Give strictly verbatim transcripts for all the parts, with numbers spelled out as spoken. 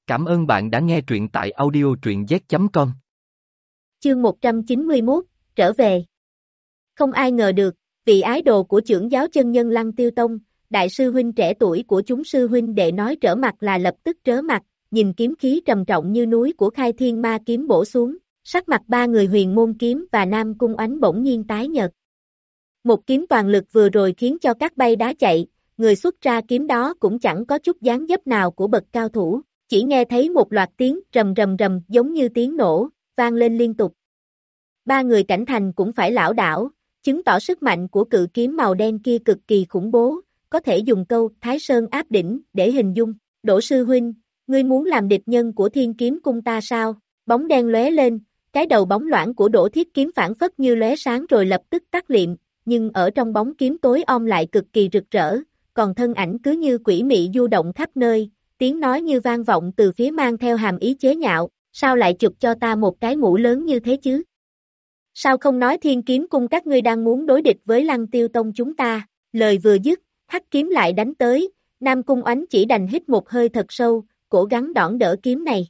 Cảm ơn bạn đã nghe truyện tại audio truyện z chấm com. Chương một trăm chín mươi mốt, trở về. Không ai ngờ được, vị ái đồ của trưởng giáo chân nhân Lăng Tiêu Tông, đại sư huynh trẻ tuổi của chúng sư huynh đệ nói trở mặt là lập tức trớ mặt, nhìn kiếm khí trầm trọng như núi của Khai Thiên Ma kiếm bổ xuống, sắc mặt ba người Huyền Môn Kiếm và Nam Cung Oánh bỗng nhiên tái nhợt. Một kiếm toàn lực vừa rồi khiến cho các bay đá chạy, người xuất ra kiếm đó cũng chẳng có chút dáng dấp nào của bậc cao thủ, chỉ nghe thấy một loạt tiếng rầm rầm rầm giống như tiếng nổ, vang lên liên tục. Ba người Cảnh Thành cũng phải lảo đảo, chứng tỏ sức mạnh của cự kiếm màu đen kia cực kỳ khủng bố, có thể dùng câu Thái Sơn áp đỉnh để hình dung. Đỗ sư huynh, ngươi muốn làm địch nhân của Thiên Kiếm Cung ta sao? Bóng đen lóe lên, cái đầu bóng loãng của Đỗ Thiết Kiếm phản phất như lóe sáng rồi lập tức tắt liệm, nhưng ở trong bóng kiếm tối om lại cực kỳ rực rỡ, còn thân ảnh cứ như quỷ mị du động khắp nơi, tiếng nói như vang vọng từ phía mang theo hàm ý chế nhạo, sao lại chụp cho ta một cái mũ lớn như thế chứ? Sao không nói Thiên Kiếm Cung các ngươi đang muốn đối địch với Lăng Tiêu Tông chúng ta? Lời vừa dứt, hắc kiếm lại đánh tới, Nam Cung Oánh chỉ đành hít một hơi thật sâu, cố gắng đón đỡ kiếm này.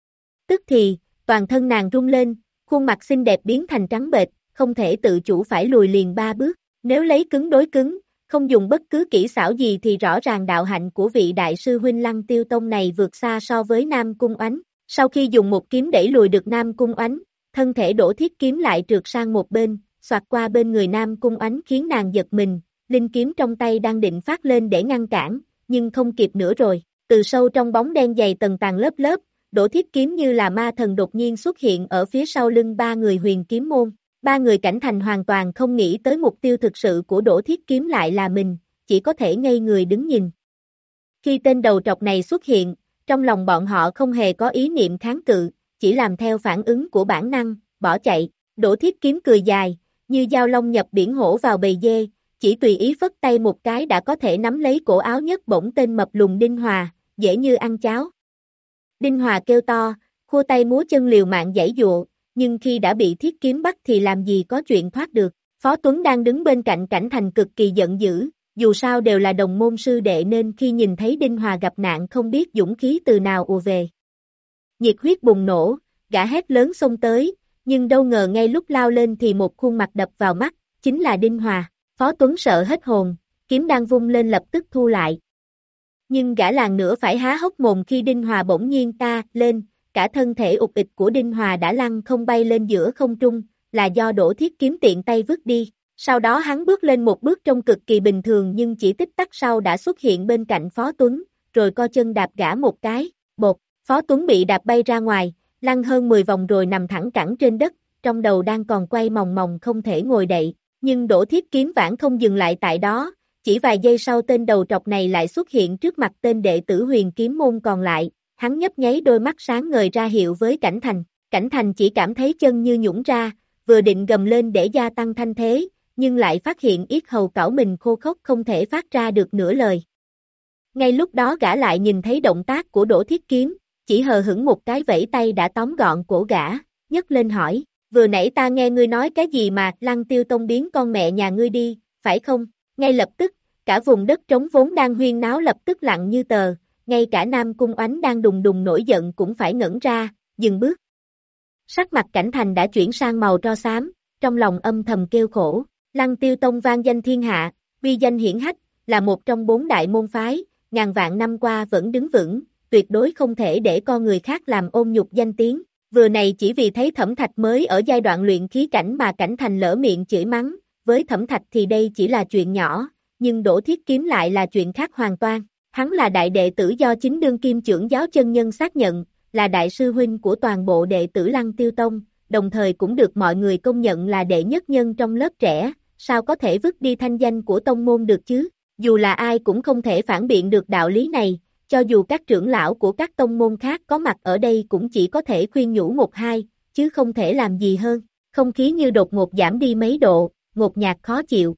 Tức thì, toàn thân nàng rung lên, khuôn mặt xinh đẹp biến thành trắng bệch, không thể tự chủ phải lùi liền ba bước, nếu lấy cứng đối cứng, không dùng bất cứ kỹ xảo gì thì rõ ràng đạo hạnh của vị đại sư huynh Lăng Tiêu Tông này vượt xa so với Nam Cung Oánh. Sau khi dùng một kiếm đẩy lùi được Nam Cung Oánh, thân thể Đỗ Thiết Kiếm lại trượt sang một bên, xoạt qua bên người Nam Cung Oánh khiến nàng giật mình, linh kiếm trong tay đang định phát lên để ngăn cản, nhưng không kịp nữa rồi, từ sâu trong bóng đen dày tầng tàng lớp lớp, Đỗ Thiết Kiếm như là ma thần đột nhiên xuất hiện ở phía sau lưng ba người Huyền Kiếm môn. Ba người Cảnh Thành hoàn toàn không nghĩ tới mục tiêu thực sự của Đỗ Thiết Kiếm lại là mình, chỉ có thể ngây người đứng nhìn. Khi tên đầu trọc này xuất hiện, trong lòng bọn họ không hề có ý niệm kháng cự, chỉ làm theo phản ứng của bản năng, bỏ chạy. Đỗ Thiết Kiếm cười dài, như dao long nhập biển hổ vào bầy dê, chỉ tùy ý phất tay một cái đã có thể nắm lấy cổ áo nhấc bổng tên mập lùn Đinh Hòa, dễ như ăn cháo. Đinh Hòa kêu to, khua tay múa chân liều mạng giãy giụa, nhưng khi đã bị Thiết Kiếm bắt thì làm gì có chuyện thoát được. Phó Tuấn đang đứng bên cạnh Cảnh Thành cực kỳ giận dữ, dù sao đều là đồng môn sư đệ nên khi nhìn thấy Đinh Hòa gặp nạn không biết dũng khí từ nào ùa về. Nhiệt huyết bùng nổ, gã hét lớn xông tới, nhưng đâu ngờ ngay lúc lao lên thì một khuôn mặt đập vào mắt, chính là Đinh Hòa. Phó Tuấn sợ hết hồn, kiếm đang vung lên lập tức thu lại. Nhưng gã làng nữa phải há hốc mồm khi Đinh Hòa bỗng nhiên ta lên, cả thân thể ụt ịch của Đinh Hòa đã lăn không bay lên giữa không trung, là do Đỗ Thiết Kiếm tiện tay vứt đi. Sau đó hắn bước lên một bước trông cực kỳ bình thường nhưng chỉ tích tắc sau đã xuất hiện bên cạnh Phó Tuấn, rồi co chân đạp gã một cái, bột, Phó Tuấn bị đạp bay ra ngoài, lăn hơn mười vòng rồi nằm thẳng cẳng trên đất, trong đầu đang còn quay mòng mòng không thể ngồi đậy, nhưng Đỗ Thiết Kiếm vãn không dừng lại tại đó, chỉ vài giây sau tên đầu trọc này lại xuất hiện trước mặt tên đệ tử Huyền Kiếm môn còn lại, hắn nhấp nháy đôi mắt sáng ngời ra hiệu với Cảnh Thành, Cảnh Thành chỉ cảm thấy chân như nhũn ra, vừa định gầm lên để gia tăng thanh thế, nhưng lại phát hiện yết hầu cảo mình khô khốc không thể phát ra được nửa lời. Ngay lúc đó gã lại nhìn thấy động tác của Đỗ Thiết Kiếm, chỉ hờ hững một cái vẫy tay đã tóm gọn cổ gã, nhấc lên hỏi, vừa nãy ta nghe ngươi nói cái gì mà Lăng Tiêu Tông biến con mẹ nhà ngươi đi, phải không? Ngay lập tức, cả vùng đất trống vốn đang huyên náo lập tức lặng như tờ, ngay cả Nam Cung Oánh đang đùng đùng nổi giận cũng phải ngẩn ra, dừng bước. Sắc mặt Cảnh Thành đã chuyển sang màu tro xám, trong lòng âm thầm kêu khổ, Lăng Tiêu Tông vang danh thiên hạ, uy danh hiển hách, là một trong bốn đại môn phái, ngàn vạn năm qua vẫn đứng vững, tuyệt đối không thể để con người khác làm ôn nhục danh tiếng. Vừa này chỉ vì thấy Thẩm Thạch mới ở giai đoạn luyện khí cảnh mà Cảnh Thành lỡ miệng chửi mắng, với Thẩm Thạch thì đây chỉ là chuyện nhỏ, nhưng Đỗ Thiết Kiếm lại là chuyện khác hoàn toàn. Hắn là đại đệ tử do chính đương kim trưởng giáo chân nhân xác nhận, là đại sư huynh của toàn bộ đệ tử Lăng Tiêu Tông, đồng thời cũng được mọi người công nhận là đệ nhất nhân trong lớp trẻ, sao có thể vứt đi thanh danh của tông môn được chứ? Dù là ai cũng không thể phản biện được đạo lý này, cho dù các trưởng lão của các tông môn khác có mặt ở đây cũng chỉ có thể khuyên nhủ một hai, chứ không thể làm gì hơn. Không khí như đột ngột giảm đi mấy độ, ngột ngạt khó chịu.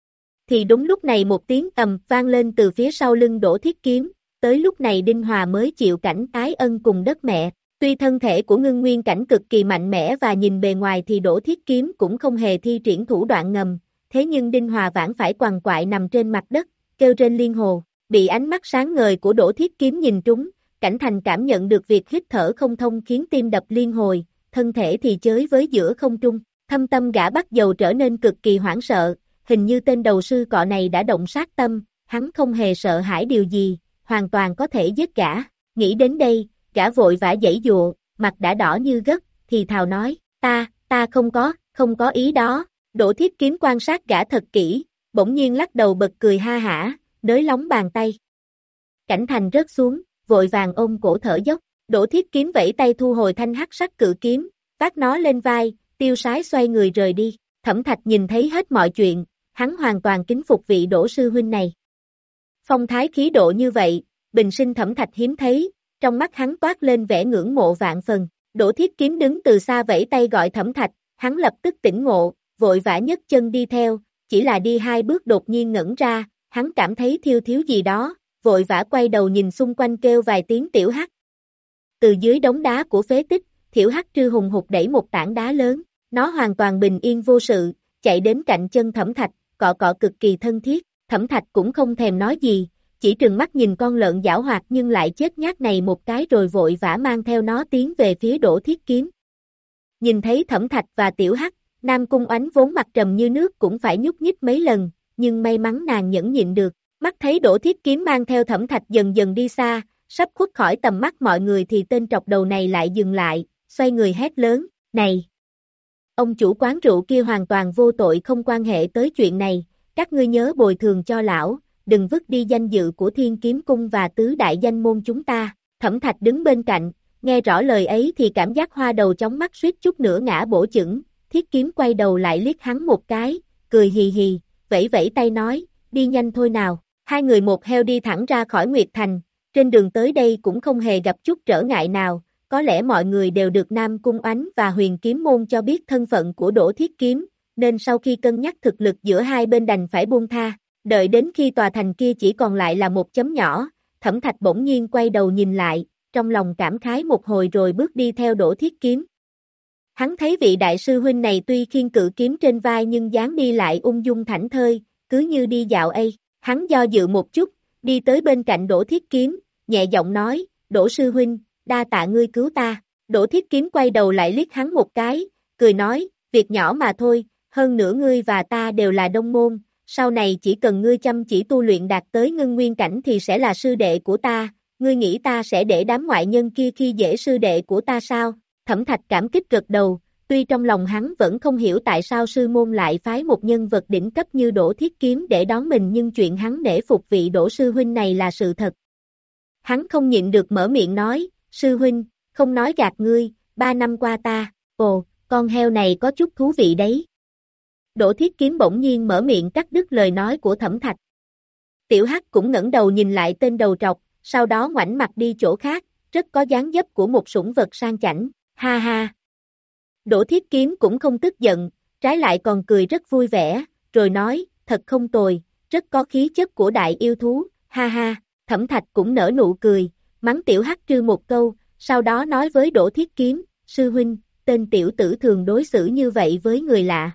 Thì đúng lúc này một tiếng ầm vang lên từ phía sau lưng Đỗ Thiết Kiếm, tới lúc này Đinh Hòa mới chịu cảnh ái ân cùng đất mẹ. Tuy thân thể của Ngưng Nguyên Cảnh cực kỳ mạnh mẽ và nhìn bề ngoài thì Đỗ Thiết Kiếm cũng không hề thi triển thủ đoạn ngầm, thế nhưng Đinh Hòa vãn phải quằn quại nằm trên mặt đất, kêu trên liên hồ, bị ánh mắt sáng ngời của Đỗ Thiết Kiếm nhìn trúng, Cảnh Thành cảm nhận được việc hít thở không thông khiến tim đập liên hồi, thân thể thì chới với giữa không trung, thâm tâm gã bắt đầu trở nên cực kỳ hoảng sợ, hình như tên đầu sư cọ này đã động sát tâm, hắn không hề sợ hãi điều gì, hoàn toàn có thể giết gã, nghĩ đến đây, gã vội vã giãy giụa, mặt đã đỏ như gấc, thì thào nói, ta, ta không có, không có ý đó, Đỗ Thiết Kiếm quan sát gã thật kỹ, bỗng nhiên lắc đầu bật cười ha hả, nới lỏng bàn tay. Cảnh Thành rớt xuống, vội vàng ôm cổ thở dốc, Đỗ Thiết Kiếm vẫy tay thu hồi thanh hắc sắc cự kiếm, vác nó lên vai, tiêu sái xoay người rời đi, Thẩm Thạch nhìn thấy hết mọi chuyện, hắn hoàn toàn kính phục vị Đỗ sư huynh này. Phong thái khí độ như vậy, bình sinh Thẩm Thạch hiếm thấy, trong mắt hắn toát lên vẻ ngưỡng mộ vạn phần, Đỗ Thiết Kiếm đứng từ xa vẫy tay gọi Thẩm Thạch, hắn lập tức tỉnh ngộ, vội vã nhấc chân đi theo, chỉ là đi hai bước đột nhiên ngẩn ra, hắn cảm thấy thiêu thiếu gì đó, vội vã quay đầu nhìn xung quanh kêu vài tiếng tiểu hắc. Từ dưới đống đá của phế tích, tiểu hắc trư hùng hục đẩy một tảng đá lớn, nó hoàn toàn bình yên vô sự, chạy đến cạnh chân Thẩm Thạch, cọ cọ cực kỳ thân thiết, Thẩm Thạch cũng không thèm nói gì, chỉ trừng mắt nhìn con lợn giảo hoạt nhưng lại chết nhát này một cái rồi vội vã mang theo nó tiến về phía Đỗ Thiết Kiếm. Nhìn thấy Thẩm Thạch và tiểu hắc, Nam Cung Oánh vốn mặt trầm như nước cũng phải nhúc nhích mấy lần, nhưng may mắn nàng nhẫn nhịn được, mắt thấy Đỗ Thiết Kiếm mang theo Thẩm Thạch dần dần đi xa, sắp khuất khỏi tầm mắt mọi người thì tên trọc đầu này lại dừng lại, xoay người hét lớn, này! Ông chủ quán rượu kia hoàn toàn vô tội không quan hệ tới chuyện này, các ngươi nhớ bồi thường cho lão, đừng vứt đi danh dự của Thiên Kiếm Cung và tứ đại danh môn chúng ta. Thẩm Thạch đứng bên cạnh, nghe rõ lời ấy thì cảm giác hoa đầu chóng mắt suýt chút nữa ngã bổ chững, Thiết Kiếm quay đầu lại liếc hắn một cái, cười hì hì, vẫy vẫy tay nói, đi nhanh thôi nào, hai người một heo đi thẳng ra khỏi Nguyệt Thành, trên đường tới đây cũng không hề gặp chút trở ngại nào, có lẽ mọi người đều được Nam Cung Oánh và Huyền Kiếm Môn cho biết thân phận của Đỗ Thiết Kiếm, nên sau khi cân nhắc thực lực giữa hai bên đành phải buông tha, đợi đến khi tòa thành kia chỉ còn lại là một chấm nhỏ, Thẩm Thạch bỗng nhiên quay đầu nhìn lại, trong lòng cảm khái một hồi rồi bước đi theo Đỗ Thiết Kiếm. Hắn thấy vị đại sư huynh này tuy khiêng cự kiếm trên vai nhưng dáng đi lại ung dung thảnh thơi, cứ như đi dạo ấy, hắn do dự một chút, đi tới bên cạnh Đỗ Thiết Kiếm, nhẹ giọng nói, Đỗ sư huynh, đa tạ ngươi cứu ta, Đỗ Thiết Kiếm quay đầu lại liếc hắn một cái, cười nói, việc nhỏ mà thôi, hơn nữa ngươi và ta đều là đồng môn, sau này chỉ cần ngươi chăm chỉ tu luyện đạt tới ngưng nguyên cảnh thì sẽ là sư đệ của ta, ngươi nghĩ ta sẽ để đám ngoại nhân kia khi dễ sư đệ của ta sao? Thẩm Thạch cảm kích gật đầu, tuy trong lòng hắn vẫn không hiểu tại sao sư môn lại phái một nhân vật đỉnh cấp như Đỗ Thiết Kiếm để đón mình nhưng chuyện hắn nể phục vị Đỗ sư huynh này là sự thật. Hắn không nhịn được mở miệng nói, sư huynh, không nói gạt ngươi, ba năm qua ta, ồ, con heo này có chút thú vị đấy. Đỗ Thiết Kiếm bỗng nhiên mở miệng cắt đứt lời nói của Thẩm Thạch. Tiểu Hắc cũng ngẩng đầu nhìn lại tên đầu trọc, sau đó ngoảnh mặt đi chỗ khác, rất có dáng dấp của một sủng vật sang chảnh, ha ha. Đỗ Thiết Kiếm cũng không tức giận, trái lại còn cười rất vui vẻ, rồi nói, thật không tồi, rất có khí chất của đại yêu thú, ha ha. Thẩm Thạch cũng nở nụ cười, mắng Tiểu Hắc trư một câu, sau đó nói với Đỗ Thiết Kiếm, sư huynh, tên tiểu tử thường đối xử như vậy với người lạ.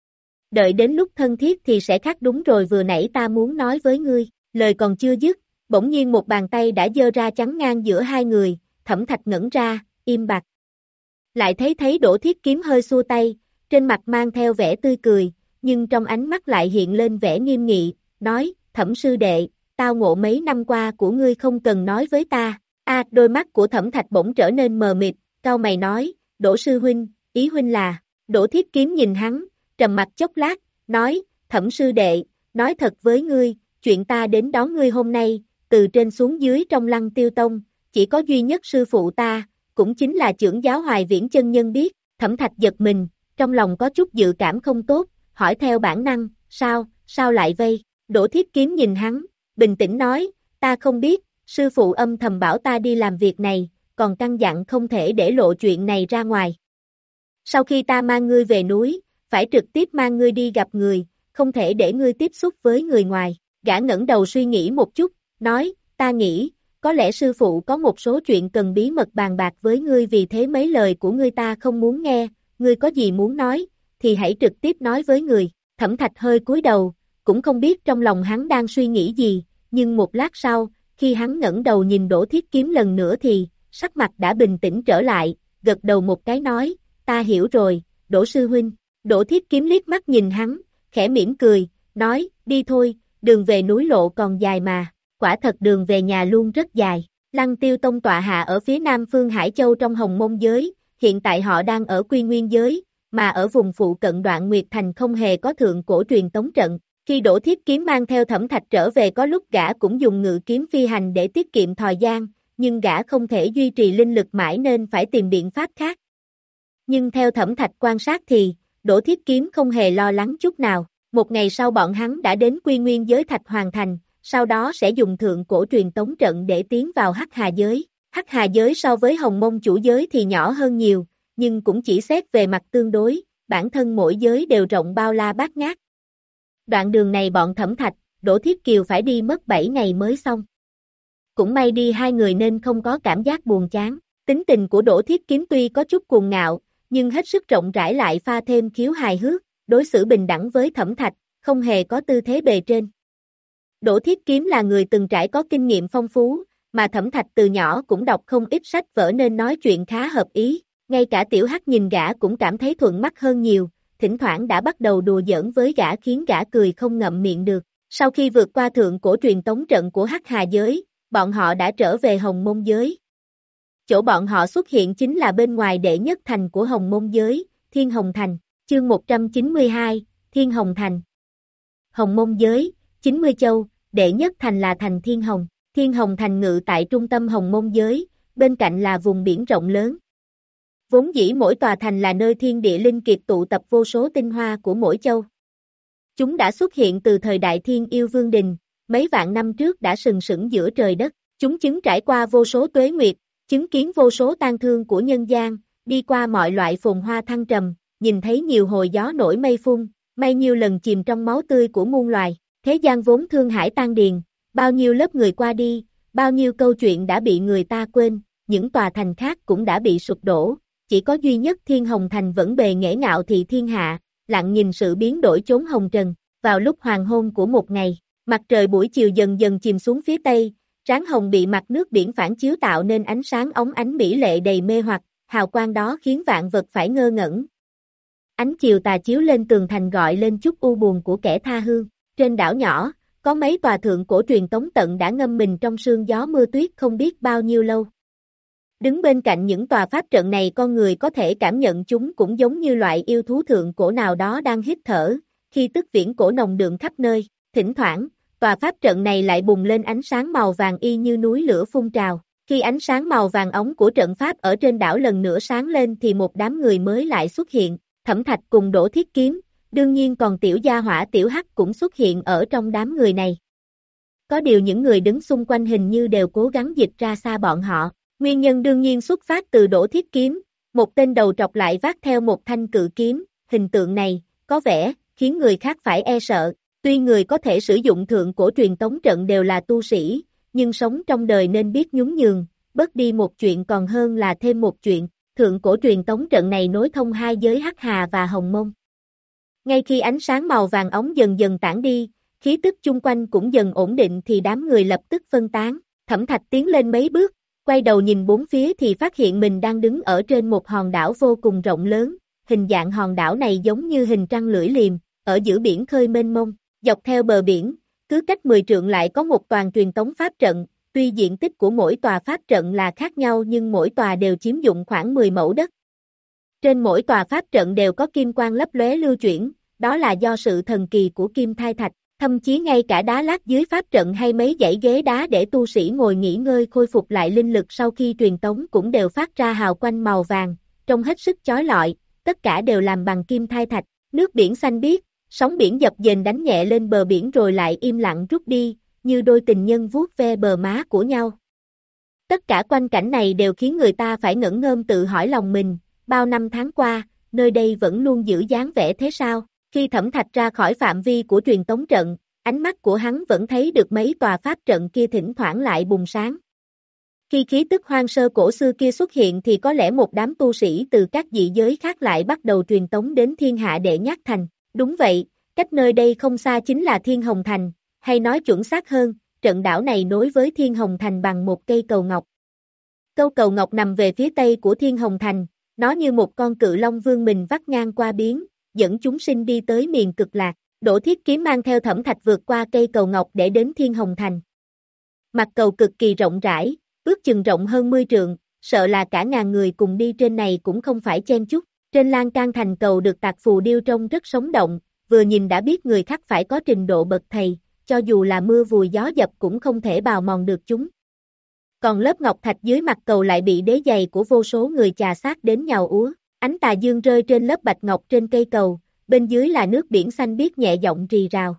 Đợi đến lúc thân thiết thì sẽ khác đúng rồi vừa nãy ta muốn nói với ngươi, lời còn chưa dứt, bỗng nhiên một bàn tay đã giơ ra chắn ngang giữa hai người, Thẩm Thạch ngẩn ra, im bặt. Lại thấy thấy Đỗ Thiết Kiếm hơi xua tay, trên mặt mang theo vẻ tươi cười, nhưng trong ánh mắt lại hiện lên vẻ nghiêm nghị, nói, Thẩm sư đệ, tao ngộ mấy năm qua của ngươi không cần nói với ta. A, đôi mắt của Thẩm Thạch bỗng trở nên mờ mịt, cau mày nói, Đỗ sư huynh, ý huynh là, Đỗ Thiết Kiếm nhìn hắn, trầm mặt chốc lát, nói, Thẩm sư đệ, nói thật với ngươi, chuyện ta đến đón ngươi hôm nay, từ trên xuống dưới trong Lăng Tiêu Tông, chỉ có duy nhất sư phụ ta, cũng chính là trưởng giáo Hoài Viễn chân nhân biết. Thẩm Thạch giật mình, trong lòng có chút dự cảm không tốt, hỏi theo bản năng, sao, sao lại vây? Đỗ Thiết Kiếm nhìn hắn, bình tĩnh nói, ta không biết, sư phụ âm thầm bảo ta đi làm việc này, còn căn dặn không thể để lộ chuyện này ra ngoài. Sau khi ta mang ngươi về núi, phải trực tiếp mang ngươi đi gặp người, không thể để ngươi tiếp xúc với người ngoài. Gã ngẩng đầu suy nghĩ một chút, nói, ta nghĩ, có lẽ sư phụ có một số chuyện cần bí mật bàn bạc với ngươi vì thế mấy lời của ngươi ta không muốn nghe, ngươi có gì muốn nói, thì hãy trực tiếp nói với người. Thẩm Thạch hơi cúi đầu, cũng không biết trong lòng hắn đang suy nghĩ gì, nhưng một lát sau, khi hắn ngẩng đầu nhìn Đỗ Thiết Kiếm lần nữa thì, sắc mặt đã bình tĩnh trở lại, gật đầu một cái nói, ta hiểu rồi, Đỗ sư huynh. Đỗ Thiết Kiếm liếc mắt nhìn hắn, khẽ mỉm cười, nói, đi thôi, đường về núi lộ còn dài mà, quả thật đường về nhà luôn rất dài. Lăng Tiêu Tông tọa hạ ở phía nam phương Hải Châu trong Hồng Mông giới, hiện tại họ đang ở Quy Nguyên giới, mà ở vùng phụ cận Đoạn Nguyệt Thành không hề có thượng cổ truyền tống trận. Khi Đỗ Thiết Kiếm mang theo Thẩm Thạch trở về có lúc gã cũng dùng ngự kiếm phi hành để tiết kiệm thời gian, nhưng gã không thể duy trì linh lực mãi nên phải tìm biện pháp khác. Nhưng theo Thẩm Thạch quan sát thì, Đỗ Thiết Kiếm không hề lo lắng chút nào. Một ngày sau bọn hắn đã đến Quy Nguyên giới Thạch Hoàng Thành, sau đó sẽ dùng thượng cổ truyền tống trận để tiến vào Hắc Hà giới. Hắc Hà giới so với Hồng Mông chủ giới thì nhỏ hơn nhiều, nhưng cũng chỉ xét về mặt tương đối, bản thân mỗi giới đều rộng bao la bát ngát. Đoạn đường này bọn Thẩm Thạch, Đỗ Thiết Kiều phải đi mất bảy ngày mới xong. Cũng may đi hai người nên không có cảm giác buồn chán. Tính tình của Đỗ Thiết Kiếm tuy có chút cuồng ngạo, nhưng hết sức rộng rãi lại pha thêm khiếu hài hước, đối xử bình đẳng với Thẩm Thạch, không hề có tư thế bề trên. Đỗ Thiết Kiếm là người từng trải có kinh nghiệm phong phú, mà Thẩm Thạch từ nhỏ cũng đọc không ít sách vở nên nói chuyện khá hợp ý, ngay cả Tiểu Hắc nhìn gã cũng cảm thấy thuận mắt hơn nhiều, thỉnh thoảng đã bắt đầu đùa giỡn với gã khiến gã cười không ngậm miệng được. Sau khi vượt qua thượng cổ truyền tống trận của Hắc Hà giới, bọn họ đã trở về Hồng Mông giới. Chỗ bọn họ xuất hiện chính là bên ngoài đệ nhất thành của Hồng Mông giới, Thiên Hồng Thành, chương một trăm chín mươi hai, Thiên Hồng Thành. Hồng Mông giới, chín mươi châu, đệ nhất thành là thành Thiên Hồng. Thiên Hồng Thành ngự tại trung tâm Hồng Mông giới, bên cạnh là vùng biển rộng lớn. Vốn dĩ mỗi tòa thành là nơi thiên địa linh kiệt tụ tập vô số tinh hoa của mỗi châu. Chúng đã xuất hiện từ thời đại Thiên Yêu Vương Đình, mấy vạn năm trước đã sừng sững giữa trời đất. Chúng chứng trải qua vô số tuế nguyệt, chứng kiến vô số tang thương của nhân gian, đi qua mọi loại phồn hoa thăng trầm, nhìn thấy nhiều hồi gió nổi mây phun, may nhiêu lần chìm trong máu tươi của muôn loài. Thế gian vốn thương hải tan điền, bao nhiêu lớp người qua đi, bao nhiêu câu chuyện đã bị người ta quên, những tòa thành khác cũng đã bị sụp đổ, chỉ có duy nhất Thiên Hồng Thành vẫn bề nghệ ngạo thị thiên hạ, lặng nhìn sự biến đổi chốn hồng trần. Vào lúc hoàng hôn của một ngày, mặt trời buổi chiều dần dần chìm xuống phía tây, trán hồng bị mặt nước biển phản chiếu tạo nên ánh sáng óng ánh mỹ lệ đầy mê hoặc, hào quang đó khiến vạn vật phải ngơ ngẩn. Ánh chiều tà chiếu lên tường thành gọi lên chút u buồn của kẻ tha hương. Trên đảo nhỏ, có mấy tòa thượng cổ truyền tống tận đã ngâm mình trong sương gió mưa tuyết không biết bao nhiêu lâu. Đứng bên cạnh những tòa pháp trận này con người có thể cảm nhận chúng cũng giống như loại yêu thú thượng cổ nào đó đang hít thở, khi tức viễn cổ nồng đượm khắp nơi, thỉnh thoảng, tòa pháp trận này lại bùng lên ánh sáng màu vàng y như núi lửa phun trào. Khi ánh sáng màu vàng ống của trận pháp ở trên đảo lần nữa sáng lên thì một đám người mới lại xuất hiện, Thẩm Thạch cùng Đỗ Thiết Kiếm. Đương nhiên còn tiểu gia hỏa Tiểu Hắc cũng xuất hiện ở trong đám người này. Có điều những người đứng xung quanh hình như đều cố gắng dịch ra xa bọn họ. Nguyên nhân đương nhiên xuất phát từ Đỗ Thiết Kiếm, một tên đầu trọc lại vác theo một thanh cự kiếm, hình tượng này, có vẻ, khiến người khác phải e sợ. Tuy người có thể sử dụng thượng cổ truyền tống trận đều là tu sĩ, nhưng sống trong đời nên biết nhún nhường, bớt đi một chuyện còn hơn là thêm một chuyện. Thượng cổ truyền tống trận này nối thông hai giới Hắc Hà và Hồng Mông. Ngay khi ánh sáng màu vàng ống dần dần tản đi, khí tức chung quanh cũng dần ổn định thì đám người lập tức phân tán. Thẩm Thạch tiến lên mấy bước, quay đầu nhìn bốn phía thì phát hiện mình đang đứng ở trên một hòn đảo vô cùng rộng lớn. Hình dạng hòn đảo này giống như hình trăng lưỡi liềm, ở giữa biển khơi mênh mông. Dọc theo bờ biển, cứ cách mười trượng lại có một toàn truyền tống pháp trận. Tuy diện tích của mỗi tòa pháp trận là khác nhau nhưng mỗi tòa đều chiếm dụng khoảng mười mẫu đất. Trên mỗi tòa pháp trận đều có kim quang lấp lóe lưu chuyển, đó là do sự thần kỳ của kim thai thạch, thậm chí ngay cả đá lát dưới pháp trận hay mấy dãy ghế đá để tu sĩ ngồi nghỉ ngơi khôi phục lại linh lực sau khi truyền tống cũng đều phát ra hào quang màu vàng, trông hết sức chói lọi, tất cả đều làm bằng kim thai thạch. Nước biển xanh biếc, sóng biển dập dềnh đánh nhẹ lên bờ biển rồi lại im lặng rút đi, như đôi tình nhân vuốt ve bờ má của nhau. Tất cả quanh cảnh này đều khiến người ta phải ngẩn ngơ tự hỏi lòng mình, bao năm tháng qua, nơi đây vẫn luôn giữ dáng vẻ thế sao? Khi Thẩm Thạch ra khỏi phạm vi của truyền tống trận, ánh mắt của hắn vẫn thấy được mấy tòa pháp trận kia thỉnh thoảng lại bùng sáng. Khi khí tức hoang sơ cổ xưa kia xuất hiện thì có lẽ một đám tu sĩ từ các dị giới khác lại bắt đầu truyền tống đến thiên hạ đệ nhát thành. Đúng vậy, cách nơi đây không xa chính là Thiên Hồng Thành, hay nói chuẩn xác hơn, trận đảo này nối với Thiên Hồng Thành bằng một cây cầu ngọc. Câu cầu ngọc nằm về phía tây của Thiên Hồng Thành, nó như một con cự long vương mình vắt ngang qua biến, dẫn chúng sinh đi tới miền cực lạc. Đỗ Thiết Kiếm mang theo Thẩm Thạch vượt qua cây cầu ngọc để đến Thiên Hồng Thành. Mặt cầu cực kỳ rộng rãi, ước chừng rộng hơn mười trượng, sợ là cả ngàn người cùng đi trên này cũng không phải chen chúc. Trên lan can thành cầu được tạc phù điêu trông rất sống động, vừa nhìn đã biết người khắc phải có trình độ bậc thầy, cho dù là mưa vùi gió dập cũng không thể bào mòn được chúng. Còn lớp ngọc thạch dưới mặt cầu lại bị đế giày của vô số người chà sát đến nhào úa. Ánh tà dương rơi trên lớp bạch ngọc trên cây cầu, bên dưới là nước biển xanh biếc nhẹ giọng rì rào.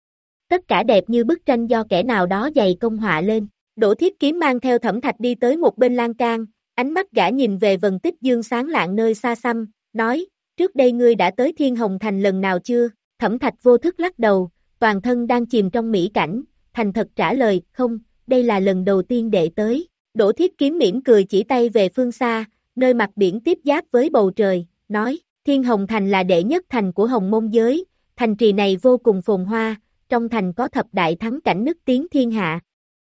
Tất cả đẹp như bức tranh do kẻ nào đó dày công họa lên. Đỗ Thiết Kiếm mang theo Thẩm Thạch đi tới một bên lan can, ánh mắt gã nhìn về vầng tích dương sáng lạng nơi xa xăm, nói, trước đây ngươi đã tới Thiên Hồng Thành lần nào chưa? Thẩm Thạch vô thức lắc đầu, toàn thân đang chìm trong mỹ cảnh, thành thật trả lời, không, đây là lần đầu tiên đệ tới. Đỗ Thiết Kiếm mỉm cười chỉ tay về phương xa, nơi mặt biển tiếp giáp với bầu trời, nói, Thiên Hồng Thành là đệ nhất thành của Hồng Môn giới, thành trì này vô cùng phồn hoa, trong thành có thập đại thắng cảnh nức tiếng thiên hạ.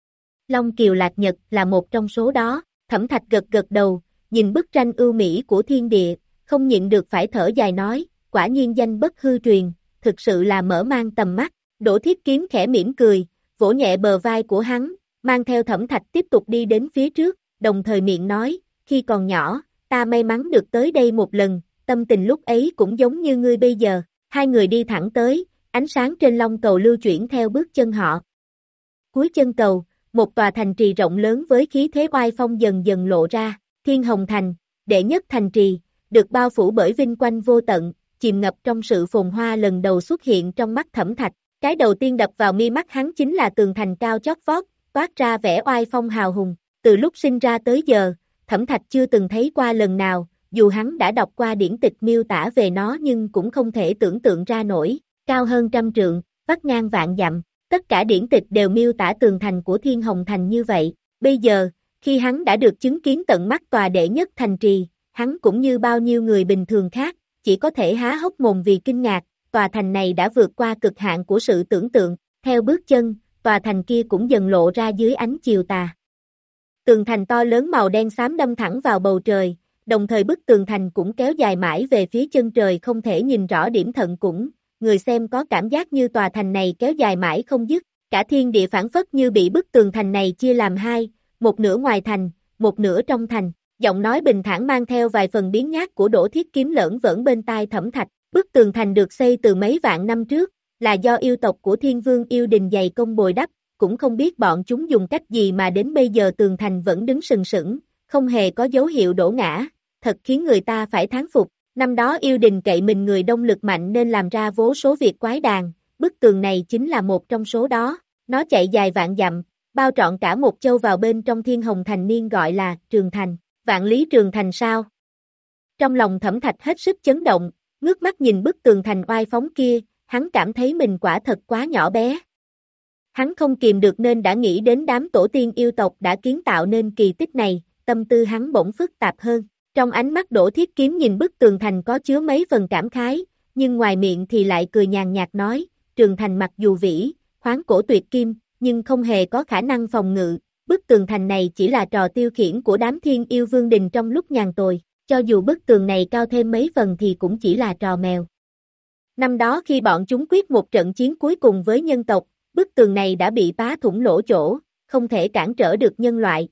Long Kiều Lạc Nhật là một trong số đó. Thẩm Thạch gật gật đầu, nhìn bức tranh ưu mỹ của thiên địa, không nhịn được phải thở dài nói, quả nhiên danh bất hư truyền, thực sự là mở mang tầm mắt. Đỗ Thiết Kiếm khẽ mỉm cười, vỗ nhẹ bờ vai của hắn, mang theo Thẩm Thạch tiếp tục đi đến phía trước, đồng thời miệng nói, khi còn nhỏ, ta may mắn được tới đây một lần, tâm tình lúc ấy cũng giống như ngươi bây giờ. Hai người đi thẳng tới, ánh sáng trên long cầu lưu chuyển theo bước chân họ. Cuối chân cầu, một tòa thành trì rộng lớn với khí thế oai phong dần dần lộ ra, Thiên Hồng Thành, đệ nhất thành trì, được bao phủ bởi vinh quanh vô tận, chìm ngập trong sự phồn hoa lần đầu xuất hiện trong mắt Thẩm Thạch. Cái đầu tiên đập vào mi mắt hắn chính là tường thành cao chót vót, toát ra vẻ oai phong hào hùng. Từ lúc sinh ra tới giờ, Thẩm Thạch chưa từng thấy qua lần nào, dù hắn đã đọc qua điển tịch miêu tả về nó nhưng cũng không thể tưởng tượng ra nổi, cao hơn trăm trượng, vắt ngang vạn dặm. Tất cả điển tịch đều miêu tả tường thành của Thiên Hồng Thành như vậy. Bây giờ, khi hắn đã được chứng kiến tận mắt tòa đệ nhất thành trì, hắn cũng như bao nhiêu người bình thường khác, chỉ có thể há hốc mồm vì kinh ngạc, tòa thành này đã vượt qua cực hạn của sự tưởng tượng. Theo bước chân, tòa thành kia cũng dần lộ ra dưới ánh chiều tà. Tường thành to lớn màu đen xám đâm thẳng vào bầu trời, đồng thời bức tường thành cũng kéo dài mãi về phía chân trời không thể nhìn rõ điểm thận cũng. Người xem có cảm giác như tòa thành này kéo dài mãi không dứt, cả thiên địa phảng phất như bị bức tường thành này chia làm hai, một nửa ngoài thành, một nửa trong thành. Giọng nói bình thản mang theo vài phần biến nhát của Đỗ Thiết Kiếm lởn vởn bên tai Thẩm Thạch. Bức tường thành được xây từ mấy vạn năm trước, là do yêu tộc của Thiên Vương Yêu Đình dày công bồi đắp, cũng không biết bọn chúng dùng cách gì mà đến bây giờ tường thành vẫn đứng sừng sững, không hề có dấu hiệu đổ ngã, thật khiến người ta phải thán phục. Năm đó Yêu Đình cậy mình người đông lực mạnh nên làm ra vô số việc quái đàn, bức tường này chính là một trong số đó. Nó chạy dài vạn dặm, bao trọn cả một châu vào bên trong Thiên Hồng Thành niên gọi là Trường Thành. Vạn lý Trường Thành sao? Trong lòng Thẩm Thạch hết sức chấn động, ngước mắt nhìn bức tường thành oai phóng kia, hắn cảm thấy mình quả thật quá nhỏ bé. Hắn không kìm được nên đã nghĩ đến đám tổ tiên yêu tộc đã kiến tạo nên kỳ tích này, tâm tư hắn bỗng phức tạp hơn. Trong ánh mắt Đỗ Thiết Kiếm nhìn bức tường thành có chứa mấy phần cảm khái, nhưng ngoài miệng thì lại cười nhàn nhạt nói, Trường Thành mặc dù vĩ, khoáng cổ tuyệt kim, nhưng không hề có khả năng phòng ngự, bức tường thành này chỉ là trò tiêu khiển của đám thiên yêu vương đình trong lúc nhàn tồi, cho dù bức tường này cao thêm mấy phần thì cũng chỉ là trò mèo. Năm đó khi bọn chúng quyết một trận chiến cuối cùng với nhân tộc, bức tường này đã bị phá thủng lỗ chỗ, không thể cản trở được nhân loại.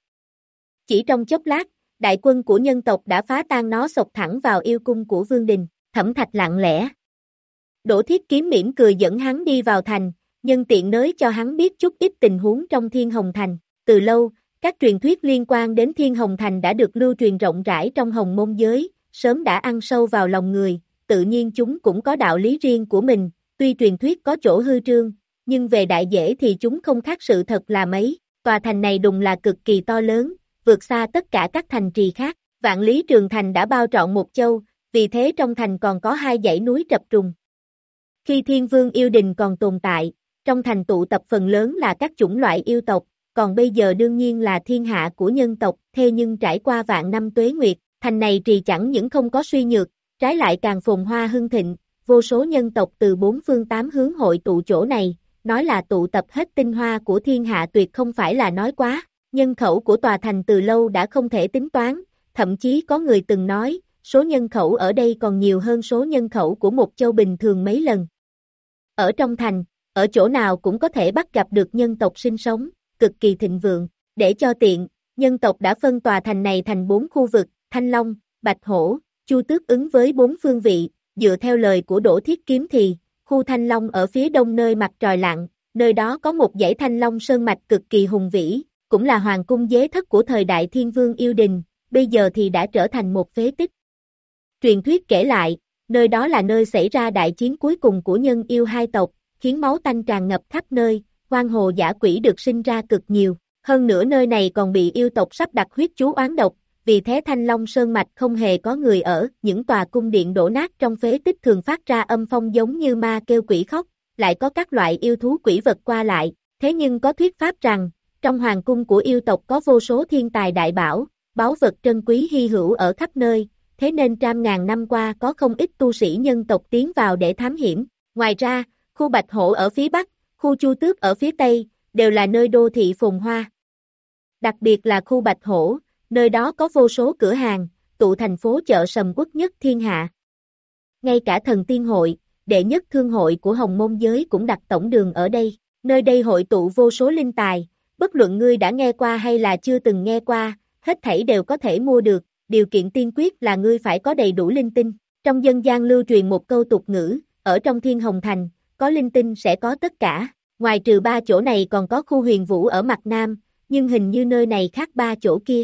Chỉ trong chốc lát, đại quân của nhân tộc đã phá tan nó xộc thẳng vào yêu cung của Vương Đình. Thẩm Thạch lặng lẽ. Đỗ Thiết Kiếm mỉm cười dẫn hắn đi vào thành, nhân tiện nới cho hắn biết chút ít tình huống trong Thiên Hồng Thành. Từ lâu, các truyền thuyết liên quan đến Thiên Hồng Thành đã được lưu truyền rộng rãi trong Hồng Môn giới, sớm đã ăn sâu vào lòng người, tự nhiên chúng cũng có đạo lý riêng của mình, tuy truyền thuyết có chỗ hư trương, nhưng về đại dễ thì chúng không khác sự thật là mấy. Tòa thành này đùng là cực kỳ to lớn, vượt xa tất cả các thành trì khác. Vạn lý Trường Thành đã bao trọn một châu, vì thế trong thành còn có hai dãy núi trập trùng. Khi Thiên Vương Yêu Đình còn tồn tại, trong thành tụ tập phần lớn là các chủng loại yêu tộc, còn bây giờ đương nhiên là thiên hạ của nhân tộc, thế nhưng trải qua vạn năm tuế nguyệt, thành này trì chẳng những không có suy nhược, trái lại càng phồn hoa hưng thịnh, vô số nhân tộc từ bốn phương tám hướng hội tụ chỗ này, nói là tụ tập hết tinh hoa của thiên hạ tuyệt không phải là nói quá. Nhân khẩu của tòa thành từ lâu đã không thể tính toán, thậm chí có người từng nói, số nhân khẩu ở đây còn nhiều hơn số nhân khẩu của một châu bình thường mấy lần. Ở trong thành, ở chỗ nào cũng có thể bắt gặp được nhân tộc sinh sống, cực kỳ thịnh vượng. Để cho tiện, nhân tộc đã phân tòa thành này thành bốn khu vực, Thanh Long, Bạch Hổ, Chu Tước ứng với bốn phương vị, dựa theo lời của Đỗ Thiết Kiếm thì, khu Thanh Long ở phía đông nơi mặt trời lặn, nơi đó có một dãy Thanh Long sơn mạch cực kỳ hùng vĩ, cũng là hoàng cung dế thất của thời đại Thiên Vương Yêu Đình, bây giờ thì đã trở thành một phế tích. Truyền thuyết kể lại, nơi đó là nơi xảy ra đại chiến cuối cùng của nhân yêu hai tộc, khiến máu tanh tràn ngập khắp nơi, oan hồ dã quỷ được sinh ra cực nhiều. Hơn nữa nơi này còn bị yêu tộc sắp đặt huyết chú oán độc, vì thế Thanh Long Sơn Mạch không hề có người ở, những tòa cung điện đổ nát trong phế tích thường phát ra âm phong giống như ma kêu quỷ khóc, lại có các loại yêu thú quỷ vật qua lại, thế nhưng có thuyết pháp rằng, trong hoàng cung của yêu tộc có vô số thiên tài đại bảo, báu vật trân quý hy hữu ở khắp nơi, thế nên trăm ngàn năm qua có không ít tu sĩ nhân tộc tiến vào để thám hiểm. Ngoài ra, khu Bạch Hổ ở phía Bắc, khu Chu Tước ở phía Tây, đều là nơi đô thị phồn hoa. Đặc biệt là khu Bạch Hổ, nơi đó có vô số cửa hàng, tụ thành phố chợ sầm uất nhất thiên hạ. Ngay cả thần tiên hội, đệ nhất thương hội của Hồng Môn giới cũng đặt tổng đường ở đây, nơi đây hội tụ vô số linh tài, bất luận ngươi đã nghe qua hay là chưa từng nghe qua, hết thảy đều có thể mua được, điều kiện tiên quyết là ngươi phải có đầy đủ linh tinh. Trong dân gian lưu truyền một câu tục ngữ, ở trong Thiên Hồng Thành, có linh tinh sẽ có tất cả, ngoài trừ ba chỗ này còn có khu Huyền Vũ ở mặt Nam, nhưng hình như nơi này khác ba chỗ kia.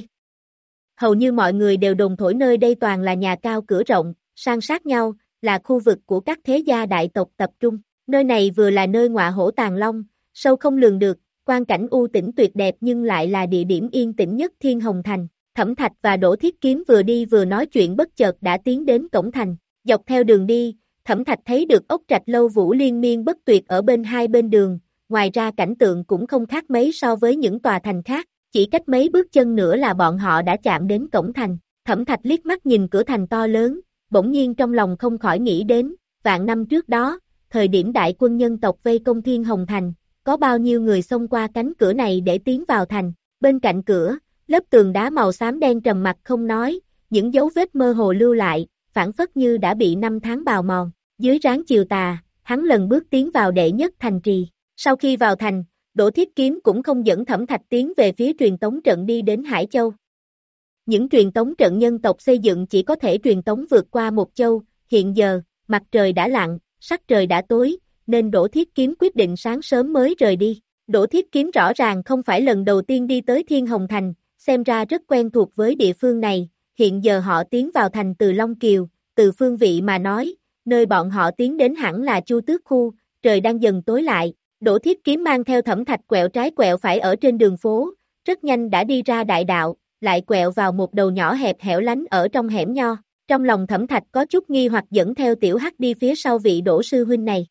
Hầu như mọi người đều đồn thổi nơi đây toàn là nhà cao cửa rộng, san sát nhau, là khu vực của các thế gia đại tộc tập trung. Nơi này vừa là nơi ngọa hổ tàng long, sâu không lường được, quang cảnh u tĩnh tuyệt đẹp nhưng lại là địa điểm yên tĩnh nhất Thiên Hồng Thành. Thẩm Thạch và Đỗ Thiết Kiếm vừa đi vừa nói chuyện bất chợt đã tiến đến cổng thành. Dọc theo đường đi, Thẩm Thạch thấy được ốc trạch lâu vũ liên miên bất tuyệt ở bên hai bên đường, ngoài ra cảnh tượng cũng không khác mấy so với những tòa thành khác, chỉ cách mấy bước chân nữa là bọn họ đã chạm đến cổng thành. Thẩm Thạch liếc mắt nhìn cửa thành to lớn, bỗng nhiên trong lòng không khỏi nghĩ đến, vạn năm trước đó, thời điểm đại quân nhân tộc vây công Thiên Hồng Thành, có bao nhiêu người xông qua cánh cửa này để tiến vào thành. Bên cạnh cửa, lớp tường đá màu xám đen trầm mặc không nói, những dấu vết mơ hồ lưu lại, phản phất như đã bị năm tháng bào mòn. Dưới ráng chiều tà, hắn lần bước tiến vào đệ nhất thành trì. Sau khi vào thành, Đỗ Thiết Kiếm cũng không dẫn Thẩm Thạch tiến về phía truyền tống trận đi đến Hải Châu. Những truyền tống trận nhân tộc xây dựng chỉ có thể truyền tống vượt qua một châu, hiện giờ, mặt trời đã lặn, sắc trời đã tối, nên Đỗ Thiết Kiếm quyết định sáng sớm mới rời đi. Đỗ Thiết Kiếm rõ ràng không phải lần đầu tiên đi tới Thiên Hồng Thành, xem ra rất quen thuộc với địa phương này, hiện giờ họ tiến vào thành từ Long Kiều, từ phương vị mà nói, nơi bọn họ tiến đến hẳn là Chu Tước khu, trời đang dần tối lại. Đỗ Thiết Kiếm mang theo Thẩm Thạch quẹo trái quẹo phải ở trên đường phố, rất nhanh đã đi ra đại đạo, lại quẹo vào một đầu nhỏ hẹp hẻo lánh ở trong hẻm nho. Trong lòng Thẩm Thạch có chút nghi hoặc dẫn theo Tiểu Hắc đi phía sau vị Đỗ sư huynh này.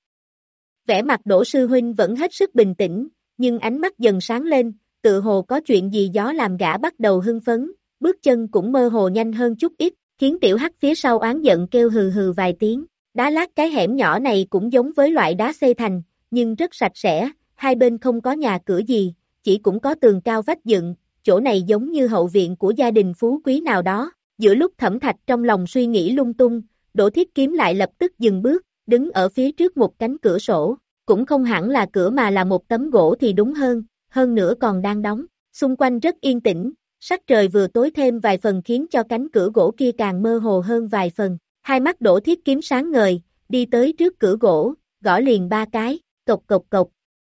Vẻ mặt Đỗ sư huynh vẫn hết sức bình tĩnh, nhưng ánh mắt dần sáng lên, tự hồ có chuyện gì gió làm gã bắt đầu hưng phấn, bước chân cũng mơ hồ nhanh hơn chút ít, khiến Tiểu Hắc phía sau oán giận kêu hừ hừ vài tiếng. Đá lát cái hẻm nhỏ này cũng giống với loại đá xây thành, nhưng rất sạch sẽ, hai bên không có nhà cửa gì, chỉ cũng có tường cao vách dựng, chỗ này giống như hậu viện của gia đình phú quý nào đó. Giữa lúc Thẩm Thạch trong lòng suy nghĩ lung tung, Đỗ Thiết Kiếm lại lập tức dừng bước, đứng ở phía trước một cánh cửa sổ, cũng không hẳn là cửa mà là một tấm gỗ thì đúng hơn, hơn nữa còn đang đóng, xung quanh rất yên tĩnh, sắc trời vừa tối thêm vài phần khiến cho cánh cửa gỗ kia càng mơ hồ hơn vài phần. Hai mắt Đỗ Thiết Kiếm sáng ngời, đi tới trước cửa gỗ, gõ liền ba cái, cộc cộc cộc.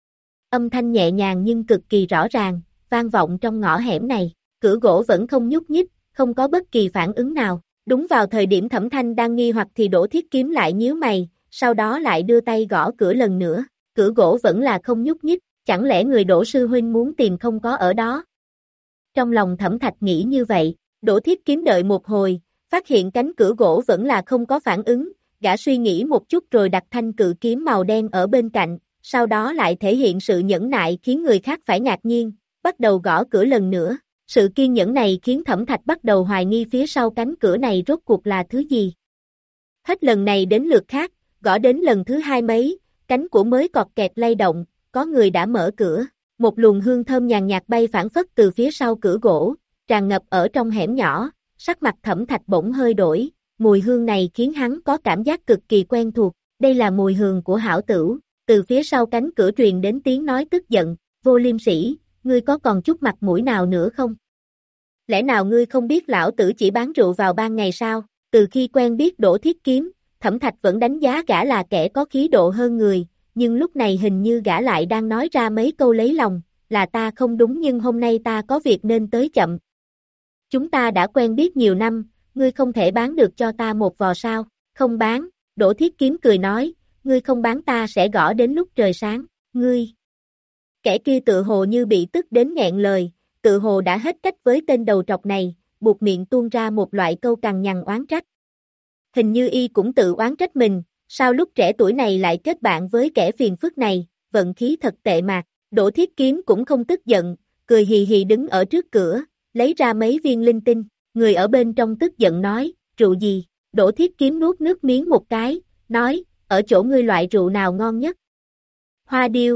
Âm thanh nhẹ nhàng nhưng cực kỳ rõ ràng, vang vọng trong ngõ hẻm này, cửa gỗ vẫn không nhúc nhích, không có bất kỳ phản ứng nào. Đúng vào thời điểm Thẩm Thanh đang nghi hoặc thì Đỗ Thiết Kiếm lại nhíu mày, sau đó lại đưa tay gõ cửa lần nữa, cửa gỗ vẫn là không nhúc nhích, chẳng lẽ người Đỗ sư huynh muốn tìm không có ở đó? Trong lòng Thẩm Thạch nghĩ như vậy, Đỗ Thiết Kiếm đợi một hồi, phát hiện cánh cửa gỗ vẫn là không có phản ứng, gã suy nghĩ một chút rồi đặt thanh cự kiếm màu đen ở bên cạnh, sau đó lại thể hiện sự nhẫn nại khiến người khác phải ngạc nhiên, bắt đầu gõ cửa lần nữa. Sự kiên nhẫn này khiến Thẩm Thạch bắt đầu hoài nghi phía sau cánh cửa này rốt cuộc là thứ gì. Hết lần này đến lượt khác, gõ đến lần thứ hai mấy, cánh của mới cọt kẹt lay động, có người đã mở cửa, một luồng hương thơm nhàn nhạt bay phảng phất từ phía sau cửa gỗ, tràn ngập ở trong hẻm nhỏ, sắc mặt Thẩm Thạch bỗng hơi đổi, mùi hương này khiến hắn có cảm giác cực kỳ quen thuộc, đây là mùi hương của hảo tửu, từ phía sau cánh cửa truyền đến tiếng nói tức giận, Vô Liêm Sĩ, ngươi có còn chút mặt mũi nào nữa không? Lẽ nào ngươi không biết lão tử chỉ bán rượu vào ban ngày sao? Từ khi quen biết Đỗ Thiết Kiếm, Thẩm Thạch vẫn đánh giá gã là kẻ có khí độ hơn người, nhưng lúc này hình như gã lại đang nói ra mấy câu lấy lòng, là ta không đúng nhưng hôm nay ta có việc nên tới chậm. Chúng ta đã quen biết nhiều năm, ngươi không thể bán được cho ta một vò sao? Không bán, Đỗ Thiết Kiếm cười nói, ngươi không bán ta sẽ gõ đến lúc trời sáng, ngươi. Kẻ kia tự hồ như bị tức đến nghẹn lời, tự hồ đã hết cách với tên đầu trọc này, buộc miệng tuôn ra một loại câu cằn nhằn oán trách. Hình như y cũng tự oán trách mình, sao lúc trẻ tuổi này lại kết bạn với kẻ phiền phức này, vận khí thật tệ mạc. Đỗ Thiết Kiếm cũng không tức giận, cười hì hì đứng ở trước cửa, lấy ra mấy viên linh tinh, người ở bên trong tức giận nói, rượu gì? Đỗ Thiết Kiếm nuốt nước miếng một cái, nói, ở chỗ ngươi loại rượu nào ngon nhất? Hoa điêu.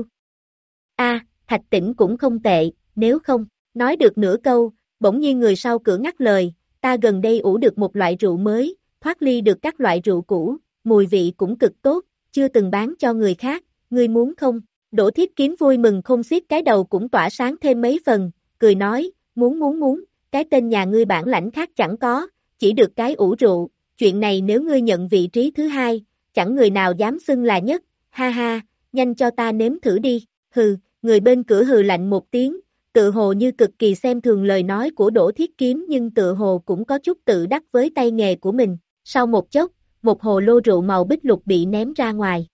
A, Thạch Tĩnh cũng không tệ, nếu không, nói được nửa câu, bỗng nhiên người sau cửa ngắt lời, ta gần đây ủ được một loại rượu mới, thoát ly được các loại rượu cũ, mùi vị cũng cực tốt, chưa từng bán cho người khác, ngươi muốn không? Đỗ Thiết Kiếm vui mừng không xiết cái đầu cũng tỏa sáng thêm mấy phần, cười nói, muốn muốn muốn, cái tên nhà ngươi bản lãnh khác chẳng có, chỉ được cái ủ rượu, chuyện này nếu ngươi nhận vị trí thứ hai, chẳng người nào dám xưng là nhất, ha ha, nhanh cho ta nếm thử đi, hừ, người bên cửa hừ lạnh một tiếng, tự hồ như cực kỳ xem thường lời nói của Đỗ Thiết Kiếm nhưng tự hồ cũng có chút tự đắc với tay nghề của mình, sau một chốc, một hồ lô rượu màu bích lục bị ném ra ngoài.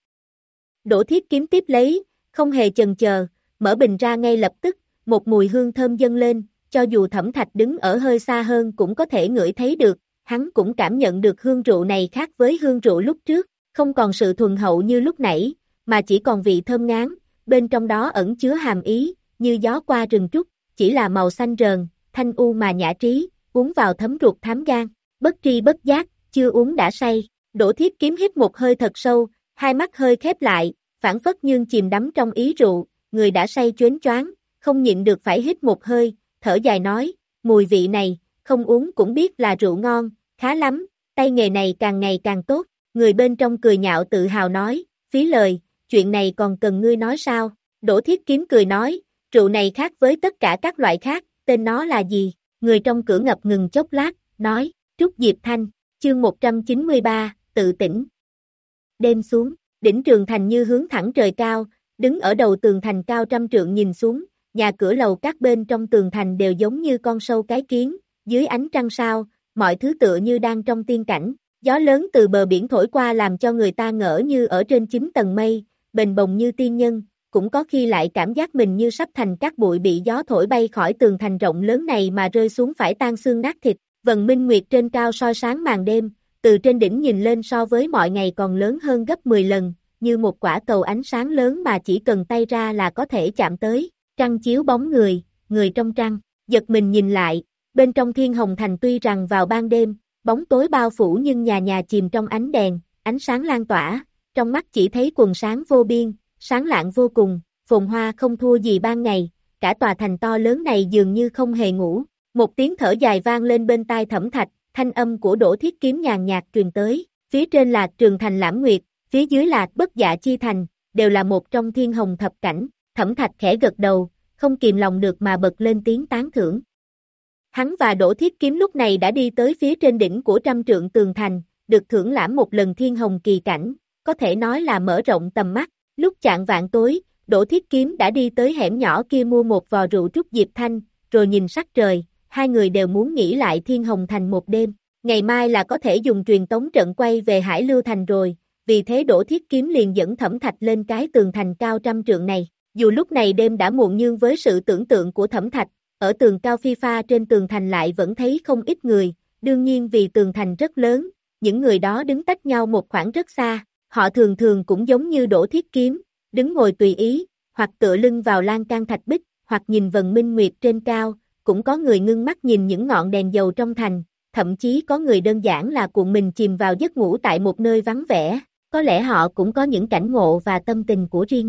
Đỗ Thiết Kiếm tiếp lấy, không hề chần chờ, mở bình ra ngay lập tức, một mùi hương thơm dâng lên, cho dù Thẩm Thạch đứng ở hơi xa hơn cũng có thể ngửi thấy được, hắn cũng cảm nhận được hương rượu này khác với hương rượu lúc trước, không còn sự thuần hậu như lúc nãy, mà chỉ còn vị thơm ngán, bên trong đó ẩn chứa hàm ý, như gió qua rừng trúc, chỉ là màu xanh rờn, thanh u mà nhã trí, uống vào thấm ruột thám gan, bất tri bất giác, chưa uống đã say. Đỗ Thiết Kiếm hít một hơi thật sâu, hai mắt hơi khép lại, phảng phất như chìm đắm trong ý rượu, người đã say choáng choáng, không nhịn được phải hít một hơi, thở dài nói, mùi vị này, không uống cũng biết là rượu ngon, khá lắm, tay nghề này càng ngày càng tốt, người bên trong cười nhạo tự hào nói, phí lời, chuyện này còn cần ngươi nói sao? Đỗ Thiết Kiếm cười nói, rượu này khác với tất cả các loại khác, tên nó là gì? Người trong cửa ngập ngừng chốc lát, nói, Trúc Diệp Thanh, chương một trăm chín mươi ba, tự tỉnh. Đêm xuống, đỉnh Trường Thành như hướng thẳng trời cao, đứng ở đầu tường thành cao trăm trượng nhìn xuống, nhà cửa lầu các bên trong tường thành đều giống như con sâu cái kiến, dưới ánh trăng sao, mọi thứ tựa như đang trong tiên cảnh, gió lớn từ bờ biển thổi qua làm cho người ta ngỡ như ở trên chín tầng mây, bềnh bồng như tiên nhân, cũng có khi lại cảm giác mình như sắp thành các bụi bị gió thổi bay khỏi tường thành rộng lớn này mà rơi xuống phải tan xương nát thịt, vầng minh nguyệt trên cao soi sáng màn đêm, từ trên đỉnh nhìn lên so với mọi ngày còn lớn hơn gấp mười lần, như một quả cầu ánh sáng lớn mà chỉ cần tay ra là có thể chạm tới, trăng chiếu bóng người, người trong trăng, giật mình nhìn lại, bên trong Thiên Hồng Thành tuy rằng vào ban đêm, bóng tối bao phủ nhưng nhà nhà chìm trong ánh đèn, ánh sáng lan tỏa, trong mắt chỉ thấy quần sáng vô biên, sáng lạng vô cùng, phồn hoa không thua gì ban ngày, cả tòa thành to lớn này dường như không hề ngủ, một tiếng thở dài vang lên bên tai Thẩm Thạch, thanh âm của Đỗ Thiết Kiếm nhàn nhạt truyền tới, phía trên là Trường Thành Lãm Nguyệt, phía dưới là Bất Dạ Chi Thành, đều là một trong thiên hồng thập cảnh, Thẩm Thạch khẽ gật đầu, không kìm lòng được mà bật lên tiếng tán thưởng. Hắn và Đỗ Thiết Kiếm lúc này đã đi tới phía trên đỉnh của trăm trượng tường thành, được thưởng lãm một lần thiên hồng kỳ cảnh, có thể nói là mở rộng tầm mắt, lúc chạng vạn tối, Đỗ Thiết Kiếm đã đi tới hẻm nhỏ kia mua một vò rượu Trúc Diệp Thanh, rồi nhìn sắc trời, hai người đều muốn nghỉ lại Thiên Hồng Thành một đêm, ngày mai là có thể dùng truyền tống trận quay về Hải Lưu Thành rồi, vì thế Đỗ Thiết Kiếm liền dẫn Thẩm Thạch lên cái tường thành cao trăm trượng này, dù lúc này đêm đã muộn nhưng với sự tưởng tượng của Thẩm Thạch, ở tường cao phi pha trên tường thành lại vẫn thấy không ít người, đương nhiên vì tường thành rất lớn, những người đó đứng tách nhau một khoảng rất xa, họ thường thường cũng giống như Đỗ Thiết Kiếm, đứng ngồi tùy ý, hoặc tựa lưng vào lan can thạch bích, hoặc nhìn vầng minh nguyệt trên cao, cũng có người ngưng mắt nhìn những ngọn đèn dầu trong thành, thậm chí có người đơn giản là cuộn mình chìm vào giấc ngủ tại một nơi vắng vẻ, có lẽ họ cũng có những cảnh ngộ và tâm tình của riêng mình.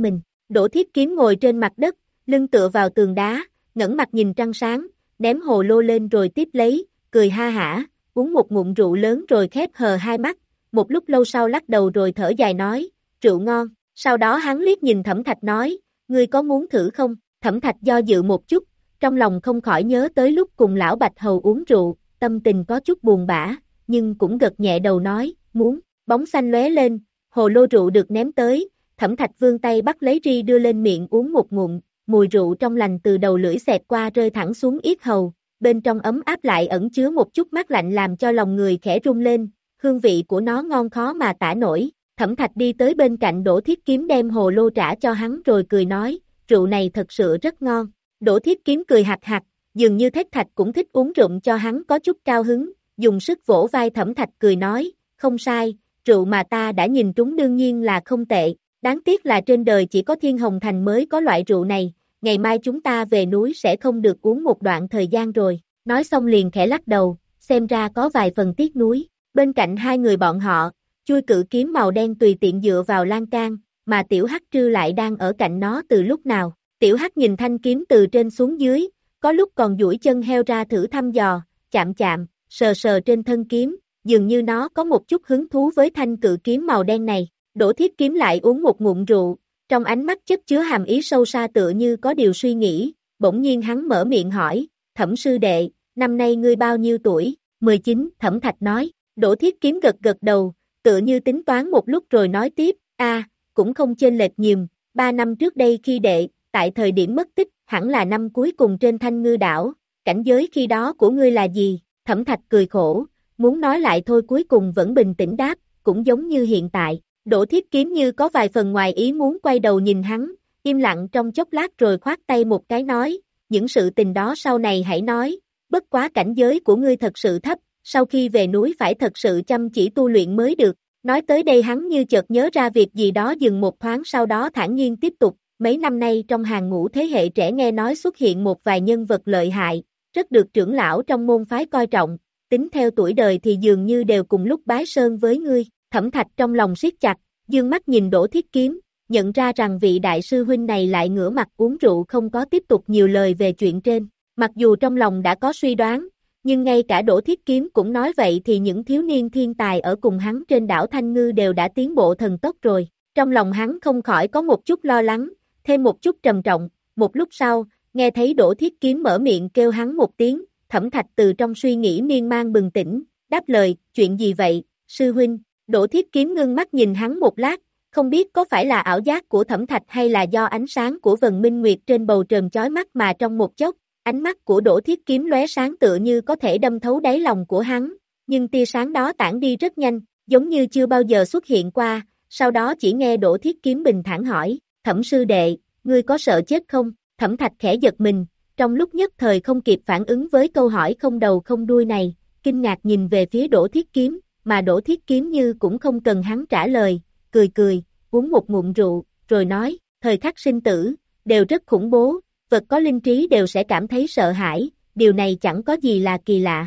Đỗ Thiết Kiếm ngồi trên mặt đất, lưng tựa vào tường đá, ngẩng mặt nhìn trăng sáng, ném hồ lô lên rồi tiếp lấy, cười ha hả, uống một ngụm rượu lớn rồi khép hờ hai mắt, một lúc lâu sau lắc đầu rồi thở dài nói, rượu ngon, sau đó hắn liếc nhìn Thẩm Thạch nói, ngươi có muốn thử không? Thẩm Thạch do dự một chút, trong lòng không khỏi nhớ tới lúc cùng lão Bạch Hầu uống rượu, tâm tình có chút buồn bã, nhưng cũng gật nhẹ đầu nói, muốn, bóng xanh lóe lên, hồ lô rượu được ném tới, Thẩm Thạch vươn tay bắt lấy ri đưa lên miệng uống một ngụm, mùi rượu trong lành từ đầu lưỡi xẹt qua rơi thẳng xuống yết hầu, bên trong ấm áp lại ẩn chứa một chút mát lạnh làm cho lòng người khẽ rung lên, hương vị của nó ngon khó mà tả nổi. Thẩm Thạch đi tới bên cạnh Đỗ Thiết Kiếm đem hồ lô trả cho hắn rồi cười nói, rượu này thật sự rất ngon. Đỗ Thiết Kiếm cười hạc hạc, dường như Thất Thạch cũng thích uống rượu cho hắn có chút cao hứng, dùng sức vỗ vai Thẩm Thạch cười nói, không sai, rượu mà ta đã nhìn trúng đương nhiên là không tệ, đáng tiếc là trên đời chỉ có Thiên Hồng Thành mới có loại rượu này, ngày mai chúng ta về núi sẽ không được uống một đoạn thời gian rồi, nói xong liền khẽ lắc đầu, xem ra có vài phần tiếc nuối. Bên cạnh hai người bọn họ, Chui Cự Kiếm màu đen tùy tiện dựa vào lan can, mà Tiểu Hắc Trư lại đang ở cạnh nó từ lúc nào. Tiểu Hắc nhìn thanh kiếm từ trên xuống dưới, có lúc còn duỗi chân heo ra thử thăm dò, chạm chạm, sờ sờ trên thân kiếm, dường như nó có một chút hứng thú với thanh cự kiếm màu đen này. Đỗ Thiết Kiếm lại uống một ngụm rượu, trong ánh mắt chất chứa hàm ý sâu xa tựa như có điều suy nghĩ, bỗng nhiên hắn mở miệng hỏi, Thẩm sư đệ, năm nay ngươi bao nhiêu tuổi? mười chín, Thẩm Thạch nói. Đỗ Thiết Kiếm gật gật đầu, tựa như tính toán một lúc rồi nói tiếp, a, cũng không chênh lệch nhiều, ba năm trước đây khi đệ, tại thời điểm mất tích, hẳn là năm cuối cùng trên Thanh Ngư đảo, cảnh giới khi đó của ngươi là gì? Thẩm Thạch cười khổ, muốn nói lại thôi cuối cùng vẫn bình tĩnh đáp, cũng giống như hiện tại. Đỗ Thiết Kiếm như có vài phần ngoài ý muốn quay đầu nhìn hắn, im lặng trong chốc lát rồi khoát tay một cái nói, những sự tình đó sau này hãy nói, bất quá cảnh giới của ngươi thật sự thấp, sau khi về núi phải thật sự chăm chỉ tu luyện mới được. Nói tới đây hắn như chợt nhớ ra việc gì đó dừng một thoáng sau đó thản nhiên tiếp tục, mấy năm nay trong hàng ngũ thế hệ trẻ nghe nói xuất hiện một vài nhân vật lợi hại, rất được trưởng lão trong môn phái coi trọng, tính theo tuổi đời thì dường như đều cùng lúc bái sơn với ngươi. Thẩm Thạch trong lòng siết chặt, dương mắt nhìn Đỗ Thiết Kiếm, nhận ra rằng vị đại sư huynh này lại ngửa mặt uống rượu không có tiếp tục nhiều lời về chuyện trên. Mặc dù trong lòng đã có suy đoán, nhưng ngay cả Đỗ Thiết Kiếm cũng nói vậy thì những thiếu niên thiên tài ở cùng hắn trên đảo Thanh Ngư đều đã tiến bộ thần tốc rồi. Trong lòng hắn không khỏi có một chút lo lắng, thêm một chút trầm trọng, một lúc sau, nghe thấy Đỗ Thiết Kiếm mở miệng kêu hắn một tiếng, Thẩm Thạch từ trong suy nghĩ miên man bừng tỉnh, đáp lời, chuyện gì vậy, sư huynh? Đỗ Thiết Kiếm ngưng mắt nhìn hắn một lát, không biết có phải là ảo giác của Thẩm Thạch hay là do ánh sáng của vầng minh nguyệt trên bầu trời chói mắt mà trong một chốc, ánh mắt của Đỗ Thiết Kiếm lóe sáng tựa như có thể đâm thấu đáy lòng của hắn, nhưng tia sáng đó tản đi rất nhanh, giống như chưa bao giờ xuất hiện qua, sau đó chỉ nghe Đỗ Thiết Kiếm bình thản hỏi, Thẩm sư đệ, ngươi có sợ chết không? Thẩm Thạch khẽ giật mình, trong lúc nhất thời không kịp phản ứng với câu hỏi không đầu không đuôi này, kinh ngạc nhìn về phía Đỗ Thiết Kiếm, mà Đỗ Thiết Kiếm như cũng không cần hắn trả lời, cười cười, uống một ngụm rượu, rồi nói, thời khắc sinh tử, đều rất khủng bố, vật có linh trí đều sẽ cảm thấy sợ hãi, điều này chẳng có gì là kỳ lạ.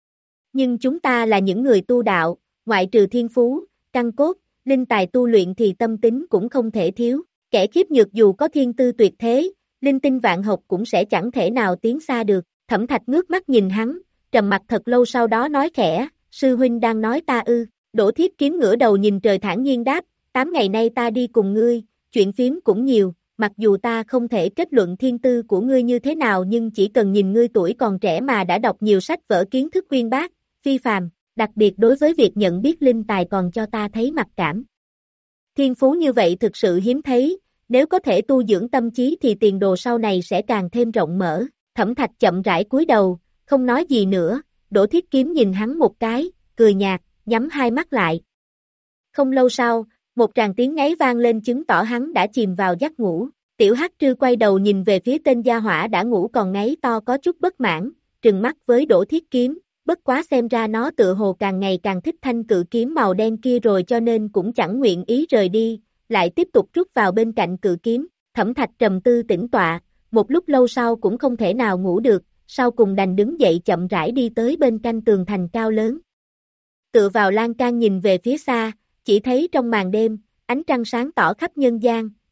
Nhưng chúng ta là những người tu đạo, ngoại trừ thiên phú, căn cốt, linh tài tu luyện thì tâm tính cũng không thể thiếu, kẻ khiếp nhược dù có thiên tư tuyệt thế, linh tinh vạn học cũng sẽ chẳng thể nào tiến xa được. Thẩm Thạch ngước mắt nhìn hắn, trầm mặt thật lâu sau đó nói khẽ, sư huynh đang nói ta ư? Đỗ Thiết Kiếm ngửa đầu nhìn trời thản nhiên đáp, tám ngày nay ta đi cùng ngươi, chuyện phiếm cũng nhiều, mặc dù ta không thể kết luận thiên tư của ngươi như thế nào nhưng chỉ cần nhìn ngươi tuổi còn trẻ mà đã đọc nhiều sách vở kiến thức uyên bác, phi phàm, đặc biệt đối với việc nhận biết linh tài còn cho ta thấy mặc cảm. Thiên phú như vậy thực sự hiếm thấy, nếu có thể tu dưỡng tâm trí thì tiền đồ sau này sẽ càng thêm rộng mở. Thẩm Thạch chậm rãi cúi đầu, không nói gì nữa, Đỗ Thiết Kiếm nhìn hắn một cái, cười nhạt, nhắm hai mắt lại. Không lâu sau, một tràng tiếng ngáy vang lên chứng tỏ hắn đã chìm vào giấc ngủ. Tiểu Hắc Trư quay đầu nhìn về phía tên gia hỏa đã ngủ còn ngáy to có chút bất mãn, trừng mắt với Đỗ Thiết Kiếm, bất quá xem ra nó tựa hồ càng ngày càng thích thanh cự kiếm màu đen kia rồi cho nên cũng chẳng nguyện ý rời đi, lại tiếp tục rút vào bên cạnh cự kiếm. Thẩm Thạch trầm tư tĩnh tọa, một lúc lâu sau cũng không thể nào ngủ được, sau cùng đành đứng dậy chậm rãi đi tới bên cạnh tường thành cao lớn. Tựa vào lan can nhìn về phía xa, chỉ thấy trong màn đêm, ánh trăng sáng tỏ khắp nhân gian,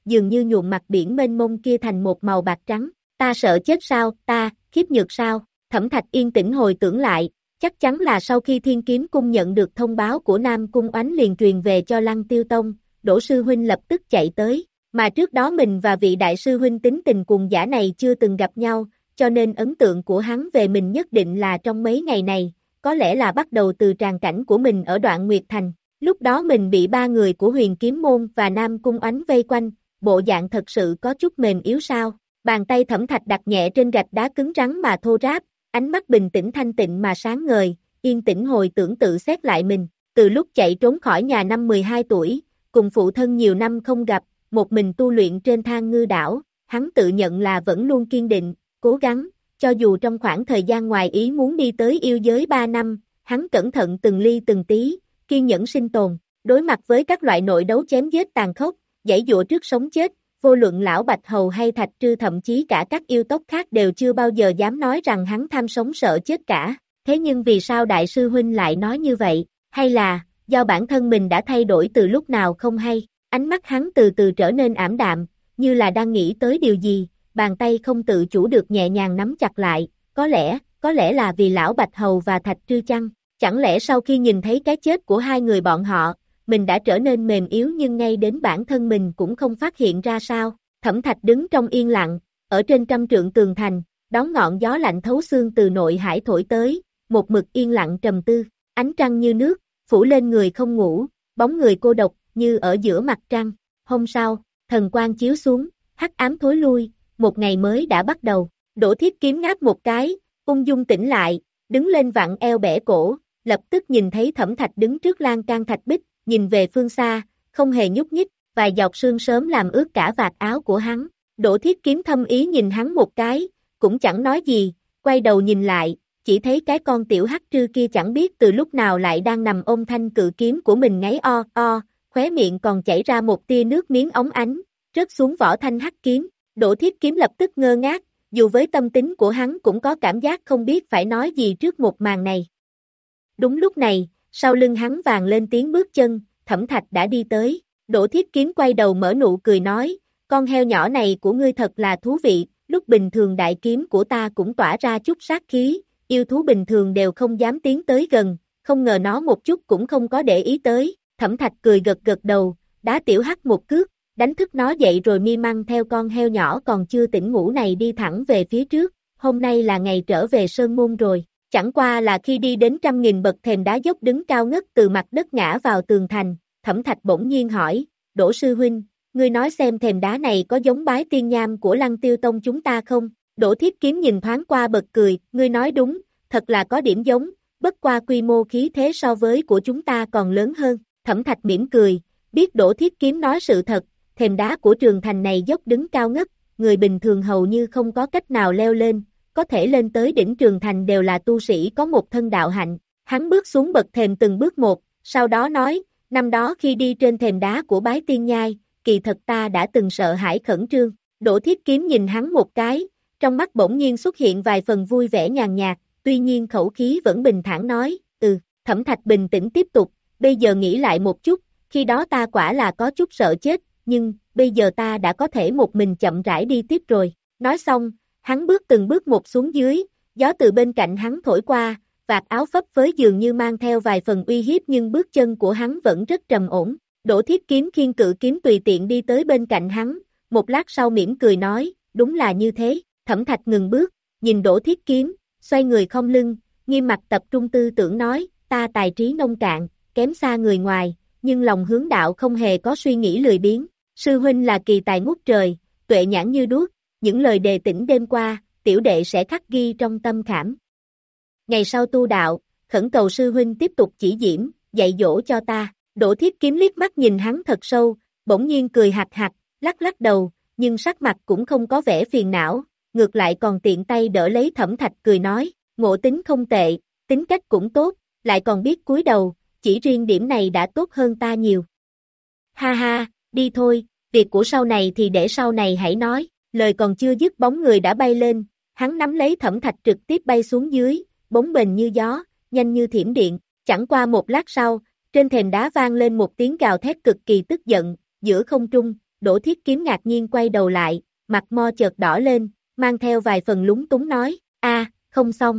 dường như nhuộm mặt biển mênh mông kia thành một màu bạc trắng. Ta sợ chết sao, ta, khiếp nhược sao? Thẩm Thạch yên tĩnh hồi tưởng lại, chắc chắn là sau khi Thiên Kiếm Cung nhận được thông báo của Nam Cung Oánh liền truyền về cho Lăng Tiêu Tông, Đỗ sư huynh lập tức chạy tới, mà trước đó mình và vị đại sư huynh tính tình cuồng dã này chưa từng gặp nhau, cho nên ấn tượng của hắn về mình nhất định là trong mấy ngày này, có lẽ là bắt đầu từ tràng cảnh của mình ở Đoạn Nguyệt Thành. Lúc đó mình bị ba người của Huyền Kiếm Môn và Nam Cung Oánh vây quanh, bộ dạng thật sự có chút mềm yếu sao. Bàn tay Thẩm Thạch đặt nhẹ trên gạch đá cứng rắn mà thô ráp, ánh mắt bình tĩnh thanh tịnh mà sáng ngời, yên tĩnh hồi tưởng tự xét lại mình. Từ lúc chạy trốn khỏi nhà năm mười hai tuổi, cùng phụ thân nhiều năm không gặp, một mình tu luyện trên Thang Ngư đảo, hắn tự nhận là vẫn luôn kiên định, cố gắng, cho dù trong khoảng thời gian ngoài ý muốn đi tới yêu giới ba năm, hắn cẩn thận từng ly từng tí, kiên nhẫn sinh tồn, đối mặt với các loại nội đấu chém giết tàn khốc, giãy giụa trước sống chết, vô luận lão Bạch Hầu hay Thạch Trư thậm chí cả các yêu tộc khác đều chưa bao giờ dám nói rằng hắn tham sống sợ chết cả. Thế nhưng vì sao đại sư huynh lại nói như vậy, hay là, do bản thân mình đã thay đổi từ lúc nào không hay, ánh mắt hắn từ từ trở nên ảm đạm, như là đang nghĩ tới điều gì, bàn tay không tự chủ được nhẹ nhàng nắm chặt lại, có lẽ, có lẽ là vì lão Bạch Hầu và Thạch Trư chăng, chẳng lẽ sau khi nhìn thấy cái chết của hai người bọn họ, mình đã trở nên mềm yếu nhưng ngay đến bản thân mình cũng không phát hiện ra sao. Thẩm Thạch đứng trong yên lặng, ở trên trăm trượng tường thành, đón ngọn gió lạnh thấu xương từ nội hải thổi tới, một mực yên lặng trầm tư, ánh trăng như nước, phủ lên người không ngủ, bóng người cô độc, như ở giữa mặt trăng. Hôm sau, thần quang chiếu xuống, hắc ám thối lui, một ngày mới đã bắt đầu. Đỗ Thiết Kiếm ngáp một cái, ung dung tỉnh lại, đứng lên vặn eo bẻ cổ, lập tức nhìn thấy Thẩm Thạch đứng trước lan can thạch bích, nhìn về phương xa, không hề nhúc nhích, vài giọt sương sớm làm ướt cả vạt áo của hắn. Đỗ Thiết Kiếm thâm ý nhìn hắn một cái, cũng chẳng nói gì, quay đầu nhìn lại, chỉ thấy cái con tiểu hắc trư kia chẳng biết từ lúc nào lại đang nằm ôm thanh cự kiếm của mình ngáy o o, khóe miệng còn chảy ra một tia nước miếng óng ánh, rớt xuống vỏ thanh hắc kiếm. Đỗ Thiết Kiếm lập tức ngơ ngác, dù với tâm tính của hắn cũng có cảm giác không biết phải nói gì trước một màn này. Đúng lúc này, sau lưng hắn vàng lên tiếng bước chân, Thẩm Thạch đã đi tới. Đỗ Thiết Kiếm quay đầu mở nụ cười nói, con heo nhỏ này của ngươi thật là thú vị, lúc bình thường đại kiếm của ta cũng tỏa ra chút sát khí, yêu thú bình thường đều không dám tiến tới gần, không ngờ nó một chút cũng không có để ý tới. Thẩm Thạch cười gật gật đầu, đá tiểu hắc một cước, đánh thức nó dậy rồi mi măng theo con heo nhỏ còn chưa tỉnh ngủ này đi thẳng về phía trước. Hôm nay là ngày trở về Sơn Môn rồi, chẳng qua là khi đi đến trăm nghìn bậc thềm đá dốc đứng cao ngất từ mặt đất ngã vào tường thành, Thẩm Thạch bỗng nhiên hỏi, Đỗ sư huynh, ngươi nói xem thềm đá này có giống bái tiên nham của Lăng Tiêu Tông chúng ta không? Đỗ Thiết Kiếm nhìn thoáng qua bật cười, ngươi nói đúng, thật là có điểm giống, bất qua quy mô khí thế so với của chúng ta còn lớn hơn. Thẩm Thạch mỉm cười, biết Đỗ Thiết Kiếm nói sự thật, thềm đá của trường thành này dốc đứng cao ngất, người bình thường hầu như không có cách nào leo lên, có thể lên tới đỉnh trường thành đều là tu sĩ có một thân đạo hạnh. Hắn bước xuống bậc thềm từng bước một, sau đó nói, năm đó khi đi trên thềm đá của bái tiên nhai, kỳ thật ta đã từng sợ hãi khẩn trương. Đỗ Thiết Kiếm nhìn hắn một cái, trong mắt bỗng nhiên xuất hiện vài phần vui vẻ nhàn nhạt, tuy nhiên khẩu khí vẫn bình thản nói, ừ. Thẩm Thạch bình tĩnh tiếp tục, bây giờ nghĩ lại một chút, khi đó ta quả là có chút sợ chết, nhưng, bây giờ ta đã có thể một mình chậm rãi đi tiếp rồi. Nói xong, hắn bước từng bước một xuống dưới, gió từ bên cạnh hắn thổi qua, vạt áo phấp phới dường như mang theo vài phần uy hiếp nhưng bước chân của hắn vẫn rất trầm ổn. Đỗ Thiết Kiếm khiêng cự kiếm tùy tiện đi tới bên cạnh hắn, một lát sau mỉm cười nói, đúng là như thế. Thẩm Thạch ngừng bước, nhìn Đỗ Thiết Kiếm, xoay người khom lưng, nghiêm mặt tập trung tư tưởng nói, ta tài trí nông cạn, kém xa người ngoài, nhưng lòng hướng đạo không hề có suy nghĩ lười biếng. Sư huynh là kỳ tài ngút trời, tuệ nhãn như đuốc, những lời đề tỉnh đêm qua, tiểu đệ sẽ khắc ghi trong tâm khảm. Ngày sau tu đạo, khẩn cầu sư huynh tiếp tục chỉ điểm, dạy dỗ cho ta. Đỗ Thiết Kiếm liếc mắt nhìn hắn thật sâu, bỗng nhiên cười hạc hạc, lắc lắc đầu, nhưng sắc mặt cũng không có vẻ phiền não, ngược lại còn tiện tay đỡ lấy Thẩm Thạch cười nói, ngộ tính không tệ, tính cách cũng tốt, lại còn biết cúi đầu, chỉ riêng điểm này đã tốt hơn ta nhiều. Ha ha, đi thôi, việc của sau này thì để sau này hãy nói. Lời còn chưa dứt bóng người đã bay lên, hắn nắm lấy Thẩm Thạch trực tiếp bay xuống dưới, bóng bềnh như gió, nhanh như thiểm điện. Chẳng qua một lát sau, trên thềm đá vang lên một tiếng gào thét cực kỳ tức giận, giữa không trung, Đỗ Thiết Kiếm ngạc nhiên quay đầu lại, mặt mo chợt đỏ lên, mang theo vài phần lúng túng nói, a, không xong.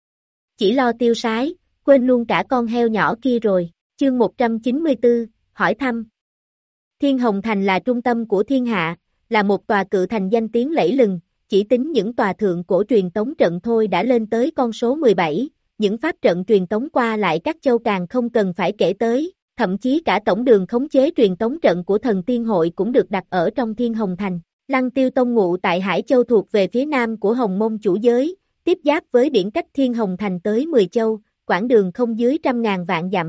Chỉ lo tiêu sái, quên luôn cả con heo nhỏ kia rồi. Chương một trăm chín mươi tư, hỏi thăm. Thiên Hồng Thành là trung tâm của thiên hạ, là một tòa cự thành danh tiếng lẫy lừng, chỉ tính những tòa thượng cổ truyền tống trận thôi đã lên tới con số mười bảy, những pháp trận truyền tống qua lại các châu càng không cần phải kể tới, thậm chí cả tổng đường khống chế truyền tống trận của thần tiên hội cũng được đặt ở trong Thiên Hồng Thành. Lăng Tiêu Tông ngụ tại Hải Châu thuộc về phía nam của Hồng Mông chủ giới, tiếp giáp với biển cách Thiên Hồng Thành tới mười châu, quãng đường không dưới trăm ngàn vạn dặm.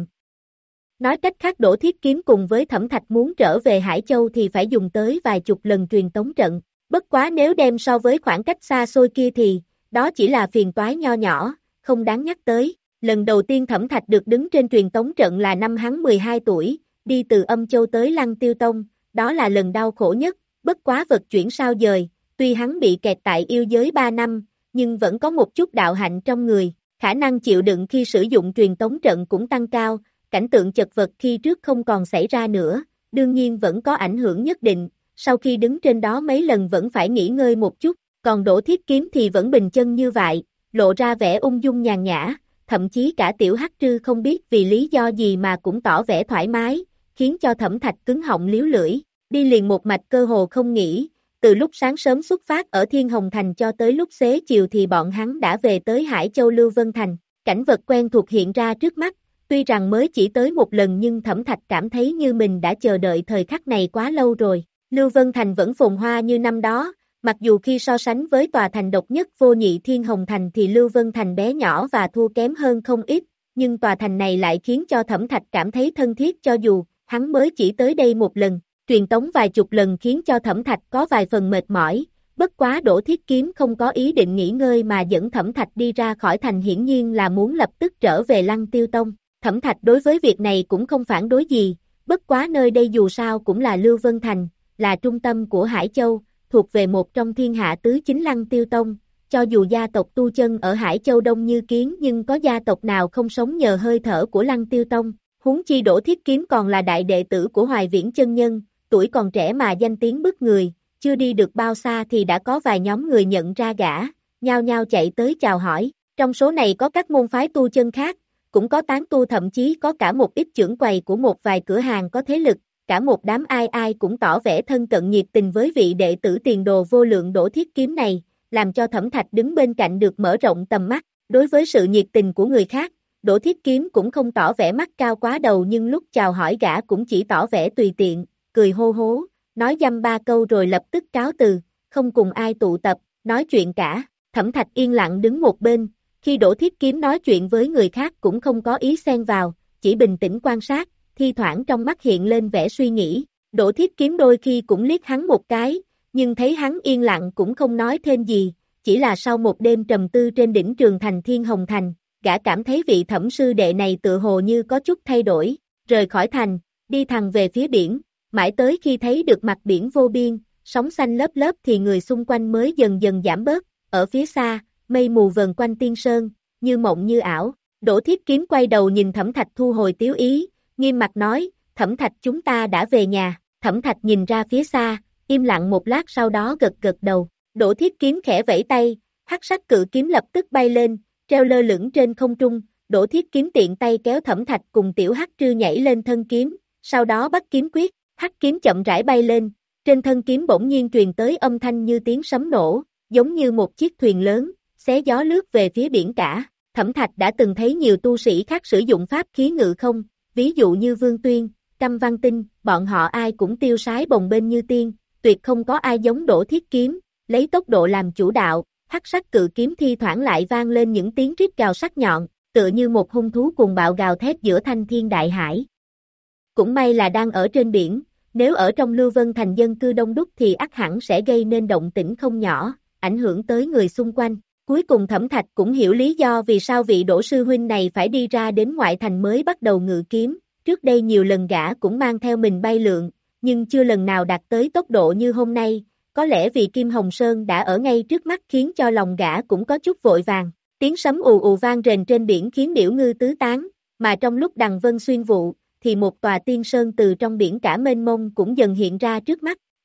Nói cách khác, Đỗ Thiết Kiếm cùng với Thẩm Thạch muốn trở về Hải Châu thì phải dùng tới vài chục lần truyền tống trận, bất quá nếu đem so với khoảng cách xa xôi kia thì, đó chỉ là phiền toái nho nhỏ, không đáng nhắc tới. Lần đầu tiên Thẩm Thạch được đứng trên truyền tống trận là năm hắn mười hai tuổi, đi từ Âm Châu tới Lăng Tiêu Tông, đó là lần đau khổ nhất, bất quá vật chuyển sao dời, tuy hắn bị kẹt tại yêu giới ba năm, nhưng vẫn có một chút đạo hạnh trong người, khả năng chịu đựng khi sử dụng truyền tống trận cũng tăng cao, cảnh tượng chật vật khi trước không còn xảy ra nữa, đương nhiên vẫn có ảnh hưởng nhất định, sau khi đứng trên đó mấy lần vẫn phải nghỉ ngơi một chút, còn Đỗ Thiết Kiếm thì vẫn bình chân như vậy, lộ ra vẻ ung dung nhàn nhã, thậm chí cả Tiểu Hắc Trư không biết vì lý do gì mà cũng tỏ vẻ thoải mái, khiến cho Thẩm Thạch cứng họng líu lưỡi, đi liền một mạch cơ hồ không nghỉ, từ lúc sáng sớm xuất phát ở Thiên Hồng Thành cho tới lúc xế chiều thì bọn hắn đã về tới Hải Châu Lưu Vân Thành, cảnh vật quen thuộc hiện ra trước mắt, tuy rằng mới chỉ tới một lần nhưng Thẩm Thạch cảm thấy như mình đã chờ đợi thời khắc này quá lâu rồi. Lưu Vân Thành vẫn phồn hoa như năm đó, mặc dù khi so sánh với tòa thành độc nhất vô nhị Thiên Hồng Thành thì Lưu Vân Thành bé nhỏ và thua kém hơn không ít, nhưng tòa thành này lại khiến cho Thẩm Thạch cảm thấy thân thiết cho dù hắn mới chỉ tới đây một lần. Truyền tống vài chục lần khiến cho Thẩm Thạch có vài phần mệt mỏi, bất quá Đỗ Thiết Kiếm không có ý định nghỉ ngơi mà dẫn Thẩm Thạch đi ra khỏi thành, hiển nhiên là muốn lập tức trở về Lăng Tiêu Tông. Thẩm Thạch đối với việc này cũng không phản đối gì, bất quá nơi đây dù sao cũng là Lưu Vân Thành, là trung tâm của Hải Châu, thuộc về một trong thiên hạ tứ chính Lăng Tiêu Tông, cho dù gia tộc tu chân ở Hải Châu đông như kiến nhưng có gia tộc nào không sống nhờ hơi thở của Lăng Tiêu Tông, huống chi Đỗ Thiết Kiếm còn là đại đệ tử của Hoài Viễn chân nhân, tuổi còn trẻ mà danh tiếng bức người, chưa đi được bao xa thì đã có vài nhóm người nhận ra gã, nhao nhao chạy tới chào hỏi, trong số này có các môn phái tu chân khác, cũng có tán tu, thậm chí có cả một ít trưởng quầy của một vài cửa hàng có thế lực, cả một đám ai ai cũng tỏ vẻ thân cận nhiệt tình với vị đệ tử tiền đồ vô lượng Đỗ Thiết Kiếm này, làm cho Thẩm Thạch đứng bên cạnh được mở rộng tầm mắt, đối với sự nhiệt tình của người khác, Đỗ Thiết Kiếm cũng không tỏ vẻ mắt cao quá đầu nhưng lúc chào hỏi gã cũng chỉ tỏ vẻ tùy tiện, cười hô hố, nói dăm ba câu rồi lập tức cáo từ, không cùng ai tụ tập, nói chuyện cả. Thẩm Thạch yên lặng đứng một bên, khi Đỗ Thiết Kiếm nói chuyện với người khác cũng không có ý xen vào, chỉ bình tĩnh quan sát, thi thoảng trong mắt hiện lên vẻ suy nghĩ. Đỗ Thiết Kiếm đôi khi cũng liếc hắn một cái, nhưng thấy hắn yên lặng cũng không nói thêm gì, chỉ là sau một đêm trầm tư trên đỉnh trường thành Thiên Hồng Thành, gã cảm thấy vị thẩm sư đệ này tự hồ như có chút thay đổi, rời khỏi thành, đi thẳng về phía biển. Mãi tới khi thấy được mặt biển vô biên, sóng xanh lớp lớp thì người xung quanh mới dần dần giảm bớt, ở phía xa, mây mù vần quanh tiên sơn, như mộng như ảo. Đỗ Thiết Kiếm quay đầu nhìn Thẩm Thạch thu hồi tiếu ý, nghiêm mặt nói, Thẩm Thạch chúng ta đã về nhà. Thẩm Thạch nhìn ra phía xa, im lặng một lát sau đó gật gật đầu. Đỗ Thiết Kiếm khẽ vẫy tay, hắc sắc cự kiếm lập tức bay lên, treo lơ lửng trên không trung. Đỗ Thiết Kiếm tiện tay kéo Thẩm Thạch cùng Tiểu Hắc Trư nhảy lên thân kiếm, sau đó bắt kiếm quyết. Hắc kiếm chậm rãi bay lên, trên thân kiếm bỗng nhiên truyền tới âm thanh như tiếng sấm nổ, giống như một chiếc thuyền lớn, xé gió lướt về phía biển cả. Thẩm Thạch đã từng thấy nhiều tu sĩ khác sử dụng pháp khí ngự không, ví dụ như Vương Tuyên, Căm Văn Tinh, bọn họ ai cũng tiêu sái bồng bềnh như tiên, tuyệt không có ai giống Đỗ Thiết Kiếm, lấy tốc độ làm chủ đạo, hắc sắc cự kiếm thi thoảng lại vang lên những tiếng rít gào sắc nhọn, tựa như một hung thú cuồng bạo gào thét giữa thanh thiên đại hải. Cũng may là đang ở trên biển, nếu ở trong Lưu Vân Thành dân cư đông đúc thì ắt hẳn sẽ gây nên động tĩnh không nhỏ, ảnh hưởng tới người xung quanh. Cuối cùng Thẩm Thạch cũng hiểu lý do vì sao vị Đỗ sư huynh này phải đi ra đến ngoại thành mới bắt đầu ngự kiếm, trước đây nhiều lần gã cũng mang theo mình bay lượn, nhưng chưa lần nào đạt tới tốc độ như hôm nay, có lẽ vì Kim Hồng Sơn đã ở ngay trước mắt khiến cho lòng gã cũng có chút vội vàng. Tiếng sấm ù ù vang rền trên biển khiến điểu ngư tứ tán, mà trong lúc đằng vân xuyên vụ, thì một tòa tiên sơn từ trong biển cả mênh mông cũng dần hiện ra trước mắt.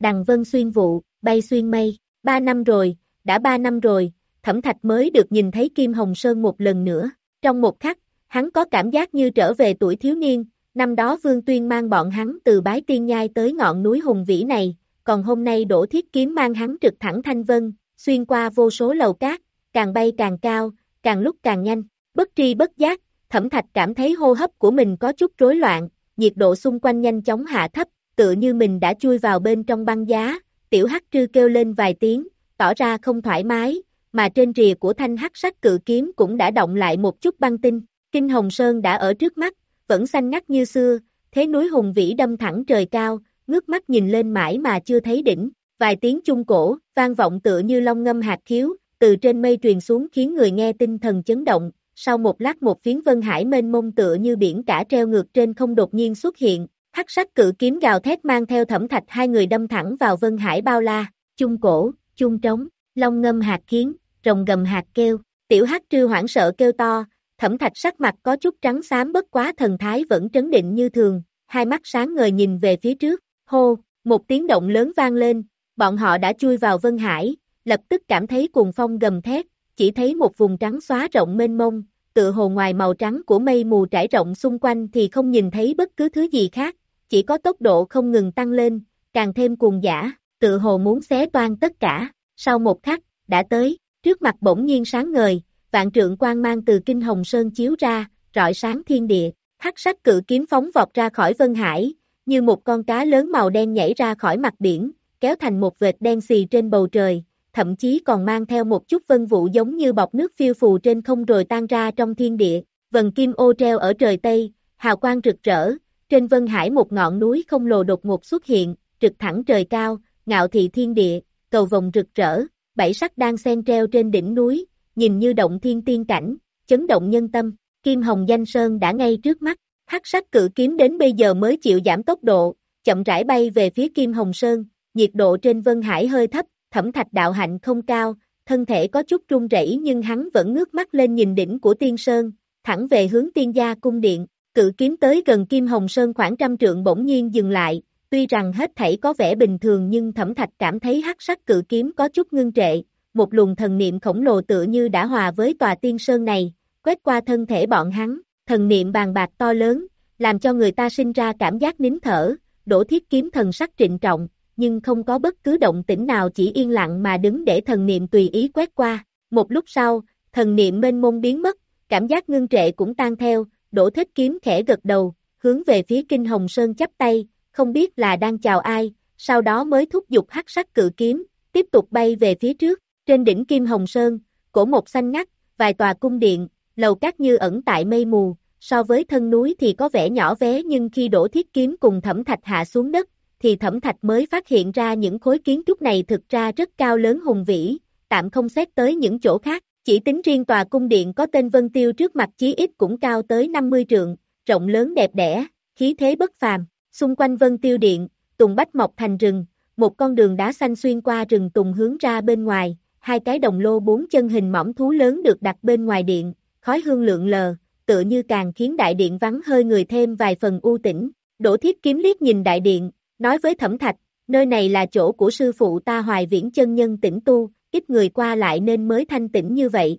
đằng vân xuyên vụ, bay xuyên mây, ba năm rồi, đã ba năm rồi, Thẩm Thạch mới được nhìn thấy Kim Hồng Sơn một lần nữa, trong một khắc, hắn có cảm giác như trở về tuổi thiếu niên, năm đó Vương Tuyên mang bọn hắn từ Bái Tiên Nhai tới ngọn núi hùng vĩ này, còn hôm nay Đỗ Thiết Kiếm mang hắn trực thẳng Thanh Vân, xuyên qua vô số lầu cát, càng bay càng cao, càng lúc càng nhanh, bất tri bất giác, Thẩm Thạch cảm thấy hô hấp của mình có chút rối loạn, nhiệt độ xung quanh nhanh chóng hạ thấp, tựa như mình đã chui vào bên trong băng giá, tiểu hắc trư kêu lên vài tiếng, tỏ ra không thoải mái, mà trên rìa của thanh hắc sắc cự kiếm cũng đã động lại một chút băng tinh, Kinh Hồng Sơn đã ở trước mắt, vẫn xanh ngắt như xưa, thế núi hùng vĩ đâm thẳng trời cao, ngước mắt nhìn lên mãi mà chưa thấy đỉnh, vài tiếng chung cổ, vang vọng tựa như long ngâm hạt khiếu, từ trên mây truyền xuống khiến người nghe tinh thần chấn động, sau một lát một phiến vân hải mênh mông tựa như biển cả treo ngược trên không đột nhiên xuất hiện, hắc sắc cự kiếm gào thét mang theo Thẩm Thạch hai người đâm thẳng vào vân hải bao la, chung cổ, chung trống, long ngâm hạt khiến, rồng gầm hạt kêu, tiểu hắc trư hoảng sợ kêu to, Thẩm Thạch sắc mặt có chút trắng xám bất quá thần thái vẫn trấn định như thường, hai mắt sáng ngời nhìn về phía trước, hô, một tiếng động lớn vang lên, bọn họ đã chui vào vân hải, lập tức cảm thấy cuồng phong gầm thét, chỉ thấy một vùng trắng xóa rộng mênh mông, tựa hồ ngoài màu trắng của mây mù trải rộng xung quanh thì không nhìn thấy bất cứ thứ gì khác, chỉ có tốc độ không ngừng tăng lên, càng thêm cuồng dã, tựa hồ muốn xé toang tất cả, sau một khắc, đã tới, trước mặt bỗng nhiên sáng ngời, vạn trượng quang mang từ Kinh Hồng Sơn chiếu ra, rọi sáng thiên địa, hắc sắc cự kiếm phóng vọt ra khỏi vân hải, như một con cá lớn màu đen nhảy ra khỏi mặt biển, kéo thành một vệt đen xì trên bầu trời, thậm chí còn mang theo một chút vân vụ giống như bọt nước phiêu phù trên không rồi tan ra trong thiên địa, vần kim ô treo ở trời Tây, hào quang rực rỡ, trên vân hải một ngọn núi không lồ đột ngột xuất hiện, trực thẳng trời cao, ngạo thị thiên địa, cầu vồng rực rỡ, bảy sắc đang xen treo trên đỉnh núi, nhìn như động thiên tiên cảnh, chấn động nhân tâm, Kim Hồng Danh Sơn đã ngay trước mắt, hắc sắc cự kiếm đến bây giờ mới chịu giảm tốc độ, chậm rãi bay về phía Kim Hồng Sơn, nhiệt độ trên vân hải hơi thấp, Thẩm Thạch đạo hạnh không cao, thân thể có chút run rẩy nhưng hắn vẫn ngước mắt lên nhìn đỉnh của Tiên Sơn, thẳng về hướng Tiên Gia cung điện, cự kiếm tới gần Kim Hồng Sơn khoảng trăm trượng bỗng nhiên dừng lại, tuy rằng hết thảy có vẻ bình thường nhưng Thẩm Thạch cảm thấy hắc sắc cự kiếm có chút ngưng trệ, một luồng thần niệm khổng lồ tựa như đã hòa với tòa Tiên Sơn này, quét qua thân thể bọn hắn, thần niệm bàn bạc to lớn, làm cho người ta sinh ra cảm giác nín thở, Đỗ Thiết Kiếm thần sắc trịnh trọng, nhưng không có bất cứ động tĩnh nào, chỉ yên lặng mà đứng để thần niệm tùy ý quét qua. Một lúc sau, thần niệm mênh mông biến mất, cảm giác ngưng trệ cũng tan theo, Đỗ Thiết Kiếm khẽ gật đầu, hướng về phía Kinh Hồng Sơn chắp tay, không biết là đang chào ai, sau đó mới thúc giục hắc sắc cự kiếm, tiếp tục bay về phía trước. Trên đỉnh Kim Hồng Sơn, cổ một xanh ngắt, vài tòa cung điện, lầu cát như ẩn tại mây mù, so với thân núi thì có vẻ nhỏ bé nhưng khi Đỗ Thiết Kiếm cùng Thẩm Thạch hạ xuống đất, thì Thẩm Thạch mới phát hiện ra những khối kiến trúc này thực ra rất cao lớn hùng vĩ, tạm không xét tới những chỗ khác, chỉ tính riêng tòa cung điện có tên Vân Tiêu trước mặt chí ít cũng cao tới năm mươi trượng, rộng lớn đẹp đẽ, khí thế bất phàm, xung quanh Vân Tiêu điện, tùng bách mọc thành rừng, một con đường đá xanh xuyên qua rừng tùng hướng ra bên ngoài, hai cái đồng lô bốn chân hình mỏng thú lớn được đặt bên ngoài điện, khói hương lượn lờ, tựa như càng khiến đại điện vắng hơi người thêm vài phần u tĩnh. Đỗ Thiết Kiếm liếc nhìn đại điện, nói với Thẩm Thạch, nơi này là chỗ của sư phụ ta Hoài Viễn chân nhân tĩnh tu, ít người qua lại nên mới thanh tĩnh như vậy.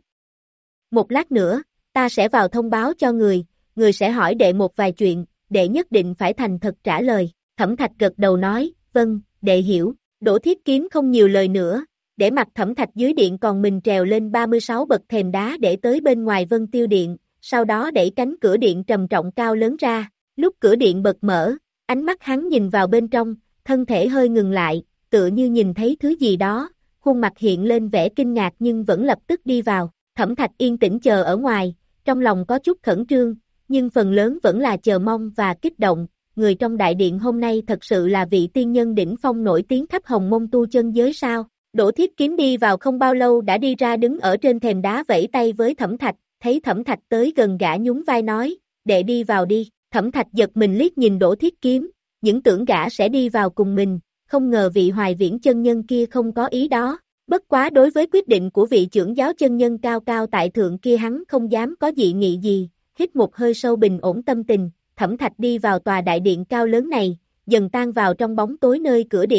Một lát nữa, ta sẽ vào thông báo cho người, người sẽ hỏi đệ một vài chuyện, đệ nhất định phải thành thật trả lời. Thẩm Thạch gật đầu nói, vâng, đệ hiểu. Đỗ Thiết Kiếm không nhiều lời nữa, để mặc Thẩm Thạch dưới điện còn mình trèo lên ba mươi sáu bậc thềm đá để tới bên ngoài Vân Tiêu điện, sau đó đẩy cánh cửa điện trầm trọng cao lớn ra, lúc cửa điện bật mở, ánh mắt hắn nhìn vào bên trong, thân thể hơi ngừng lại, tựa như nhìn thấy thứ gì đó, khuôn mặt hiện lên vẻ kinh ngạc nhưng vẫn lập tức đi vào. Thẩm Thạch yên tĩnh chờ ở ngoài, trong lòng có chút khẩn trương, nhưng phần lớn vẫn là chờ mong và kích động. Người trong đại điện hôm nay thật sự là vị tiên nhân đỉnh phong nổi tiếng khắp Hồng Mông tu chân giới sao? Đỗ Thiết Kiếm đi vào không bao lâu đã đi ra đứng ở trên thềm đá vẫy tay với Thẩm Thạch, thấy Thẩm Thạch tới gần gã nhún vai nói, đệ đi vào đi. Thẩm Thạch giật mình liếc nhìn Đỗ Thiết Kiếm, những tưởng gã sẽ đi vào cùng mình, không ngờ vị Hoài Viễn chân nhân kia không có ý đó. Bất quá đối với quyết định của vị trưởng giáo chân nhân cao cao tại thượng kia hắn không dám có dị nghị gì, hít một hơi sâu bình ổn tâm tình, Thẩm Thạch đi vào tòa đại điện cao lớn này, dần tan vào trong bóng tối nơi cửa điện.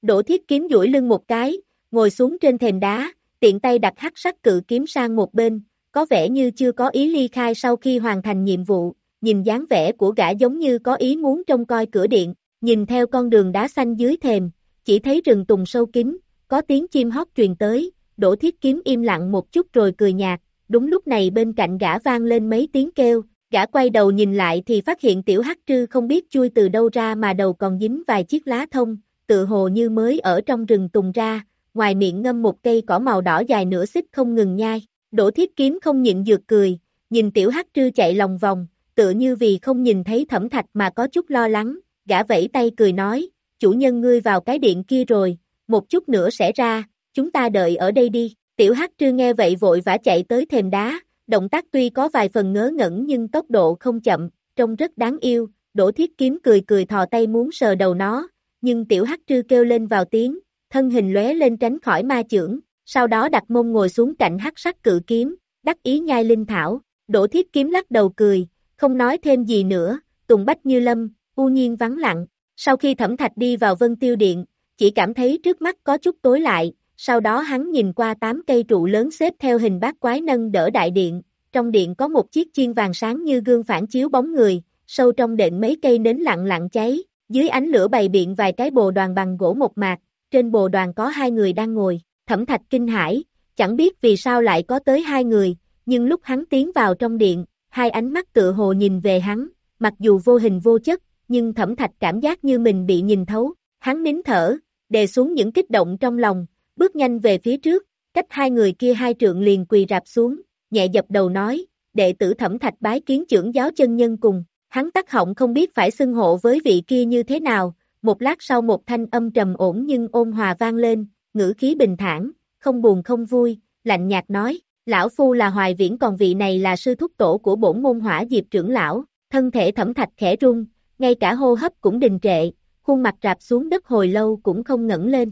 Đỗ Thiết Kiếm duỗi lưng một cái, ngồi xuống trên thềm đá, tiện tay đặt hắc sắc cự kiếm sang một bên, có vẻ như chưa có ý ly khai sau khi hoàn thành nhiệm vụ, nhìn dáng vẻ của gã giống như có ý muốn trông coi cửa điện, nhìn theo con đường đá xanh dưới thềm, chỉ thấy rừng tùng sâu kín, có tiếng chim hót truyền tới, Đỗ Thiết Kiếm im lặng một chút rồi cười nhạt, đúng lúc này bên cạnh gã vang lên mấy tiếng kêu, gã quay đầu nhìn lại thì phát hiện tiểu hắc trư không biết chui từ đâu ra mà đầu còn dính vài chiếc lá thông, tự hồ như mới ở trong rừng tùng ra, ngoài miệng ngâm một cây cỏ màu đỏ dài nửa xích không ngừng nhai, Đỗ Thiết Kiếm không nhịn dược cười, nhìn tiểu hắc trư chạy lòng vòng, tựa như vì không nhìn thấy Thẩm Thạch mà có chút lo lắng, gã vẫy tay cười nói, chủ nhân ngươi vào cái điện kia rồi, một chút nữa sẽ ra, chúng ta đợi ở đây đi, tiểu hắc trư nghe vậy vội vã chạy tới thềm đá, động tác tuy có vài phần ngớ ngẩn nhưng tốc độ không chậm, trông rất đáng yêu, Đỗ Thiết Kiếm cười cười thò tay muốn sờ đầu nó, nhưng tiểu hắc trư kêu lên vào tiếng, thân hình lóe lên tránh khỏi ma chưởng, sau đó đặt mông ngồi xuống cạnh hắc sắc cự kiếm, đắc ý nhai linh thảo, Đỗ Thiết Kiếm lắc đầu cười, không nói thêm gì nữa, tùng bách như lâm, u nhiên vắng lặng, sau khi Thẩm Thạch đi vào Vân Tiêu Điện, chỉ cảm thấy trước mắt có chút tối lại, sau đó hắn nhìn qua tám cây trụ lớn xếp theo hình bát quái nâng đỡ đại điện, trong điện có một chiếc chiên vàng sáng như gương phản chiếu bóng người, sâu trong đệm mấy cây nến lặng lặng cháy, dưới ánh lửa bày biện vài cái bồ đoàn bằng gỗ mộc mạc, trên bồ đoàn có hai người đang ngồi, Thẩm Thạch kinh hãi, chẳng biết vì sao lại có tới hai người, nhưng lúc hắn tiến vào trong điện, hai ánh mắt tựa hồ nhìn về hắn, mặc dù vô hình vô chất, nhưng Thẩm Thạch cảm giác như mình bị nhìn thấu, hắn nín thở, đè xuống những kích động trong lòng, bước nhanh về phía trước, cách hai người kia hai trượng liền quỳ rạp xuống, nhẹ dập đầu nói, đệ tử Thẩm Thạch bái kiến chưởng giáo chân nhân cùng, hắn tắc họng không biết phải xưng hộ với vị kia như thế nào, một lát sau một thanh âm trầm ổn nhưng ôn hòa vang lên, ngữ khí bình thản, không buồn không vui, lạnh nhạt nói, lão phu là Hoài Viễn còn vị này là sư thúc tổ của bổn môn Hỏa Diệp trưởng lão, thân thể Thẩm Thạch khẽ run, ngay cả hô hấp cũng đình trệ, khuôn mặt rạp xuống đất hồi lâu cũng không ngẩng lên.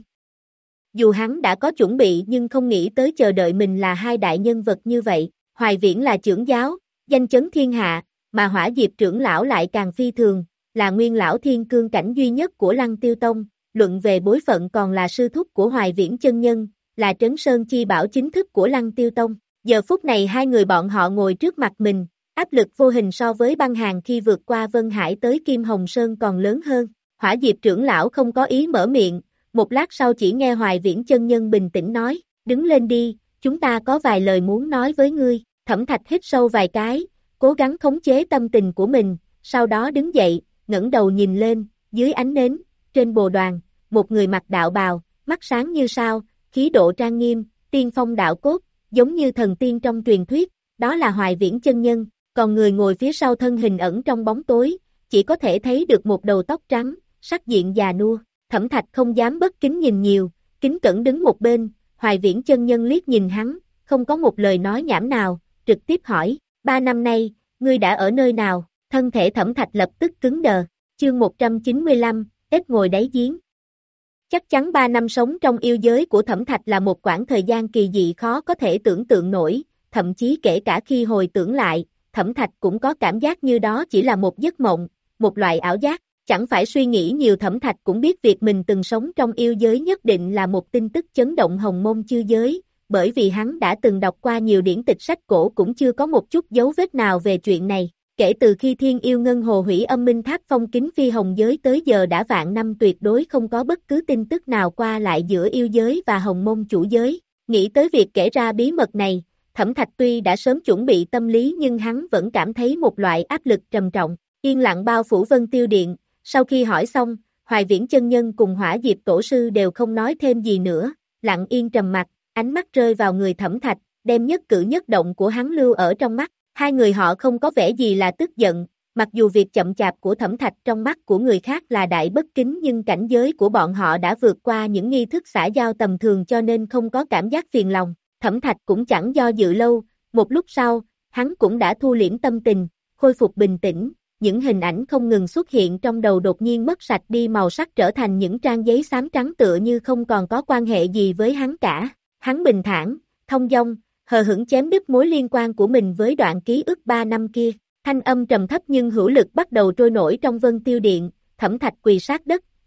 Dù hắn đã có chuẩn bị nhưng không nghĩ tới chờ đợi mình là hai đại nhân vật như vậy, Hoài Viễn là trưởng giáo, danh chấn thiên hạ, mà Hỏa Diệp trưởng lão lại càng phi thường, là nguyên lão thiên cương cảnh duy nhất của Lăng Tiêu Tông, luận về bối phận còn là sư thúc của Hoài Viễn chân nhân, là trấn sơn chi bảo chính thức của Lăng Tiêu Tông. Giờ phút này hai người bọn họ ngồi trước mặt mình, áp lực vô hình so với băng hàng khi vượt qua Vân Hải tới Kim Hồng Sơn còn lớn hơn. Hỏa Diệp trưởng lão không có ý mở miệng, một lát sau chỉ nghe Hoài Viễn chân nhân bình tĩnh nói, đứng lên đi, chúng ta có vài lời muốn nói với ngươi. Thẩm Thạch hít sâu vài cái, cố gắng khống chế tâm tình của mình, sau đó đứng dậy, ngẩng đầu nhìn lên, dưới ánh nến, trên bồ đoàn, một người mặc đạo bào, mắt sáng như sao, khí độ trang nghiêm, tiên phong đạo cốt, giống như thần tiên trong truyền thuyết, đó là Hoài Viễn chân nhân, còn người ngồi phía sau thân hình ẩn trong bóng tối, chỉ có thể thấy được một đầu tóc trắng, sắc diện già nua. Thẩm Thạch không dám bất kính nhìn nhiều, kính cẩn đứng một bên, Hoài Viễn chân nhân liếc nhìn hắn, không có một lời nói nhảm nào, trực tiếp hỏi, ba năm nay, ngươi đã ở nơi nào? Thân thể Thẩm Thạch lập tức cứng đờ, chương một trăm chín mươi lăm, ếch ngồi đáy giếng. Chắc chắn ba năm sống trong yêu giới của Thẩm Thạch là một quãng thời gian kỳ dị khó có thể tưởng tượng nổi, thậm chí kể cả khi hồi tưởng lại, Thẩm Thạch cũng có cảm giác như đó chỉ là một giấc mộng, một loại ảo giác, chẳng phải suy nghĩ nhiều. Thẩm Thạch cũng biết việc mình từng sống trong yêu giới nhất định là một tin tức chấn động hồng môn chư giới, bởi vì hắn đã từng đọc qua nhiều điển tịch sách cổ cũng chưa có một chút dấu vết nào về chuyện này. Kể từ khi Thiên Yêu Ngân Hồ hủy Âm Minh Tháp phong kín phi hồng giới tới giờ đã vạn năm tuyệt đối không có bất cứ tin tức nào qua lại giữa yêu giới và hồng môn chủ giới. Nghĩ tới việc kể ra bí mật này, Thẩm Thạch tuy đã sớm chuẩn bị tâm lý nhưng hắn vẫn cảm thấy một loại áp lực trầm trọng. Yên lặng bao phủ Vân Tiêu Điện, sau khi hỏi xong, Hoài Viễn chân nhân cùng Hỏa Diệp tổ sư đều không nói thêm gì nữa, lặng yên trầm mặc, ánh mắt rơi vào người Thẩm Thạch, đem nhất cử nhất động của hắn lưu ở trong mắt. Hai người họ không có vẻ gì là tức giận, mặc dù việc chậm chạp của Thẩm Thạch trong mắt của người khác là đại bất kính nhưng cảnh giới của bọn họ đã vượt qua những nghi thức xã giao tầm thường cho nên không có cảm giác phiền lòng. Thẩm Thạch cũng chẳng do dự lâu, một lúc sau, hắn cũng đã thu liễm tâm tình, khôi phục bình tĩnh, những hình ảnh không ngừng xuất hiện trong đầu đột nhiên mất sạch đi màu sắc trở thành những trang giấy xám trắng tựa như không còn có quan hệ gì với hắn cả. Hắn bình thản, thông dong, hờ hững chém đứt mối liên quan của mình với đoạn ký ức ba năm kia. Thanh âm trầm thấp nhưng hữu lực bắt đầu trôi nổi trong Vân Tiêu Điện, Thẩm Thạch quỳ sát đất,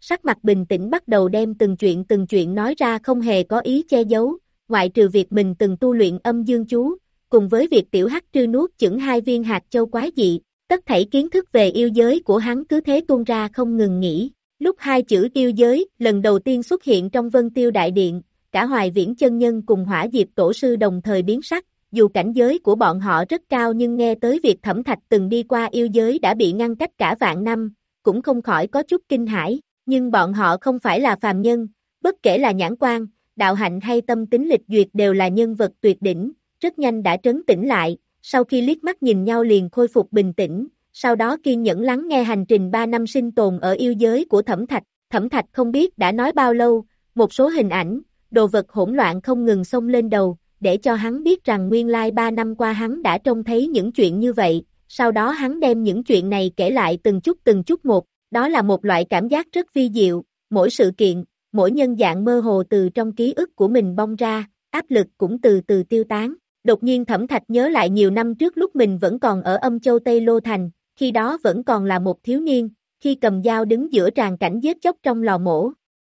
sắc mặt bình tĩnh bắt đầu đem từng chuyện từng chuyện nói ra không hề có ý che giấu, ngoại trừ việc mình từng tu luyện âm dương chú, cùng với việc tiểu hắc trư nuốt chửng hai viên hạt châu quái dị, tất thảy kiến thức về yêu giới của hắn cứ thế tuôn ra không ngừng nghỉ. Lúc hai chữ yêu giới lần đầu tiên xuất hiện trong Vân Tiêu Đại Điện, cả Hoài Viễn chân nhân cùng Hỏa Diệp tổ sư đồng thời biến sắc, dù cảnh giới của bọn họ rất cao nhưng nghe tới việc Thẩm Thạch từng đi qua yêu giới đã bị ngăn cách cả vạn năm, cũng không khỏi có chút kinh hãi, nhưng bọn họ không phải là phàm nhân, bất kể là nhãn quan, đạo hạnh hay tâm tính lịch duyệt đều là nhân vật tuyệt đỉnh, rất nhanh đã trấn tĩnh lại, sau khi liếc mắt nhìn nhau liền khôi phục bình tĩnh, sau đó kiên nhẫn lắng nghe hành trình ba năm sinh tồn ở yêu giới của Thẩm Thạch. Thẩm Thạch không biết đã nói bao lâu, một số hình ảnh, đồ vật hỗn loạn không ngừng xông lên đầu, để cho hắn biết rằng nguyên lai ba năm qua hắn đã trông thấy những chuyện như vậy, sau đó hắn đem những chuyện này kể lại từng chút từng chút một, đó là một loại cảm giác rất vi diệu, mỗi sự kiện, mỗi nhân dạng mơ hồ từ trong ký ức của mình bong ra, áp lực cũng từ từ tiêu tán. Đột nhiên Thẩm Thạch nhớ lại nhiều năm trước lúc mình vẫn còn ở Âm Châu Tây Lô Thành, khi đó vẫn còn là một thiếu niên, khi cầm dao đứng giữa tràn cảnh giết chóc trong lò mổ.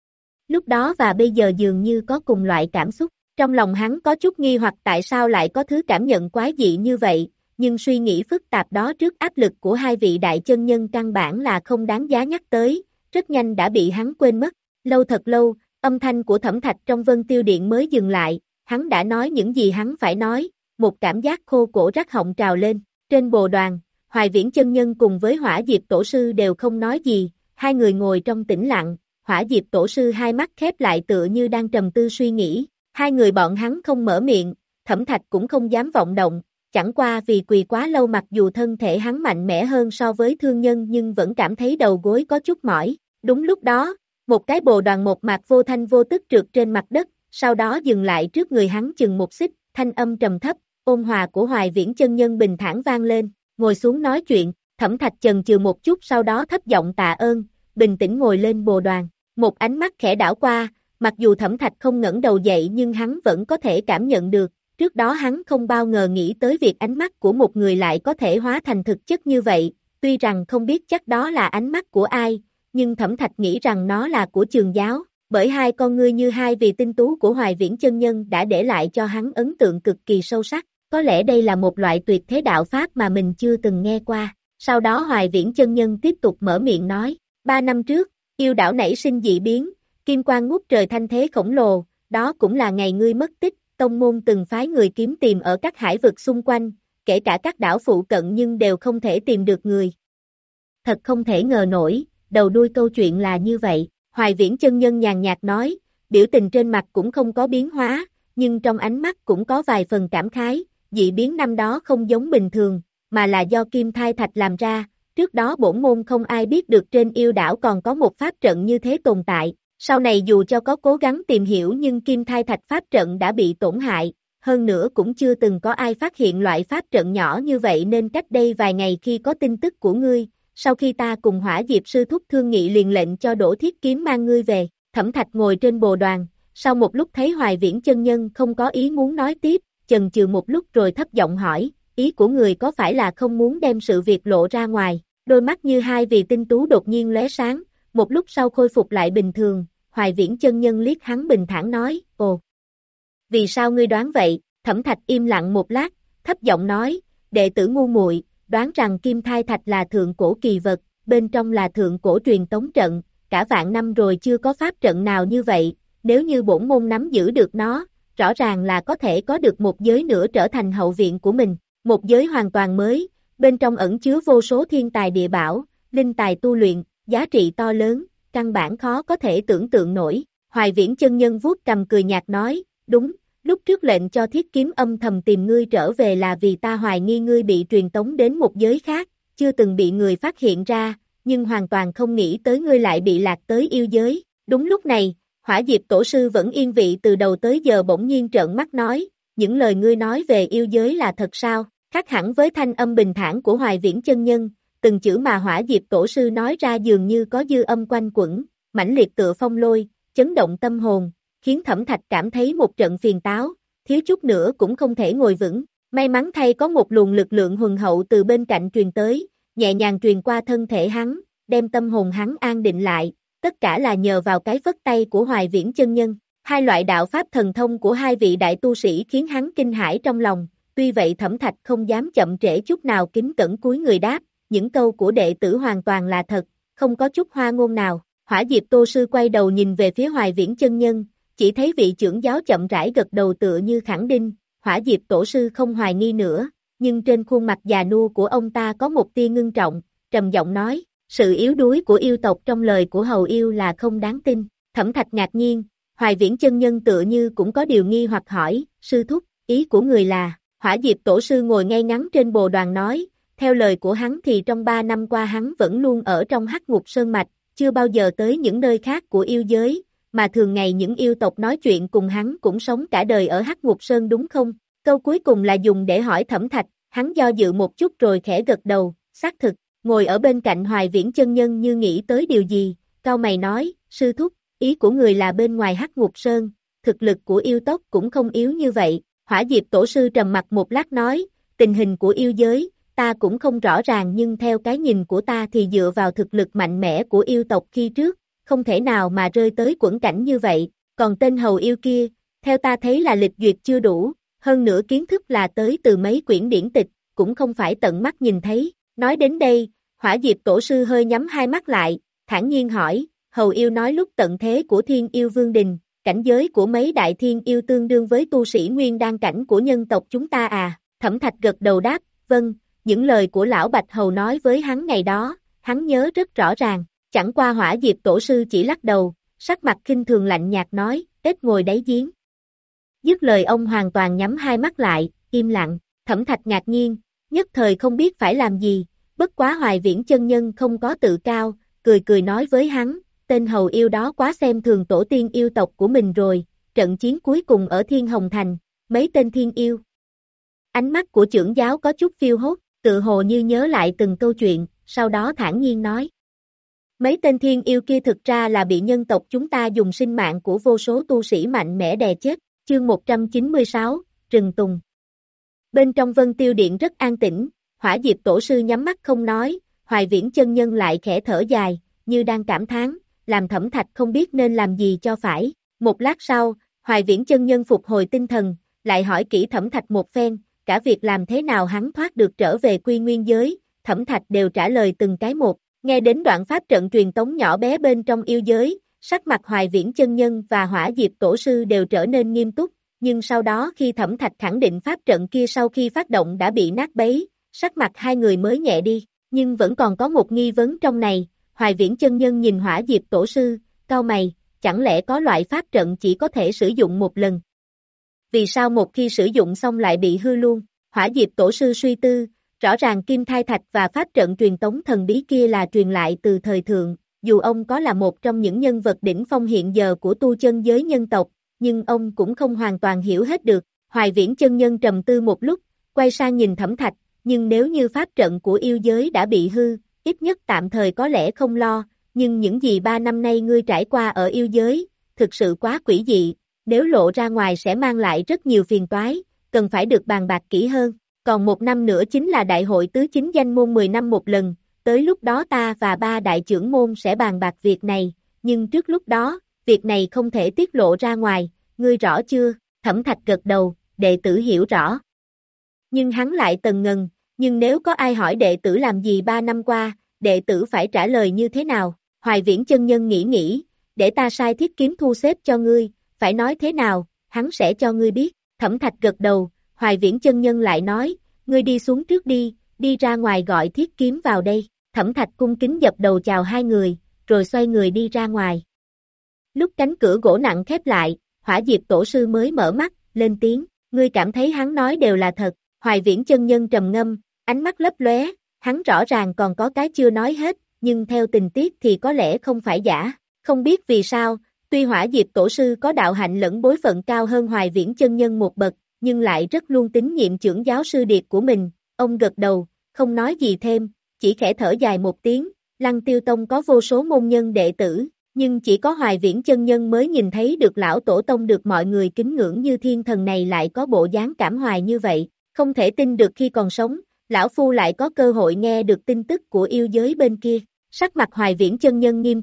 Lúc đó và bây giờ dường như có cùng loại cảm xúc, trong lòng hắn có chút nghi hoặc tại sao lại có thứ cảm nhận quái dị như vậy, nhưng suy nghĩ phức tạp đó trước áp lực của hai vị đại chân nhân căn bản là không đáng giá nhắc tới, rất nhanh đã bị hắn quên mất. Lâu thật lâu, âm thanh của Thẩm Thạch trong Vân Tiêu Điện mới dừng lại, hắn đã nói những gì hắn phải nói, một cảm giác khô cổ rắc họng trào lên, trên bồ đoàn, Hoài Viễn chân nhân cùng với Hỏa Diệp tổ sư đều không nói gì, hai người ngồi trong tĩnh lặng, Hỏa Diệp tổ sư hai mắt khép lại tựa như đang trầm tư suy nghĩ, hai người bọn hắn không mở miệng, Thẩm Thạch cũng không dám vọng động, chẳng qua vì quỳ quá lâu mặc dù thân thể hắn mạnh mẽ hơn so với thương nhân nhưng vẫn cảm thấy đầu gối có chút mỏi, đúng lúc đó, một cái bồ đoàn một mạc vô thanh vô tức trượt trên mặt đất, sau đó dừng lại trước người hắn chừng một xích, thanh âm trầm thấp, ôn hòa của Hoài Viễn chân nhân bình thản vang lên, ngồi xuống nói chuyện, Thẩm Thạch chần chừ một chút sau đó thấp giọng tạ ơn, bình tĩnh ngồi lên bồ đoàn, một ánh mắt khẽ đảo qua, mặc dù Thẩm Thạch không ngẩng đầu dậy nhưng hắn vẫn có thể cảm nhận được, trước đó hắn không bao ngờ nghĩ tới việc ánh mắt của một người lại có thể hóa thành thực chất như vậy, tuy rằng không biết chắc đó là ánh mắt của ai, nhưng Thẩm Thạch nghĩ rằng nó là của Trường Giáo, bởi hai con ngươi như hai vì tinh tú của Hoài Viễn chân nhân đã để lại cho hắn ấn tượng cực kỳ sâu sắc, có lẽ đây là một loại tuyệt thế đạo pháp mà mình chưa từng nghe qua. Sau đó Hoài Viễn chân nhân tiếp tục mở miệng nói, ba năm trước, yêu đảo nảy sinh dị biến, kim quang ngút trời thanh thế khổng lồ, đó cũng là ngày ngươi mất tích, tông môn từng phái người kiếm tìm ở các hải vực xung quanh, kể cả các đảo phụ cận nhưng đều không thể tìm được người. Thật không thể ngờ nổi, đầu đuôi câu chuyện là như vậy, Hoài Viễn chân nhân nhàn nhạt nói, biểu tình trên mặt cũng không có biến hóa, nhưng trong ánh mắt cũng có vài phần cảm khái, dị biến năm đó không giống bình thường, mà là do Kim Thai Thạch làm ra, trước đó bổn môn không ai biết được trên yêu đảo còn có một pháp trận như thế tồn tại, sau này dù cho có cố gắng tìm hiểu nhưng Kim Thai Thạch pháp trận đã bị tổn hại, hơn nữa cũng chưa từng có ai phát hiện loại pháp trận nhỏ như vậy nên cách đây vài ngày khi có tin tức của ngươi, sau khi ta cùng Hỏa Diệp sư thúc thương nghị liền lệnh cho Đỗ Thiết Kiếm mang ngươi về, Thẩm Thạch ngồi trên bồ đoàn, sau một lúc thấy Hoài Viễn chân nhân không có ý muốn nói tiếp, chần chừ một lúc rồi thấp giọng hỏi, ý của người có phải là không muốn đem sự việc lộ ra ngoài, đôi mắt như hai vì tinh tú đột nhiên lóe sáng, một lúc sau khôi phục lại bình thường, Hoài Viễn chân nhân liếc hắn bình thản nói, ồ, vì sao ngươi đoán vậy, Thẩm Thạch im lặng một lát, thấp giọng nói, đệ tử ngu muội đoán rằng Kim Thai Thạch là thượng cổ kỳ vật, bên trong là thượng cổ truyền tống trận, cả vạn năm rồi chưa có pháp trận nào như vậy, nếu như bổn môn nắm giữ được nó, rõ ràng là có thể có được một giới nữa trở thành hậu viện của mình, một giới hoàn toàn mới, bên trong ẩn chứa vô số thiên tài địa bảo, linh tài tu luyện, giá trị to lớn, căn bản khó có thể tưởng tượng nổi. Hoài Viễn chân nhân vuốt cầm cười nhạt nói, đúng, lúc trước lệnh cho Thiết Kiếm âm thầm tìm ngươi trở về là vì ta hoài nghi ngươi bị truyền tống đến một giới khác, chưa từng bị người phát hiện ra, nhưng hoàn toàn không nghĩ tới ngươi lại bị lạc tới yêu giới. Đúng lúc này, Hỏa Diệp tổ sư vẫn yên vị từ đầu tới giờ bỗng nhiên trợn mắt nói, những lời ngươi nói về yêu giới là thật sao? Khác hẳn với thanh âm bình thản của Hoài Viễn chân nhân, từng chữ mà Hỏa Diệp tổ sư nói ra dường như có dư âm quanh quẩn, mãnh liệt tựa phong lôi, chấn động tâm hồn, khiến Thẩm Thạch cảm thấy một trận phiền táo, thiếu chút nữa cũng không thể ngồi vững. May mắn thay có một luồng lực lượng huần hậu từ bên cạnh truyền tới, nhẹ nhàng truyền qua thân thể hắn, đem tâm hồn hắn an định lại, tất cả là nhờ vào cái phất tay của Hoài Viễn chân nhân. Hai loại đạo pháp thần thông của hai vị đại tu sĩ khiến hắn kinh hãi trong lòng, tuy vậy Thẩm Thạch không dám chậm trễ chút nào, kính cẩn cúi người đáp, những câu của đệ tử hoàn toàn là thật, không có chút hoa ngôn nào. Hỏa Diệp Tô Sư quay đầu nhìn về phía Hoài Viễn chân nhân, chỉ thấy vị trưởng giáo chậm rãi gật đầu tựa như khẳng định. Hỏa Diệp Tổ Sư không hoài nghi nữa, nhưng trên khuôn mặt già nua của ông ta có một tia ngưng trọng, trầm giọng nói, sự yếu đuối của yêu tộc trong lời của hầu yêu là không đáng tin. Thẩm Thạch ngạc nhiên, Hoài Viễn chân nhân tựa như cũng có điều nghi hoặc hỏi, sư thúc, ý của người là, Hỏa Diệp Tổ Sư ngồi ngay ngắn trên bồ đoàn nói, theo lời của hắn thì trong ba năm qua hắn vẫn luôn ở trong Hắc Ngục Sơn Mạch, chưa bao giờ tới những nơi khác của yêu giới, mà thường ngày những yêu tộc nói chuyện cùng hắn cũng sống cả đời ở Hắc Ngục Sơn đúng không? Câu cuối cùng là dùng để hỏi Thẩm Thạch, hắn do dự một chút rồi khẽ gật đầu, xác thực, ngồi ở bên cạnh Hoài Viễn chân nhân như nghĩ tới điều gì, cau mày nói, sư thúc, ý của người là bên ngoài Hắc Ngục Sơn, thực lực của yêu tộc cũng không yếu như vậy. Hỏa Diệp Tổ Sư trầm mặt một lát nói, tình hình của yêu giới, ta cũng không rõ ràng nhưng theo cái nhìn của ta thì dựa vào thực lực mạnh mẽ của yêu tộc khi trước, không thể nào mà rơi tới quẫn cảnh như vậy, còn tên hầu yêu kia, theo ta thấy là lịch duyệt chưa đủ, hơn nữa kiến thức là tới từ mấy quyển điển tịch, cũng không phải tận mắt nhìn thấy. Nói đến đây, Hỏa Diệp Tổ Sư hơi nhắm hai mắt lại, thản nhiên hỏi, hầu yêu nói lúc tận thế của Thiên Yêu Vương Đình, cảnh giới của mấy đại thiên yêu tương đương với tu sĩ nguyên đan cảnh của nhân tộc chúng ta à? Thẩm Thạch gật đầu đáp, vâng, những lời của lão Bạch Hầu nói với hắn ngày đó, hắn nhớ rất rõ ràng, chẳng qua Hỏa Diệp Tổ Sư chỉ lắc đầu, sắc mặt khinh thường lạnh nhạt nói, ếch ngồi đáy giếng. Dứt lời ông hoàn toàn nhắm hai mắt lại, im lặng, Thẩm Thạch ngạc nhiên, nhất thời không biết phải làm gì, bất quá Hoài Viễn chân nhân không có tự cao, cười cười nói với hắn, tên hầu yêu đó quá xem thường tổ tiên yêu tộc của mình rồi, trận chiến cuối cùng ở Thiên Hồng Thành, mấy tên thiên yêu. Ánh mắt của trưởng giáo có chút phiêu hốt, tự hồ như nhớ lại từng câu chuyện, sau đó thản nhiên nói. Mấy tên thiên yêu kia thực ra là bị nhân tộc chúng ta dùng sinh mạng của vô số tu sĩ mạnh mẽ đè chết, chương một trăm chín mươi sáu, Rừng Tùng. Bên trong Vân Tiêu Điện rất an tĩnh, Hỏa Diệp Tổ Sư nhắm mắt không nói, Hoài Viễn chân nhân lại khẽ thở dài, như đang cảm thán, làm Thẩm Thạch không biết nên làm gì cho phải. Một lát sau, Hoài Viễn chân nhân phục hồi tinh thần, lại hỏi kỹ Thẩm Thạch một phen, cả việc làm thế nào hắn thoát được trở về Quy Nguyên giới, Thẩm Thạch đều trả lời từng cái một. Nghe đến đoạn pháp trận truyền tống nhỏ bé bên trong yêu giới, sắc mặt Hoài Viễn chân nhân và Hỏa Diệp Tổ Sư đều trở nên nghiêm túc, nhưng sau đó khi Thẩm Thạch khẳng định pháp trận kia sau khi phát động đã bị nát bấy, sắc mặt hai người mới nhẹ đi, nhưng vẫn còn có một nghi vấn trong này. Hoài Viễn chân nhân nhìn Hỏa Diệp Tổ Sư, cau mày, chẳng lẽ có loại pháp trận chỉ có thể sử dụng một lần? Vì sao một khi sử dụng xong lại bị hư luôn? Hỏa Diệp Tổ Sư suy tư, rõ ràng Kim Thai Thạch và pháp trận truyền tống thần bí kia là truyền lại từ thời thượng, dù ông có là một trong những nhân vật đỉnh phong hiện giờ của tu chân giới nhân tộc, nhưng ông cũng không hoàn toàn hiểu hết được. Hoài Viễn chân nhân trầm tư một lúc, quay sang nhìn Thẩm Thạch, nhưng nếu như pháp trận của yêu giới đã bị hư, ít nhất tạm thời có lẽ không lo, nhưng những gì ba năm nay ngươi trải qua ở yêu giới, thực sự quá quỷ dị, nếu lộ ra ngoài sẽ mang lại rất nhiều phiền toái, cần phải được bàn bạc kỹ hơn. Còn một năm nữa chính là đại hội tứ chính danh môn mười năm một lần, tới lúc đó ta và ba đại trưởng môn sẽ bàn bạc việc này, nhưng trước lúc đó, việc này không thể tiết lộ ra ngoài, ngươi rõ chưa? Thẩm Thạch gật đầu, đệ tử hiểu rõ. Nhưng hắn lại tần ngần, nhưng nếu có ai hỏi đệ tử làm gì ba năm qua, đệ tử phải trả lời như thế nào? Hoài Viễn chân nhân nghĩ nghĩ, để ta sai thiết kiếm thu xếp cho ngươi, phải nói thế nào, hắn sẽ cho ngươi biết. Thẩm Thạch gật đầu, Hoài Viễn chân nhân lại nói, ngươi đi xuống trước đi, đi ra ngoài gọi thiết kiếm vào đây. Thẩm Thạch cung kính dập đầu chào hai người, rồi xoay người đi ra ngoài. Lúc cánh cửa gỗ nặng khép lại, Hỏa Diệp Tổ Sư mới mở mắt, lên tiếng, ngươi cảm thấy hắn nói đều là thật. Hoài Viễn chân nhân trầm ngâm, ánh mắt lấp lóe, hắn rõ ràng còn có cái chưa nói hết, nhưng theo tình tiết thì có lẽ không phải giả. Không biết vì sao, tuy Hỏa Diệp Tổ Sư có đạo hạnh lẫn bối phận cao hơn Hoài Viễn chân nhân một bậc, nhưng lại rất luôn tín nhiệm trưởng giáo sư điệt của mình. Ông gật đầu, không nói gì thêm, chỉ khẽ thở dài một tiếng. Lăng Tiêu Tông có vô số môn nhân đệ tử, nhưng chỉ có Hoài Viễn chân nhân mới nhìn thấy được lão tổ tông được mọi người kính ngưỡng như thiên thần này lại có bộ dáng cảm hoài như vậy. Không thể tin được khi còn sống, lão phu lại có cơ hội nghe được tin tức của yêu giới bên kia. Sắc mặt Hoài Viễn chân nhân nghiêm túc,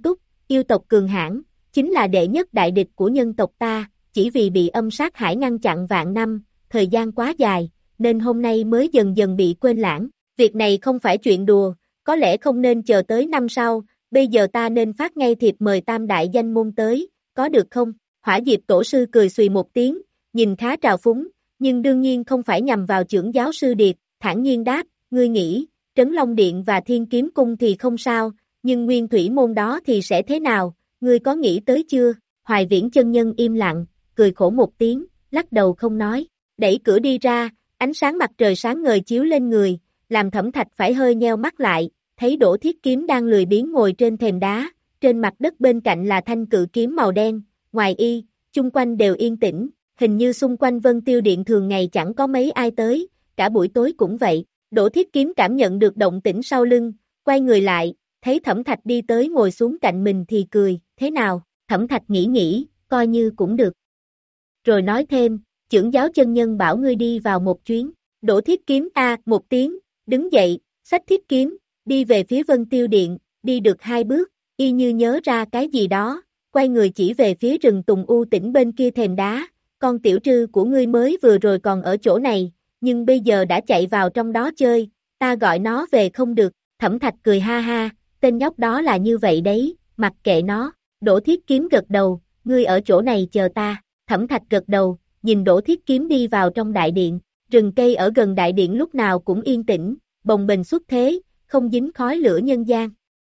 yêu tộc cường hãn, chính là đệ nhất đại địch của nhân tộc ta, chỉ vì bị âm sát hải ngăn chặn vạn năm, thời gian quá dài, nên hôm nay mới dần dần bị quên lãng. Việc này không phải chuyện đùa, có lẽ không nên chờ tới năm sau, bây giờ ta nên phát ngay thiệp mời tam đại danh môn tới, có được không? Hỏa Diệp tổ sư cười xùy một tiếng, nhìn khá trào phúng, nhưng đương nhiên không phải nhằm vào chưởng giáo sư Điệp, thản nhiên đáp, ngươi nghĩ, Trấn Long Điện và Thiên Kiếm Cung thì không sao, nhưng Nguyên Thủy Môn đó thì sẽ thế nào, ngươi có nghĩ tới chưa? Hoài Viễn chân nhân im lặng, cười khổ một tiếng, lắc đầu không nói, đẩy cửa đi ra, ánh sáng mặt trời sáng ngời chiếu lên người, làm Thẩm Thạch phải hơi nheo mắt lại, thấy Đỗ Thiết Kiếm đang lười biếng ngồi trên thềm đá, trên mặt đất bên cạnh là thanh cự kiếm màu đen, ngoài y, chung quanh đều yên tĩnh, hình như xung quanh Vân Tiêu Điện thường ngày chẳng có mấy ai tới, cả buổi tối cũng vậy. Đỗ Thiết Kiếm cảm nhận được động tĩnh sau lưng, quay người lại, thấy Thẩm Thạch đi tới ngồi xuống cạnh mình thì cười, thế nào? Thẩm Thạch nghĩ nghĩ, coi như cũng được. Rồi nói thêm, chưởng giáo chân nhân bảo ngươi đi vào một chuyến. Đỗ Thiết Kiếm a một tiếng, đứng dậy, xách thiết kiếm, đi về phía Vân Tiêu Điện, đi được hai bước, y như nhớ ra cái gì đó, quay người chỉ về phía rừng tùng u tĩnh bên kia thềm đá, con tiểu trư của ngươi mới vừa rồi còn ở chỗ này, nhưng bây giờ đã chạy vào trong đó chơi, ta gọi nó về không được. Thẩm Thạch cười ha ha, tên nhóc đó là như vậy đấy, mặc kệ nó. Đỗ Thiết Kiếm gật đầu, ngươi ở chỗ này chờ ta. Thẩm Thạch gật đầu, nhìn Đỗ Thiết Kiếm đi vào trong đại điện, rừng cây ở gần đại điện lúc nào cũng yên tĩnh, bồng bềnh xuất thế, không dính khói lửa nhân gian.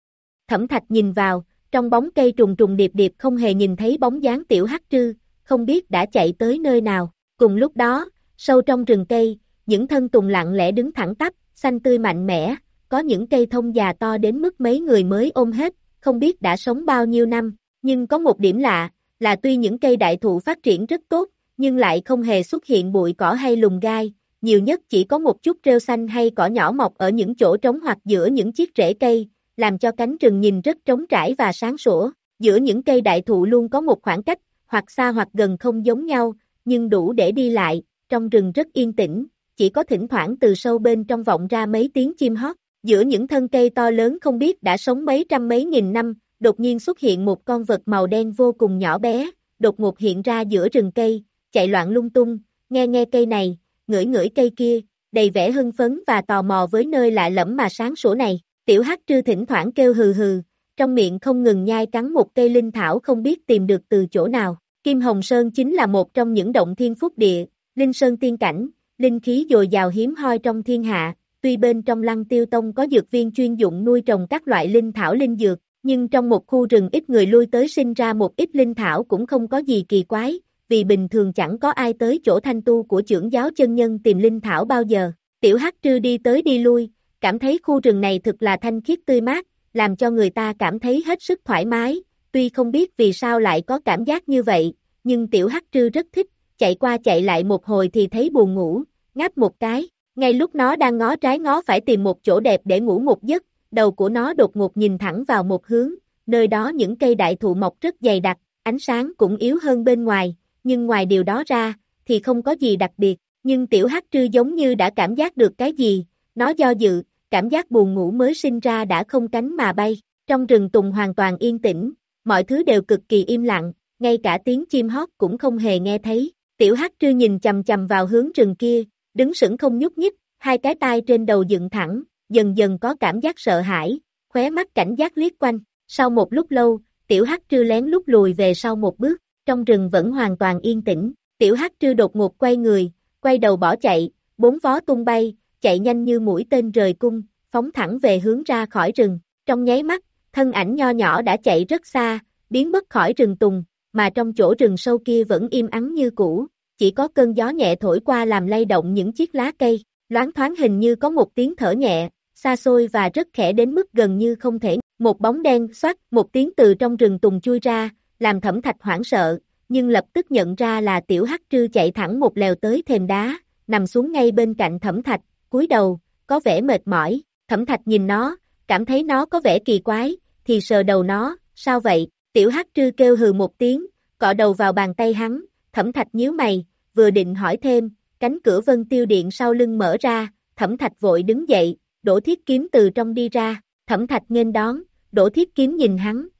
Thẩm Thạch nhìn vào, trong bóng cây trùng trùng điệp điệp không hề nhìn thấy bóng dáng tiểu hắc trư, không biết đã chạy tới nơi nào. Cùng lúc đó, sâu trong rừng cây, những thân tùng lặng lẽ đứng thẳng tắp, xanh tươi mạnh mẽ, có những cây thông già to đến mức mấy người mới ôm hết, không biết đã sống bao nhiêu năm, nhưng có một điểm lạ, là tuy những cây đại thụ phát triển rất tốt, nhưng lại không hề xuất hiện bụi cỏ hay lùm gai, nhiều nhất chỉ có một chút rêu xanh hay cỏ nhỏ mọc ở những chỗ trống hoặc giữa những chiếc rễ cây, làm cho cánh rừng nhìn rất trống trải và sáng sủa. Giữa những cây đại thụ luôn có một khoảng cách, hoặc xa hoặc gần không giống nhau, nhưng đủ để đi lại, trong rừng rất yên tĩnh, chỉ có thỉnh thoảng từ sâu bên trong vọng ra mấy tiếng chim hót. Giữa những thân cây to lớn không biết đã sống mấy trăm mấy nghìn năm, đột nhiên xuất hiện một con vật màu đen vô cùng nhỏ bé, đột ngột hiện ra giữa rừng cây, chạy loạn lung tung, nghe nghe cây này, ngửi ngửi cây kia, đầy vẻ hưng phấn và tò mò với nơi lạ lẫm mà sáng sủa này. Tiểu Hắc Trư thỉnh thoảng kêu hừ hừ, trong miệng không ngừng nhai cắn một cây linh thảo không biết tìm được từ chỗ nào. Kim Hồng Sơn chính là một trong những động thiên phúc địa, linh sơn tiên cảnh, linh khí dồi dào hiếm hoi trong thiên hạ. Tuy bên trong Lăng Tiêu Tông có dược viên chuyên dụng nuôi trồng các loại linh thảo linh dược, nhưng trong một khu rừng ít người lui tới sinh ra một ít linh thảo cũng không có gì kỳ quái, vì bình thường chẳng có ai tới chỗ thanh tu của chưởng giáo chân nhân tìm linh thảo bao giờ. Tiểu Hắc Trư đi tới đi lui, cảm thấy khu rừng này thực là thanh khiết tươi mát, làm cho người ta cảm thấy hết sức thoải mái, tuy không biết vì sao lại có cảm giác như vậy, nhưng Tiểu Hắc Trư rất thích, chạy qua chạy lại một hồi thì thấy buồn ngủ, ngáp một cái. Ngay lúc nó đang ngó trái ngó phải tìm một chỗ đẹp để ngủ một giấc, đầu của nó đột ngột nhìn thẳng vào một hướng, nơi đó những cây đại thụ mọc rất dày đặc, ánh sáng cũng yếu hơn bên ngoài, nhưng ngoài điều đó ra, thì không có gì đặc biệt, nhưng Tiểu Hắc Trư giống như đã cảm giác được cái gì, nó do dự, cảm giác buồn ngủ mới sinh ra đã không cánh mà bay. Trong rừng tùng hoàn toàn yên tĩnh, mọi thứ đều cực kỳ im lặng, ngay cả tiếng chim hót cũng không hề nghe thấy. Tiểu Hắc Trư nhìn chầm chầm vào hướng rừng kia, đứng sững không nhúc nhích, hai cái tai trên đầu dựng thẳng, dần dần có cảm giác sợ hãi, khóe mắt cảnh giác liếc quanh. Sau một lúc lâu, Tiểu Hắc Trư lén lút lùi về sau một bước, trong rừng vẫn hoàn toàn yên tĩnh. Tiểu Hắc Trư đột ngột quay người, quay đầu bỏ chạy, bốn vó tung bay, chạy nhanh như mũi tên rời cung, phóng thẳng về hướng ra khỏi rừng. Trong nháy mắt, thân ảnh nho nhỏ đã chạy rất xa, biến mất khỏi rừng tùng, mà trong chỗ rừng sâu kia vẫn im ắng như cũ, chỉ có cơn gió nhẹ thổi qua làm lay động những chiếc lá cây, loáng thoáng hình như có một tiếng thở nhẹ, xa xôi và rất khẽ đến mức gần như không thể. Một bóng đen xoát một tiếng từ trong rừng tùng chui ra, làm Thẩm Thạch hoảng sợ, nhưng lập tức nhận ra là Tiểu Hắc Trư chạy thẳng một lèo tới thềm đá, nằm xuống ngay bên cạnh Thẩm Thạch, cúi đầu, có vẻ mệt mỏi. Thẩm Thạch nhìn nó, cảm thấy nó có vẻ kỳ quái, thì sờ đầu nó, sao vậy? Tiểu Hắc Trư kêu hừ một tiếng, cọ đầu vào bàn tay hắn. Thẩm Thạch nhíu mày, vừa định hỏi thêm, cánh cửa Vân Tiêu Điện sau lưng mở ra, Thẩm Thạch vội đứng dậy, Đỗ Thiết Kiếm từ trong đi ra. Thẩm Thạch nghênh đón, Đỗ Thiết Kiếm nhìn hắn,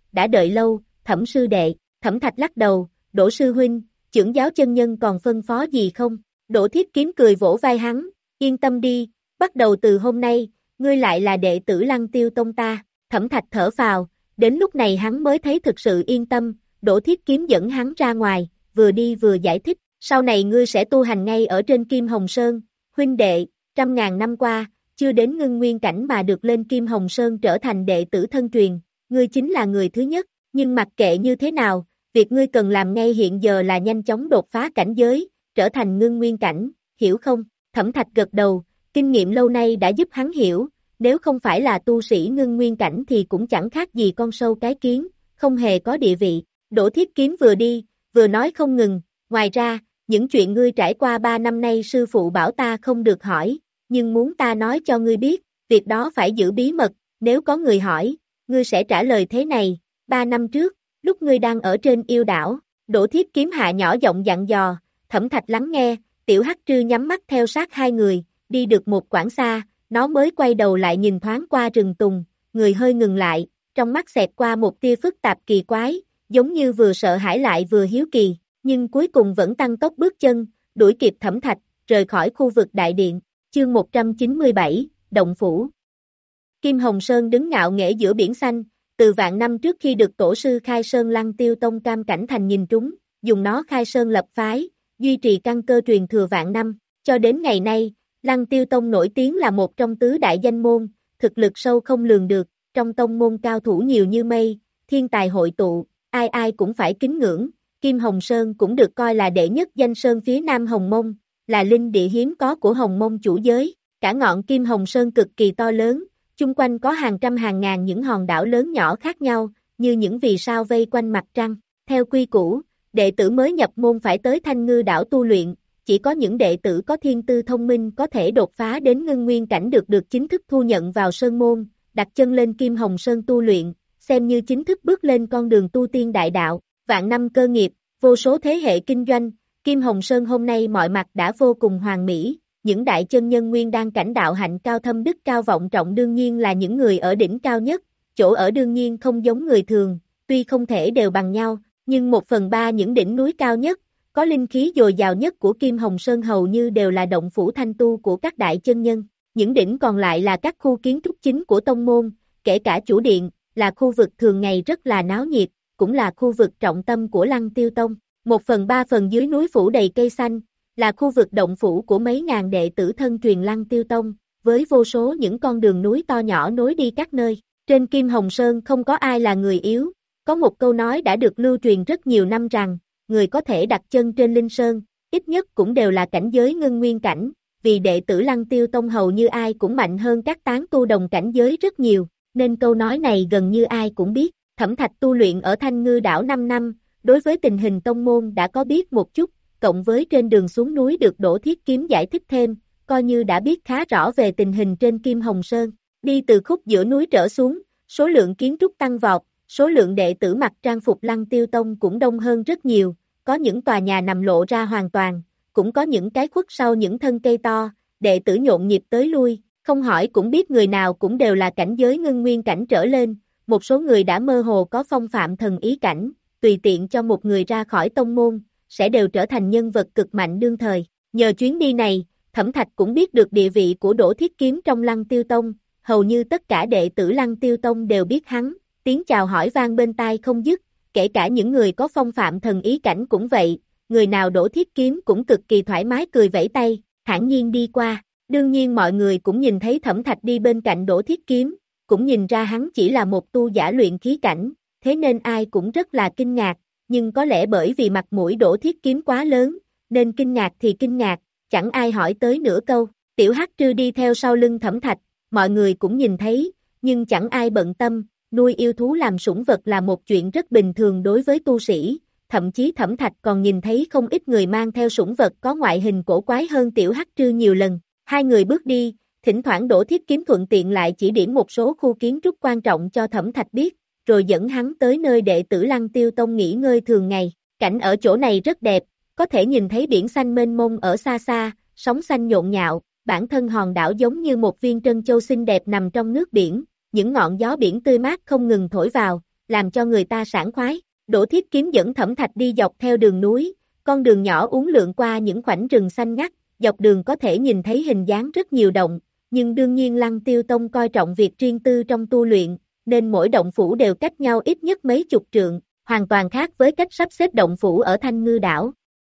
đã đợi lâu, Thẩm sư đệ. Thẩm Thạch lắc đầu, Đỗ sư huynh, chưởng giáo chân nhân còn phân phó gì không? Đỗ Thiết Kiếm cười vỗ vai hắn, yên tâm đi, bắt đầu từ hôm nay, ngươi lại là đệ tử Lăng Tiêu Tông ta. Thẩm Thạch thở phào, đến lúc này hắn mới thấy thực sự yên tâm. Đỗ Thiết Kiếm dẫn hắn ra ngoài, vừa đi vừa giải thích, sau này ngươi sẽ tu hành ngay ở trên Kim Hồng Sơn, huynh đệ, trăm ngàn năm qua, chưa đến ngưng nguyên cảnh mà được lên Kim Hồng Sơn trở thành đệ tử thân truyền, ngươi chính là người thứ nhất, nhưng mặc kệ như thế nào, việc ngươi cần làm ngay hiện giờ là nhanh chóng đột phá cảnh giới, trở thành ngưng nguyên cảnh, hiểu không? Thẩm Thạch gật đầu, kinh nghiệm lâu nay đã giúp hắn hiểu, nếu không phải là tu sĩ ngưng nguyên cảnh thì cũng chẳng khác gì con sâu cái kiến, không hề có địa vị. Đỗ Thiết Kiếm vừa đi, vừa nói không ngừng, ngoài ra, những chuyện ngươi trải qua ba năm nay sư phụ bảo ta không được hỏi, nhưng muốn ta nói cho ngươi biết, việc đó phải giữ bí mật, nếu có người hỏi, ngươi sẽ trả lời thế này, ba năm trước, lúc ngươi đang ở trên yêu đảo, Đỗ Thiết Kiếm hạ nhỏ giọng dặn dò, Thẩm Thạch lắng nghe, tiểu hắc trư nhắm mắt theo sát hai người, đi được một quãng xa, nó mới quay đầu lại nhìn thoáng qua rừng tùng, người hơi ngừng lại, trong mắt xẹt qua một tia phức tạp kỳ quái, giống như vừa sợ hãi lại vừa hiếu kỳ, nhưng cuối cùng vẫn tăng tốc bước chân, đuổi kịp Thẩm Thạch, rời khỏi khu vực đại điện, chương một trăm chín mươi bảy, Động Phủ. Kim Hồng Sơn đứng ngạo nghễ giữa biển xanh, từ vạn năm trước khi được tổ sư khai sơn Lăng Tiêu Tông Cam Cảnh Thành nhìn trúng, dùng nó khai sơn lập phái, duy trì căn cơ truyền thừa vạn năm, cho đến ngày nay, Lăng Tiêu Tông nổi tiếng là một trong tứ đại danh môn, thực lực sâu không lường được, trong tông môn cao thủ nhiều như mây, thiên tài hội tụ, ai ai cũng phải kính ngưỡng, Kim Hồng Sơn cũng được coi là đệ nhất danh sơn phía Nam Hồng Mông, là linh địa hiếm có của Hồng Mông chủ giới, cả ngọn Kim Hồng Sơn cực kỳ to lớn, chung quanh có hàng trăm hàng ngàn những hòn đảo lớn nhỏ khác nhau, như những vì sao vây quanh mặt trăng, theo quy củ, đệ tử mới nhập môn phải tới Thanh Ngư đảo tu luyện, chỉ có những đệ tử có thiên tư thông minh có thể đột phá đến ngưng nguyên cảnh được được chính thức thu nhận vào sơn môn, đặt chân lên Kim Hồng Sơn tu luyện, xem như chính thức bước lên con đường tu tiên đại đạo, vạn năm cơ nghiệp, vô số thế hệ kinh doanh, Kim Hồng Sơn hôm nay mọi mặt đã vô cùng hoàn mỹ, những đại chân nhân nguyên đan cảnh đạo hạnh cao thâm đức cao vọng trọng đương nhiên là những người ở đỉnh cao nhất, chỗ ở đương nhiên không giống người thường, tuy không thể đều bằng nhau, nhưng một phần ba những đỉnh núi cao nhất, có linh khí dồi dào nhất của Kim Hồng Sơn hầu như đều là động phủ thanh tu của các đại chân nhân, những đỉnh còn lại là các khu kiến trúc chính của tông môn, kể cả chủ điện, là khu vực thường ngày rất là náo nhiệt, cũng là khu vực trọng tâm của Lăng Tiêu Tông. Một phần ba phần dưới núi phủ đầy cây xanh, là khu vực động phủ của mấy ngàn đệ tử thân truyền Lăng Tiêu Tông, với vô số những con đường núi to nhỏ nối đi các nơi. Trên Kim Hồng Sơn không có ai là người yếu, có một câu nói đã được lưu truyền rất nhiều năm rằng, người có thể đặt chân trên Linh Sơn, ít nhất cũng đều là cảnh giới ngưng nguyên cảnh, vì đệ tử Lăng Tiêu Tông hầu như ai cũng mạnh hơn các tán tu đồng cảnh giới rất nhiều, nên câu nói này gần như ai cũng biết. Thẩm Thạch tu luyện ở Thanh Ngư đảo năm năm, đối với tình hình tông môn đã có biết một chút, cộng với trên đường xuống núi được Đỗ Thiết Kiếm giải thích thêm, coi như đã biết khá rõ về tình hình trên Kim Hồng Sơn. Đi từ khúc giữa núi trở xuống, số lượng kiến trúc tăng vọt, số lượng đệ tử mặc trang phục Lăng Tiêu Tông cũng đông hơn rất nhiều, có những tòa nhà nằm lộ ra hoàn toàn, cũng có những cái khuất sau những thân cây to, đệ tử nhộn nhịp tới lui, không hỏi cũng biết người nào cũng đều là cảnh giới ngưng nguyên cảnh trở lên, một số người đã mơ hồ có phong phạm thần ý cảnh, tùy tiện cho một người ra khỏi tông môn, sẽ đều trở thành nhân vật cực mạnh đương thời. Nhờ chuyến đi này, Thẩm Thạch cũng biết được địa vị của Đỗ Thiết Kiếm trong Lăng Tiêu Tông, hầu như tất cả đệ tử Lăng Tiêu Tông đều biết hắn, tiếng chào hỏi vang bên tai không dứt, kể cả những người có phong phạm thần ý cảnh cũng vậy, người nào Đỗ Thiết Kiếm cũng cực kỳ thoải mái cười vẫy tay, thản nhiên đi qua. Đương nhiên mọi người cũng nhìn thấy Thẩm Thạch đi bên cạnh Đỗ Thiết Kiếm, cũng nhìn ra hắn chỉ là một tu giả luyện khí cảnh, thế nên ai cũng rất là kinh ngạc, nhưng có lẽ bởi vì mặt mũi Đỗ Thiết Kiếm quá lớn, nên kinh ngạc thì kinh ngạc, chẳng ai hỏi tới nửa câu. Tiểu Hắc Trư đi theo sau lưng Thẩm Thạch, mọi người cũng nhìn thấy, nhưng chẳng ai bận tâm, nuôi yêu thú làm sủng vật là một chuyện rất bình thường đối với tu sĩ, thậm chí Thẩm Thạch còn nhìn thấy không ít người mang theo sủng vật có ngoại hình cổ quái hơn Tiểu Hắc Trư nhiều lần. Hai người bước đi, thỉnh thoảng Đỗ Thiết Kiếm thuận tiện lại chỉ điểm một số khu kiến trúc quan trọng cho Thẩm Thạch biết, rồi dẫn hắn tới nơi đệ tử Lăng Tiêu Tông nghỉ ngơi thường ngày. Cảnh ở chỗ này rất đẹp, có thể nhìn thấy biển xanh mênh mông ở xa xa, sóng xanh nhộn nhạo, bản thân hòn đảo giống như một viên trân châu xinh đẹp nằm trong nước biển, những ngọn gió biển tươi mát không ngừng thổi vào, làm cho người ta sảng khoái. Đỗ Thiết Kiếm dẫn Thẩm Thạch đi dọc theo đường núi, con đường nhỏ uốn lượn qua những khoảnh rừng xanh ngắt, dọc đường có thể nhìn thấy hình dáng rất nhiều động, nhưng đương nhiên Lăng Tiêu Tông coi trọng việc riêng tư trong tu luyện, nên mỗi động phủ đều cách nhau ít nhất mấy chục trượng, hoàn toàn khác với cách sắp xếp động phủ ở Thanh Ngư đảo.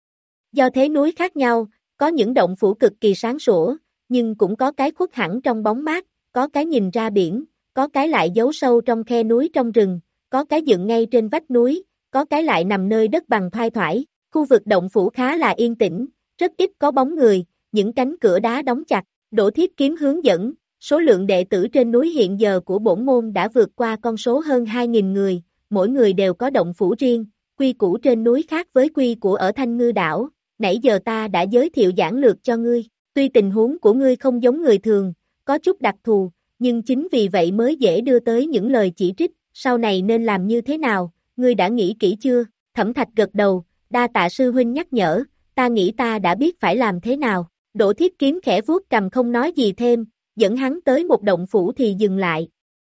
Do thế núi khác nhau, có những động phủ cực kỳ sáng sủa, nhưng cũng có cái khuất hẳn trong bóng mát, có cái nhìn ra biển, có cái lại giấu sâu trong khe núi trong rừng, có cái dựng ngay trên vách núi, có cái lại nằm nơi đất bằng thoai thoải. Khu vực động phủ khá là yên tĩnh, rất ít có bóng người, những cánh cửa đá đóng chặt. Đỗ Thiết Kiếm hướng dẫn, số lượng đệ tử trên núi hiện giờ của bổn môn đã vượt qua con số hơn hai nghìn người, mỗi người đều có động phủ riêng, quy củ trên núi khác với quy củ ở Thanh Ngư đảo. Nãy giờ ta đã giới thiệu giản lược cho ngươi, tuy tình huống của ngươi không giống người thường, có chút đặc thù, nhưng chính vì vậy mới dễ đưa tới những lời chỉ trích, sau này nên làm như thế nào, ngươi đã nghĩ kỹ chưa? Thẩm Thạch gật đầu, đa tạ sư huynh nhắc nhở, ta nghĩ ta đã biết phải làm thế nào. Đỗ Thiết Kiếm khẽ vuốt cầm không nói gì thêm, dẫn hắn tới một động phủ thì dừng lại.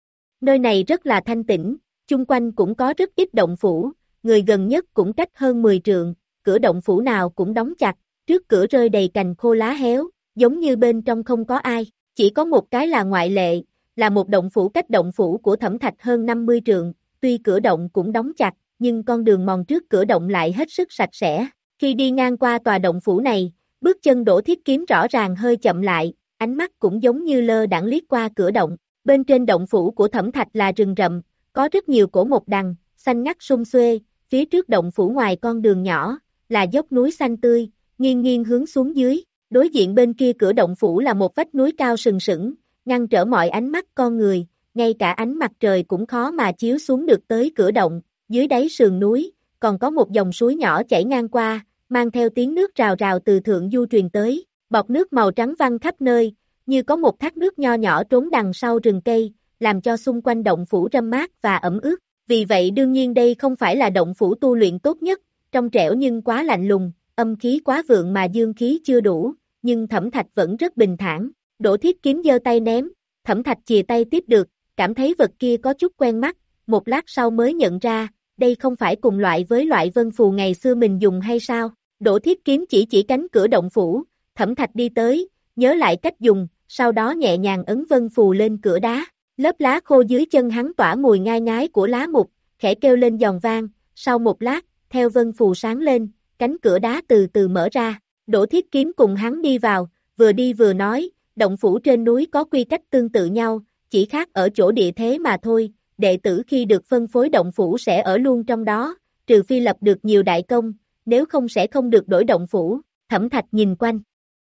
Nơi này rất là thanh tĩnh, chung quanh cũng có rất ít động phủ, người gần nhất cũng cách hơn mười trượng, cửa động phủ nào cũng đóng chặt, trước cửa rơi đầy cành khô lá héo, giống như bên trong không có ai, chỉ có một cái là ngoại lệ, là một động phủ cách động phủ của Thẩm Thạch hơn năm mươi trượng, tuy cửa động cũng đóng chặt, nhưng con đường mòn trước cửa động lại hết sức sạch sẽ. Khi đi ngang qua tòa động phủ này, bước chân Đỗ Thiết Kiếm rõ ràng hơi chậm lại, ánh mắt cũng giống như lơ đãng liếc qua cửa động. Bên trên động phủ của Thẩm Thạch là rừng rậm, có rất nhiều cổ mộc đằng, xanh ngắt sum xuê, phía trước động phủ ngoài con đường nhỏ, là dốc núi xanh tươi, nghiêng nghiêng hướng xuống dưới. Đối diện bên kia cửa động phủ là một vách núi cao sừng sững, ngăn trở mọi ánh mắt con người, ngay cả ánh mặt trời cũng khó mà chiếu xuống được tới cửa động. Dưới đáy sườn núi, còn có một dòng suối nhỏ chảy ngang qua, mang theo tiếng nước rào rào từ thượng du truyền tới, bọt nước màu trắng văng khắp nơi, như có một thác nước nho nhỏ trốn đằng sau rừng cây, làm cho xung quanh động phủ râm mát và ẩm ướt. Vì vậy đương nhiên đây không phải là động phủ tu luyện tốt nhất, trong trẻo nhưng quá lạnh lùng, âm khí quá vượng mà dương khí chưa đủ, nhưng Thẩm Thạch vẫn rất bình thản. Đỗ Thiết Kiếm giơ tay ném, Thẩm Thạch chìa tay tiếp được, cảm thấy vật kia có chút quen mắt, một lát sau mới nhận ra, đây không phải cùng loại với loại vân phù ngày xưa mình dùng hay sao? Đỗ Thiết Kiếm chỉ chỉ cánh cửa động phủ, Thẩm Thạch đi tới, nhớ lại cách dùng, sau đó nhẹ nhàng ấn vân phù lên cửa đá, lớp lá khô dưới chân hắn tỏa mùi ngai ngái của lá mục, khẽ kêu lên giòn vang, sau một lát, theo vân phù sáng lên, cánh cửa đá từ từ mở ra, Đỗ Thiết Kiếm cùng hắn đi vào, vừa đi vừa nói, động phủ trên núi có quy cách tương tự nhau, chỉ khác ở chỗ địa thế mà thôi. Đệ tử khi được phân phối động phủ sẽ ở luôn trong đó, trừ phi lập được nhiều đại công, nếu không sẽ không được đổi động phủ. Thẩm Thạch nhìn quanh.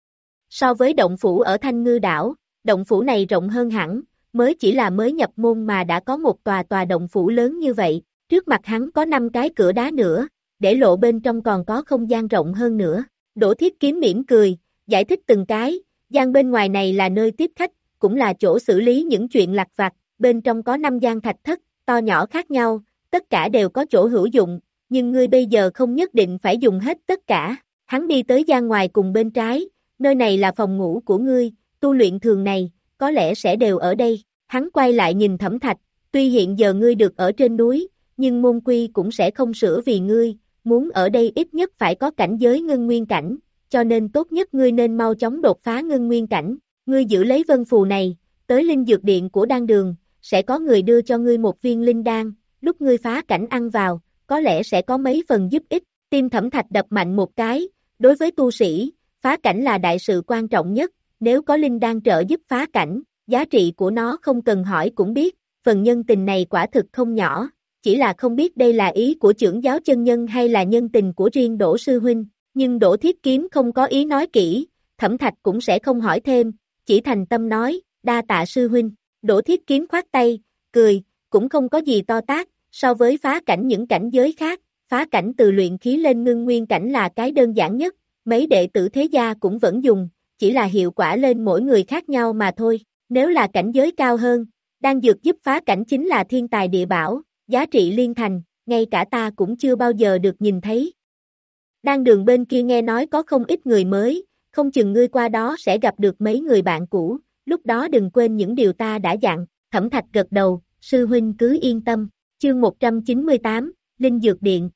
So với động phủ ở Thanh Ngư đảo, động phủ này rộng hơn hẳn, mới chỉ là mới nhập môn mà đã có một tòa tòa động phủ lớn như vậy. Trước mặt hắn có năm cái cửa đá nữa, để lộ bên trong còn có không gian rộng hơn nữa. Đỗ Thiết Kiếm mỉm cười, giải thích từng cái, gian bên ngoài này là nơi tiếp khách, cũng là chỗ xử lý những chuyện lặt vặt. Bên trong có năm gian thạch thất, to nhỏ khác nhau, tất cả đều có chỗ hữu dụng, nhưng ngươi bây giờ không nhất định phải dùng hết tất cả. Hắn đi tới gian ngoài cùng bên trái, nơi này là phòng ngủ của ngươi, tu luyện thường này, có lẽ sẽ đều ở đây. Hắn quay lại nhìn Thẩm Thạch, tuy hiện giờ ngươi được ở trên núi, nhưng môn quy cũng sẽ không sửa vì ngươi, muốn ở đây ít nhất phải có cảnh giới ngưng nguyên cảnh, cho nên tốt nhất ngươi nên mau chóng đột phá ngưng nguyên cảnh. Ngươi giữ lấy vân phù này, tới linh dược điện của đan đường, sẽ có người đưa cho ngươi một viên linh đan, lúc ngươi phá cảnh ăn vào, có lẽ sẽ có mấy phần giúp ích. Tim Thẩm Thạch đập mạnh một cái, đối với tu sĩ, phá cảnh là đại sự quan trọng nhất, nếu có linh đan trợ giúp phá cảnh, giá trị của nó không cần hỏi cũng biết, phần nhân tình này quả thực không nhỏ, chỉ là không biết đây là ý của trưởng giáo chân nhân hay là nhân tình của riêng Đỗ sư huynh, nhưng Đỗ Thiết Kiếm không có ý nói kỹ, Thẩm Thạch cũng sẽ không hỏi thêm, chỉ thành tâm nói, đa tạ sư huynh. Đỗ Thiết Kiếm khoát tay, cười, cũng không có gì to tát, so với phá cảnh những cảnh giới khác, phá cảnh từ luyện khí lên ngưng nguyên cảnh là cái đơn giản nhất, mấy đệ tử thế gia cũng vẫn dùng, chỉ là hiệu quả lên mỗi người khác nhau mà thôi. Nếu là cảnh giới cao hơn, đan dược giúp phá cảnh chính là thiên tài địa bảo, giá trị liên thành, ngay cả ta cũng chưa bao giờ được nhìn thấy. Đan đường bên kia nghe nói có không ít người mới, không chừng ngươi qua đó sẽ gặp được mấy người bạn cũ, lúc đó đừng quên những điều ta đã dặn. Thẩm Thạch gật đầu, sư huynh cứ yên tâm. Chương một trăm chín mươi tám, Linh Dược Điện.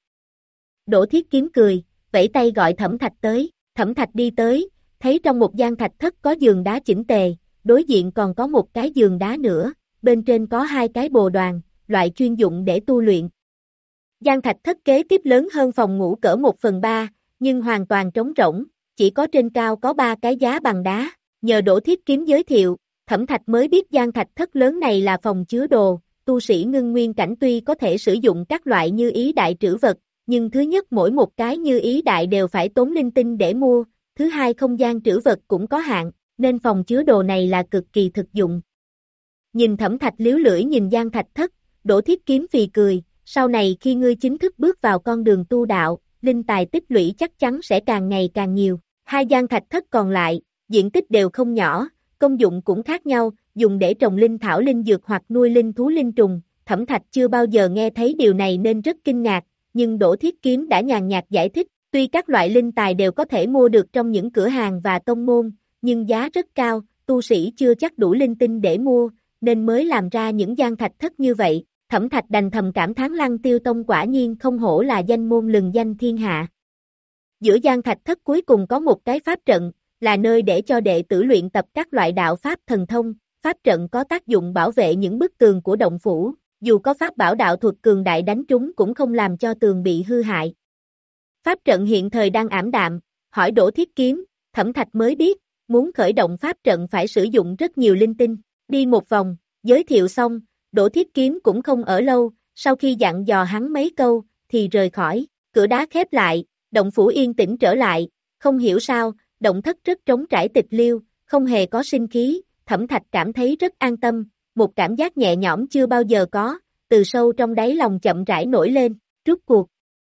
Đỗ Thiết Kiếm cười, vẫy tay gọi Thẩm Thạch tới, Thẩm Thạch đi tới, thấy trong một gian thạch thất có giường đá chỉnh tề, đối diện còn có một cái giường đá nữa, bên trên có hai cái bồ đoàn, loại chuyên dụng để tu luyện. Gian thạch thất kế tiếp lớn hơn phòng ngủ cỡ một phần ba, nhưng hoàn toàn trống rỗng, chỉ có trên cao có ba cái giá bằng đá, nhờ Đỗ Thiết Kiếm giới thiệu, Thẩm Thạch mới biết gian thạch thất lớn này là phòng chứa đồ, tu sĩ ngưng nguyên cảnh tuy có thể sử dụng các loại như ý đại trữ vật, nhưng thứ nhất mỗi một cái như ý đại đều phải tốn linh tinh để mua, thứ hai không gian trữ vật cũng có hạn, nên phòng chứa đồ này là cực kỳ thực dụng. Nhìn Thẩm Thạch liếu lưỡi nhìn gian thạch thất, Đỗ Thiết Kiếm phì cười, sau này khi ngươi chính thức bước vào con đường tu đạo, linh tài tích lũy chắc chắn sẽ càng ngày càng nhiều. Hai gian thạch thất còn lại, diện tích đều không nhỏ, công dụng cũng khác nhau, dùng để trồng linh thảo linh dược hoặc nuôi linh thú linh trùng. Thẩm Thạch chưa bao giờ nghe thấy điều này nên rất kinh ngạc, nhưng Đỗ Thiết Kiếm đã nhàn nhạt giải thích, tuy các loại linh tài đều có thể mua được trong những cửa hàng và tông môn, nhưng giá rất cao, tu sĩ chưa chắc đủ linh tinh để mua, nên mới làm ra những gian thạch thất như vậy. Thẩm Thạch đành thầm cảm thán Lăng Tiêu Tông quả nhiên không hổ là danh môn lừng danh thiên hạ. Giữa gian thạch thất cuối cùng có một cái pháp trận, là nơi để cho đệ tử luyện tập các loại đạo pháp thần thông, pháp trận có tác dụng bảo vệ những bức tường của động phủ, dù có pháp bảo đạo thuật cường đại đánh trúng cũng không làm cho tường bị hư hại. Pháp trận hiện thời đang ảm đạm, hỏi Đỗ Thiết Kiếm, Thẩm Thạch mới biết, muốn khởi động pháp trận phải sử dụng rất nhiều linh tinh, đi một vòng, giới thiệu xong, Đỗ Thiết Kiếm cũng không ở lâu, sau khi dặn dò hắn mấy câu, thì rời khỏi, cửa đá khép lại, động phủ yên tĩnh trở lại, không hiểu sao, động thất rất trống trải tịch liêu, không hề có sinh khí, Thẩm Thạch cảm thấy rất an tâm, một cảm giác nhẹ nhõm chưa bao giờ có, từ sâu trong đáy lòng chậm rãi nổi lên, rút cuộc.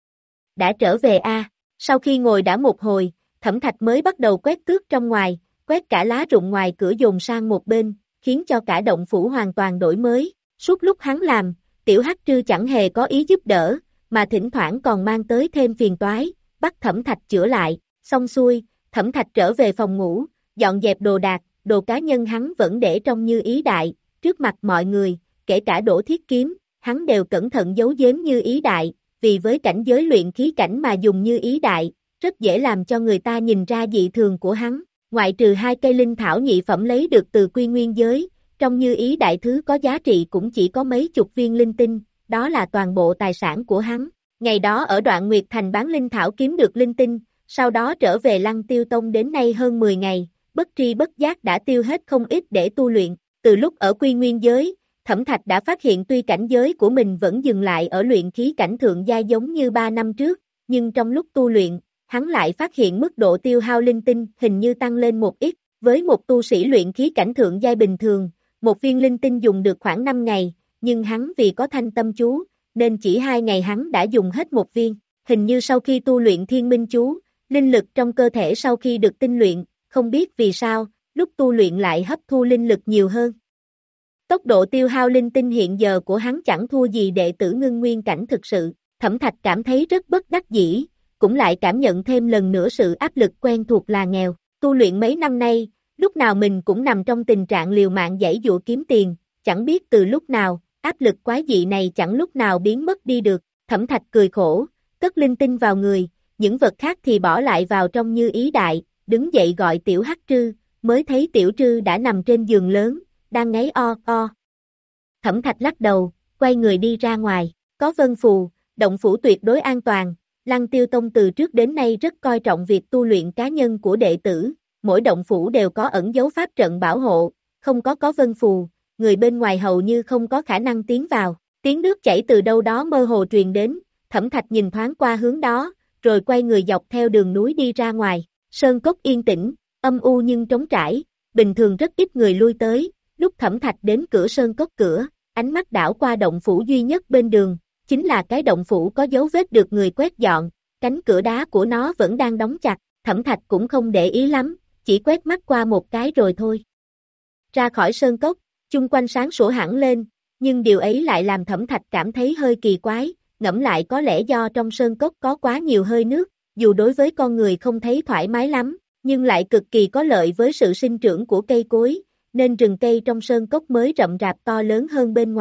Đã trở về a. À. Sau khi ngồi đã một hồi, Thẩm Thạch mới bắt đầu quét tước trong ngoài, quét cả lá rụng ngoài cửa dồn sang một bên, khiến cho cả động phủ hoàn toàn đổi mới. Suốt lúc hắn làm, Tiểu Hắc Trư chẳng hề có ý giúp đỡ, mà thỉnh thoảng còn mang tới thêm phiền toái, bắt Thẩm Thạch chữa lại, xong xuôi, Thẩm Thạch trở về phòng ngủ, dọn dẹp đồ đạc, đồ cá nhân hắn vẫn để trong như ý đại, trước mặt mọi người, kể cả Đỗ Thiết Kiếm, hắn đều cẩn thận giấu giếm như ý đại, vì với cảnh giới luyện khí cảnh mà dùng như ý đại, rất dễ làm cho người ta nhìn ra dị thường của hắn, ngoại trừ hai cây linh thảo nhị phẩm lấy được từ quy nguyên giới, trong như ý đại thứ có giá trị cũng chỉ có mấy chục viên linh tinh, đó là toàn bộ tài sản của hắn. Ngày đó ở Đoạn Nguyệt Thành bán linh thảo kiếm được linh tinh, sau đó trở về Lăng Tiêu Tông đến nay hơn mười ngày, bất tri bất giác đã tiêu hết không ít để tu luyện. Từ lúc ở quy nguyên giới, Thẩm Thạch đã phát hiện tuy cảnh giới của mình vẫn dừng lại ở luyện khí cảnh thượng giai giống như ba năm trước, nhưng trong lúc tu luyện, hắn lại phát hiện mức độ tiêu hao linh tinh hình như tăng lên một ít, với một tu sĩ luyện khí cảnh thượng giai bình thường. Một viên linh tinh dùng được khoảng năm ngày, nhưng hắn vì có thanh tâm chú, nên chỉ hai ngày hắn đã dùng hết một viên. Hình như sau khi tu luyện thiên minh chú, linh lực trong cơ thể sau khi được tinh luyện, không biết vì sao, lúc tu luyện lại hấp thu linh lực nhiều hơn. Tốc độ tiêu hao linh tinh hiện giờ của hắn chẳng thua gì đệ tử ngưng nguyên cảnh thực sự. Thẩm Thạch cảm thấy rất bất đắc dĩ, cũng lại cảm nhận thêm lần nữa sự áp lực quen thuộc là nghèo. Tu luyện mấy năm nay, lúc nào mình cũng nằm trong tình trạng liều mạng giãy giụa kiếm tiền, chẳng biết từ lúc nào, áp lực quái dị này chẳng lúc nào biến mất đi được. Thẩm Thạch cười khổ, cất linh tinh vào người, những vật khác thì bỏ lại vào trong như ý đại, đứng dậy gọi Tiểu Hắc Trư, mới thấy Tiểu Trư đã nằm trên giường lớn, đang ngáy o o. Thẩm Thạch lắc đầu, quay người đi ra ngoài, có vân phù, động phủ tuyệt đối an toàn. Lăng Tiêu Tông từ trước đến nay rất coi trọng việc tu luyện cá nhân của đệ tử, mỗi động phủ đều có ẩn dấu pháp trận bảo hộ, không có có vân phù, người bên ngoài hầu như không có khả năng tiến vào. Tiếng nước chảy từ đâu đó mơ hồ truyền đến, Thẩm Thạch nhìn thoáng qua hướng đó, rồi quay người dọc theo đường núi đi ra ngoài. Sơn cốc yên tĩnh, âm u nhưng trống trải, bình thường rất ít người lui tới. Lúc Thẩm Thạch đến cửa sơn cốc cửa, ánh mắt đảo qua động phủ duy nhất bên đường, chính là cái động phủ có dấu vết được người quét dọn, cánh cửa đá của nó vẫn đang đóng chặt. Thẩm Thạch cũng không để ý lắm, chỉ quét mắt qua một cái rồi thôi. Ra khỏi sơn cốc, chung quanh sáng sủa hẳn lên, nhưng điều ấy lại làm Thẩm Thạch cảm thấy hơi kỳ quái, ngẫm lại có lẽ do trong sơn cốc có quá nhiều hơi nước, dù đối với con người không thấy thoải mái lắm, nhưng lại cực kỳ có lợi với sự sinh trưởng của cây cối, nên rừng cây trong sơn cốc mới rậm rạp to lớn hơn bên ngoài.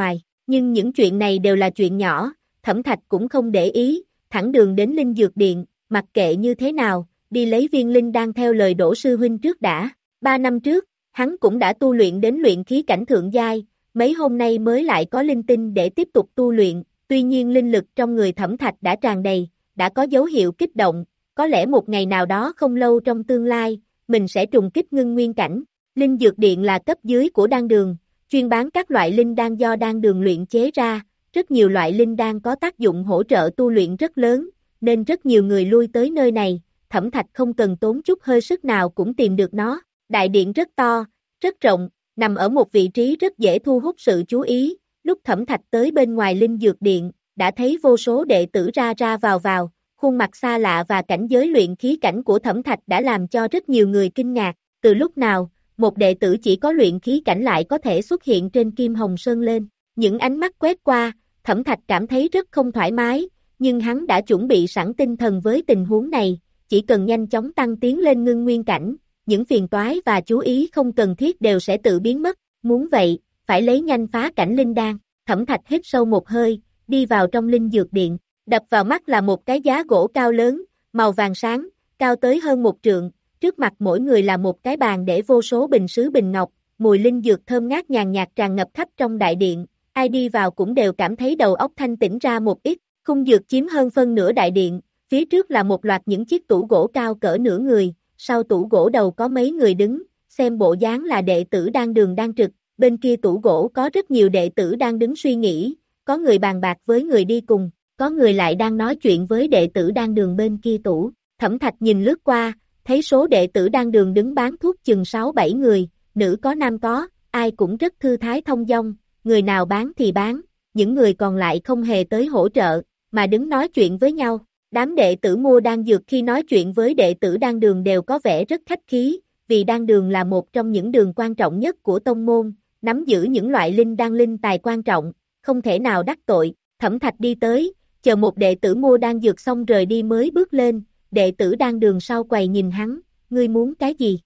Nhưng những chuyện này đều là chuyện nhỏ, Thẩm Thạch cũng không để ý, thẳng đường đến Linh Dược Điện, mặc kệ như thế nào, đi lấy viên linh đan theo lời Đỗ sư huynh trước đã. Ba năm trước, hắn cũng đã tu luyện đến luyện khí cảnh thượng giai, mấy hôm nay mới lại có linh tinh để tiếp tục tu luyện, tuy nhiên linh lực trong người Thẩm Thạch đã tràn đầy, đã có dấu hiệu kích động, có lẽ một ngày nào đó không lâu trong tương lai, mình sẽ trùng kích ngưng nguyên cảnh. Linh Dược Điện là cấp dưới của đan đường, chuyên bán các loại linh đan do đan đường luyện chế ra, rất nhiều loại linh đan có tác dụng hỗ trợ tu luyện rất lớn, nên rất nhiều người lui tới nơi này, Thẩm Thạch không cần tốn chút hơi sức nào cũng tìm được nó. Đại điện rất to, rất rộng, nằm ở một vị trí rất dễ thu hút sự chú ý, lúc Thẩm Thạch tới bên ngoài Linh Dược Điện, đã thấy vô số đệ tử ra ra vào vào, khuôn mặt xa lạ và cảnh giới luyện khí cảnh của Thẩm Thạch đã làm cho rất nhiều người kinh ngạc, từ lúc nào, một đệ tử chỉ có luyện khí cảnh lại có thể xuất hiện trên Kim Hồng Sơn lên, những ánh mắt quét qua, Thẩm Thạch cảm thấy rất không thoải mái, nhưng hắn đã chuẩn bị sẵn tinh thần với tình huống này, chỉ cần nhanh chóng tăng tiến lên ngưng nguyên cảnh, những phiền toái và chú ý không cần thiết đều sẽ tự biến mất, muốn vậy, phải lấy nhanh phá cảnh linh đan. Thẩm Thạch hít sâu một hơi, đi vào trong Linh Dược Điện, đập vào mắt là một cái giá gỗ cao lớn, màu vàng sáng, cao tới hơn một trượng, trước mặt mỗi người là một cái bàn để vô số bình sứ bình ngọc, mùi linh dược thơm ngát nhàn nhạt tràn ngập khắp trong đại điện, ai đi vào cũng đều cảm thấy đầu óc thanh tĩnh ra một ít, khung dược chiếm hơn phân nửa đại điện, phía trước là một loạt những chiếc tủ gỗ cao cỡ nửa người, sau tủ gỗ đầu có mấy người đứng, xem bộ dáng là đệ tử đang đường đang trực, bên kia tủ gỗ có rất nhiều đệ tử đang đứng suy nghĩ, có người bàn bạc với người đi cùng, có người lại đang nói chuyện với đệ tử đang đường bên kia tủ. Thẩm Thạch nhìn lướt qua, thấy số đệ tử đang đường đứng bán thuốc chừng sáu bảy người, nữ có nam có, ai cũng rất thư thái thông dong, người nào bán thì bán, những người còn lại không hề tới hỗ trợ, mà đứng nói chuyện với nhau. Đám đệ tử mua đan dược khi nói chuyện với đệ tử đan đường đều có vẻ rất khách khí, vì đan đường là một trong những đường quan trọng nhất của tông môn, nắm giữ những loại linh đan linh tài quan trọng, không thể nào đắc tội. Thẩm Thạch đi tới, chờ một đệ tử mua đan dược xong rời đi mới bước lên, đệ tử đan đường sau quầy nhìn hắn, ngươi muốn cái gì?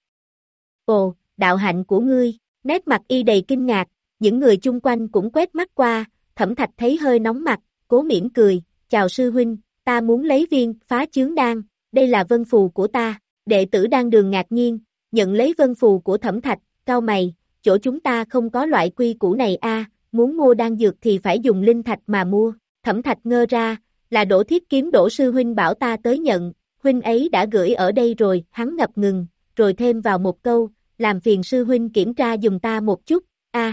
Ồ, đạo hạnh của ngươi, nét mặt y đầy kinh ngạc, những người chung quanh cũng quét mắt qua, Thẩm Thạch thấy hơi nóng mặt, cố mỉm cười, chào sư huynh, ta muốn lấy viên phá chướng đan, đây là vân phù của ta. Đệ tử đan đường ngạc nhiên, nhận lấy vân phù của Thẩm Thạch, cau mày, chỗ chúng ta không có loại quy củ này a, muốn mua đan dược thì phải dùng linh thạch mà mua. Thẩm Thạch ngơ ra, là Đỗ Thiết Kiếm Đỗ sư huynh bảo ta tới nhận, huynh ấy đã gửi ở đây rồi, hắn ngập ngừng, rồi thêm vào một câu, làm phiền sư huynh kiểm tra giùm ta một chút, a.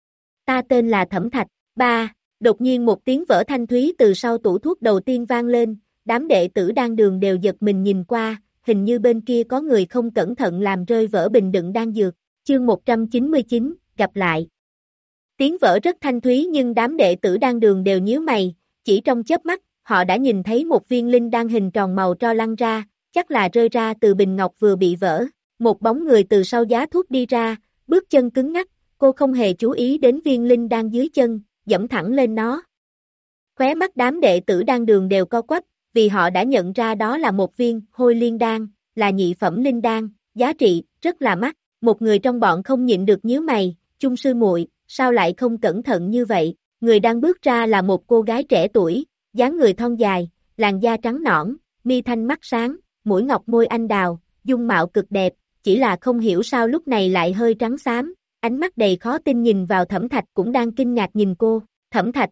Ta tên là Thẩm Thạch. Ba. Đột nhiên một tiếng vỡ thanh thúy từ sau tủ thuốc đầu tiên vang lên, đám đệ tử đan đường đều giật mình nhìn qua, hình như bên kia có người không cẩn thận làm rơi vỡ bình đựng đan dược. Chương một trăm chín mươi chín, gặp lại. Tiếng vỡ rất thanh thúy nhưng đám đệ tử đan đường đều nhíu mày, chỉ trong chớp mắt, họ đã nhìn thấy một viên linh đan hình tròn màu tro lăn ra, chắc là rơi ra từ bình ngọc vừa bị vỡ. Một bóng người từ sau giá thuốc đi ra, bước chân cứng ngắc, cô không hề chú ý đến viên linh đan dưới chân, dẫm thẳng lên nó. Khóe mắt đám đệ tử đan đường đều co quắp, vì họ đã nhận ra đó là một viên hôi liên đan, là nhị phẩm linh đan, giá trị rất là mắc. Một người trong bọn không nhịn được nhíu mày, Chung sư muội, sao lại không cẩn thận như vậy? Người đang bước ra là một cô gái trẻ tuổi, dáng người thon dài, làn da trắng nõn, mi thanh mắt sáng, mũi ngọc môi anh đào, dung mạo cực đẹp, chỉ là không hiểu sao lúc này lại hơi trắng xám, ánh mắt đầy khó tin nhìn vào Thẩm Thạch cũng đang kinh ngạc nhìn cô. Thẩm Thạch.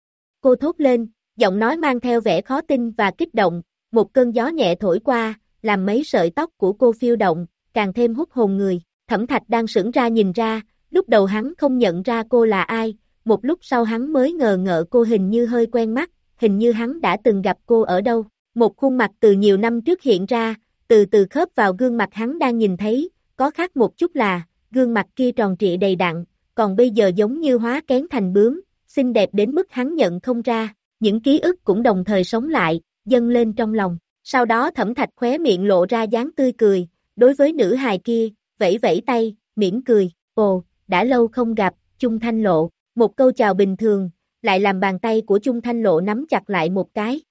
Cô thốt lên, giọng nói mang theo vẻ khó tin và kích động, một cơn gió nhẹ thổi qua, làm mấy sợi tóc của cô phiêu động, càng thêm hút hồn người. Thẩm Thạch đang sững ra nhìn ra, lúc đầu hắn không nhận ra cô là ai, một lúc sau hắn mới ngờ ngợ cô hình như hơi quen mắt, hình như hắn đã từng gặp cô ở đâu. Một khuôn mặt từ nhiều năm trước hiện ra, từ từ khớp vào gương mặt hắn đang nhìn thấy, có khác một chút là, gương mặt kia tròn trịa đầy đặn, còn bây giờ giống như hóa kén thành bướm, xinh đẹp đến mức hắn nhận không ra, những ký ức cũng đồng thời sống lại, dâng lên trong lòng. Sau đó Thẩm Thạch khóe miệng lộ ra dáng tươi cười, đối với nữ hài kia, vẫy vẫy tay, mỉm cười, ồ, đã lâu không gặp, Chung Thanh Lộ, một câu chào bình thường, lại làm bàn tay của Chung Thanh Lộ nắm chặt lại một cái.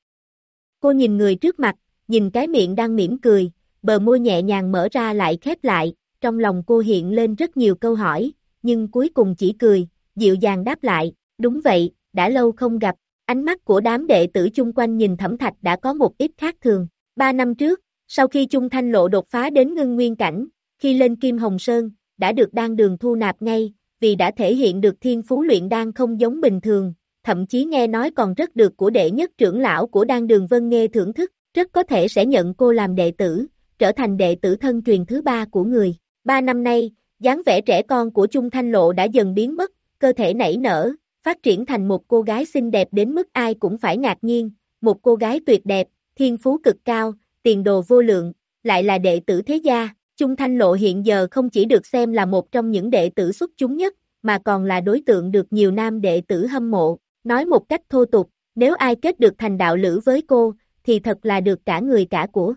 Cô nhìn người trước mặt, nhìn cái miệng đang mỉm cười, bờ môi nhẹ nhàng mở ra lại khép lại, trong lòng cô hiện lên rất nhiều câu hỏi, nhưng cuối cùng chỉ cười, dịu dàng đáp lại, Đúng vậy, đã lâu không gặp, ánh mắt của đám đệ tử chung quanh nhìn Thẩm Thạch đã có một ít khác thường. Ba năm trước, sau khi Chung Thanh Lộ đột phá đến ngưng nguyên cảnh, khi lên Kim Hồng Sơn, đã được đan đường thu nạp ngay, vì đã thể hiện được thiên phú luyện đan không giống bình thường, thậm chí nghe nói còn rất được của đệ nhất trưởng lão của đan đường Vân Nghê thưởng thức, rất có thể sẽ nhận cô làm đệ tử, trở thành đệ tử thân truyền thứ ba của người. Ba năm nay, dáng vẻ trẻ con của Chung Thanh Lộ đã dần biến mất, cơ thể nảy nở, phát triển thành một cô gái xinh đẹp đến mức ai cũng phải ngạc nhiên, một cô gái tuyệt đẹp, thiên phú cực cao, tiền đồ vô lượng, lại là đệ tử thế gia. Chung Thanh Lộ hiện giờ không chỉ được xem là một trong những đệ tử xuất chúng nhất, mà còn là đối tượng được nhiều nam đệ tử hâm mộ. Nói một cách thô tục, nếu ai kết được thành đạo lữ với cô, thì thật là được cả người cả của.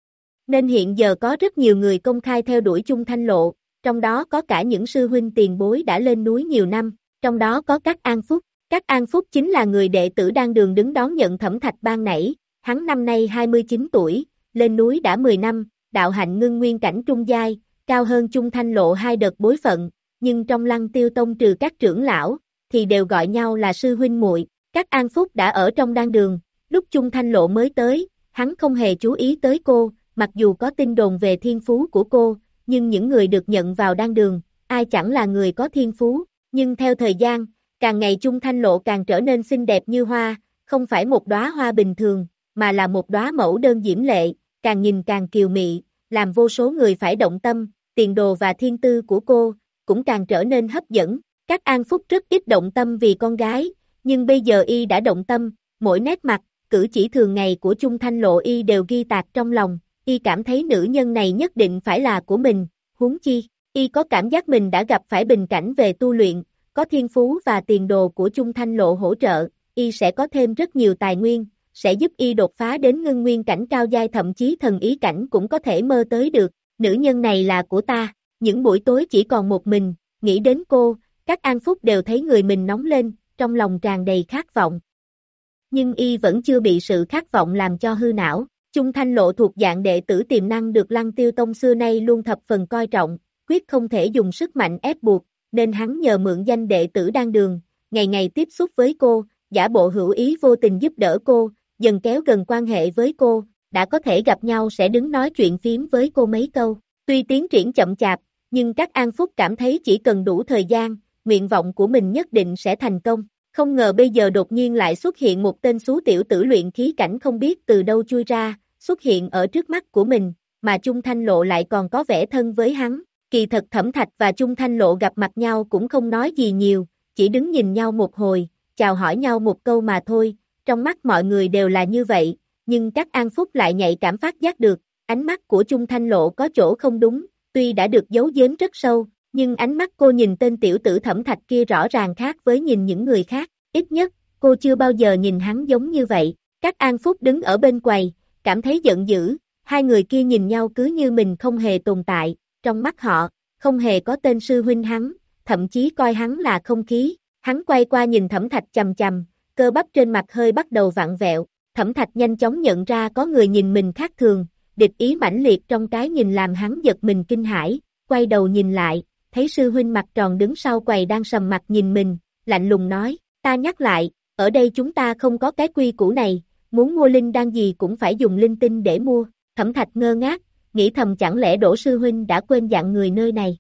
Nên hiện giờ có rất nhiều người công khai theo đuổi Chung Thanh Lộ, trong đó có cả những sư huynh tiền bối đã lên núi nhiều năm, trong đó có Các An Phúc. Các An Phúc chính là người đệ tử đan đường đứng đón nhận Thẩm Thạch ban nãy, hắn năm nay hai mươi chín tuổi, lên núi đã mười năm, đạo hạnh ngưng nguyên cảnh trung giai, cao hơn Chung Thanh Lộ hai đợt bối phận, nhưng trong Lăng Tiêu Tông trừ các trưởng lão, thì đều gọi nhau là sư huynh muội. Các An Phúc đã ở trong đan đường, lúc Chung Thanh Lộ mới tới, hắn không hề chú ý tới cô, mặc dù có tin đồn về thiên phú của cô, nhưng những người được nhận vào đan đường, ai chẳng là người có thiên phú, nhưng theo thời gian, càng ngày Chung Thanh Lộ càng trở nên xinh đẹp như hoa, không phải một đóa hoa bình thường, mà là một đóa mẫu đơn diễm lệ, càng nhìn càng kiều mị, làm vô số người phải động tâm, tiền đồ và thiên tư của cô, cũng càng trở nên hấp dẫn. Các An Phúc rất ít động tâm vì con gái, nhưng bây giờ y đã động tâm, mỗi nét mặt, cử chỉ thường ngày của Chung Thanh Lộ y đều ghi tạc trong lòng, y cảm thấy nữ nhân này nhất định phải là của mình, huống chi, y có cảm giác mình đã gặp phải bình cảnh về tu luyện, có thiên phú và tiền đồ của Chung Thanh Lộ hỗ trợ, y sẽ có thêm rất nhiều tài nguyên, sẽ giúp y đột phá đến ngưng nguyên cảnh cao giai, thậm chí thần ý cảnh cũng có thể mơ tới được, nữ nhân này là của ta. Những buổi tối chỉ còn một mình, nghĩ đến cô, Các An Phúc đều thấy người mình nóng lên, trong lòng tràn đầy khát vọng. Nhưng y vẫn chưa bị sự khát vọng làm cho hư não. Chung Thanh Lộ thuộc dạng đệ tử tiềm năng được Lăng Tiêu Tông xưa nay luôn thập phần coi trọng, quyết không thể dùng sức mạnh ép buộc, nên hắn nhờ mượn danh đệ tử đan đường, ngày ngày tiếp xúc với cô, giả bộ hữu ý vô tình giúp đỡ cô, dần kéo gần quan hệ với cô, đã có thể gặp nhau sẽ đứng nói chuyện phím với cô mấy câu. Tuy tiến triển chậm chạp, nhưng các An Phúc cảm thấy chỉ cần đủ thời gian, nguyện vọng của mình nhất định sẽ thành công. Không ngờ bây giờ đột nhiên lại xuất hiện một tên xú tiểu tử luyện khí cảnh không biết từ đâu chui ra, xuất hiện ở trước mắt của mình, mà Chung Thanh Lộ lại còn có vẻ thân với hắn. Kỳ thật Thẩm Thạch và Chung Thanh Lộ gặp mặt nhau cũng không nói gì nhiều, chỉ đứng nhìn nhau một hồi, chào hỏi nhau một câu mà thôi, trong mắt mọi người đều là như vậy, nhưng các An Phúc lại nhạy cảm phát giác được, ánh mắt của Chung Thanh Lộ có chỗ không đúng, tuy đã được giấu giếm rất sâu, nhưng ánh mắt cô nhìn tên tiểu tử Thẩm Thạch kia rõ ràng khác với nhìn những người khác, ít nhất, cô chưa bao giờ nhìn hắn giống như vậy. Các An Phúc đứng ở bên quầy, cảm thấy giận dữ, hai người kia nhìn nhau cứ như mình không hề tồn tại, trong mắt họ, không hề có tên sư huynh hắn, thậm chí coi hắn là không khí. Hắn quay qua nhìn Thẩm Thạch chằm chằm, cơ bắp trên mặt hơi bắt đầu vặn vẹo, Thẩm Thạch nhanh chóng nhận ra có người nhìn mình khác thường, địch ý mãnh liệt trong cái nhìn làm hắn giật mình kinh hãi, quay đầu nhìn lại, thấy sư huynh mặt tròn đứng sau quầy đang sầm mặt nhìn mình, lạnh lùng nói, ta nhắc lại, ở đây chúng ta không có cái quy củ này, muốn mua linh đan gì cũng phải dùng linh tinh để mua. Thẩm Thạch ngơ ngác, nghĩ thầm chẳng lẽ Đỗ sư huynh đã quên dặn người nơi này.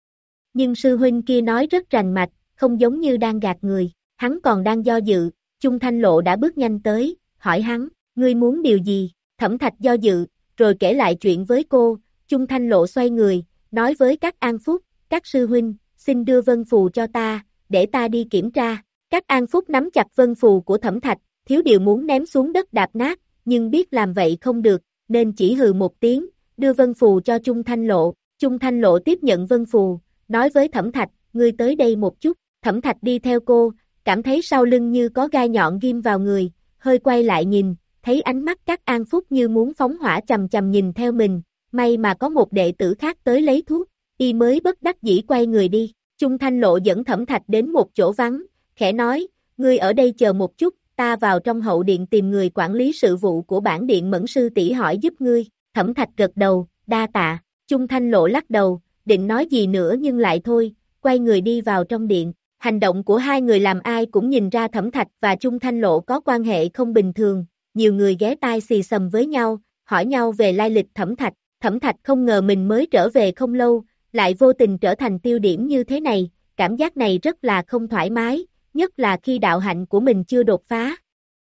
Nhưng sư huynh kia nói rất rành mạch, không giống như đang gạt người, hắn còn đang do dự, Chung Thanh Lộ đã bước nhanh tới, hỏi hắn, ngươi muốn điều gì? Thẩm Thạch do dự, rồi kể lại chuyện với cô. Chung Thanh Lộ xoay người, nói với các An Phúc, các sư huynh, xin đưa vân phù cho ta, để ta đi kiểm tra. Các An Phúc nắm chặt vân phù của Thẩm Thạch, thiếu điều muốn ném xuống đất đạp nát, nhưng biết làm vậy không được, nên chỉ hừ một tiếng, đưa vân phù cho Chung Thanh Lộ. Chung Thanh Lộ tiếp nhận vân phù, nói với Thẩm Thạch, ngươi tới đây một chút. Thẩm Thạch đi theo cô, cảm thấy sau lưng như có gai nhọn ghim vào người, hơi quay lại nhìn, thấy ánh mắt các An Phúc như muốn phóng hỏa chầm chầm nhìn theo mình, may mà có một đệ tử khác tới lấy thuốc, y mới bất đắc dĩ quay người đi. Chung Thanh Lộ dẫn Thẩm Thạch đến một chỗ vắng, khẽ nói, ngươi ở đây chờ một chút, ta vào trong hậu điện tìm người quản lý sự vụ của bản điện Mẫn sư tỷ hỏi giúp ngươi. Thẩm Thạch gật đầu, đa tạ. Chung Thanh Lộ lắc đầu, định nói gì nữa nhưng lại thôi, quay người đi vào trong điện. Hành động của hai người làm ai cũng nhìn ra Thẩm Thạch và Chung Thanh Lộ có quan hệ không bình thường, nhiều người ghé tai xì xầm với nhau, hỏi nhau về lai lịch Thẩm Thạch. Thẩm Thạch không ngờ mình mới trở về không lâu, lại vô tình trở thành tiêu điểm như thế này, cảm giác này rất là không thoải mái, nhất là khi đạo hạnh của mình chưa đột phá.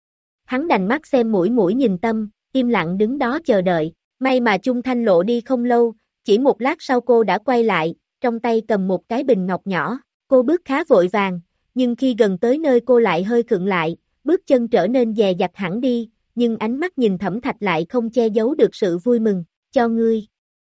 Hắn đành mắt xem mũi mũi nhìn tâm, im lặng đứng đó chờ đợi, may mà Chung Thanh Lộ đi không lâu, chỉ một lát sau cô đã quay lại, trong tay cầm một cái bình ngọc nhỏ, cô bước khá vội vàng, nhưng khi gần tới nơi cô lại hơi khựng lại, bước chân trở nên dè dặt hẳn đi, nhưng ánh mắt nhìn Thẩm Thạch lại không che giấu được sự vui mừng, cho ngươi.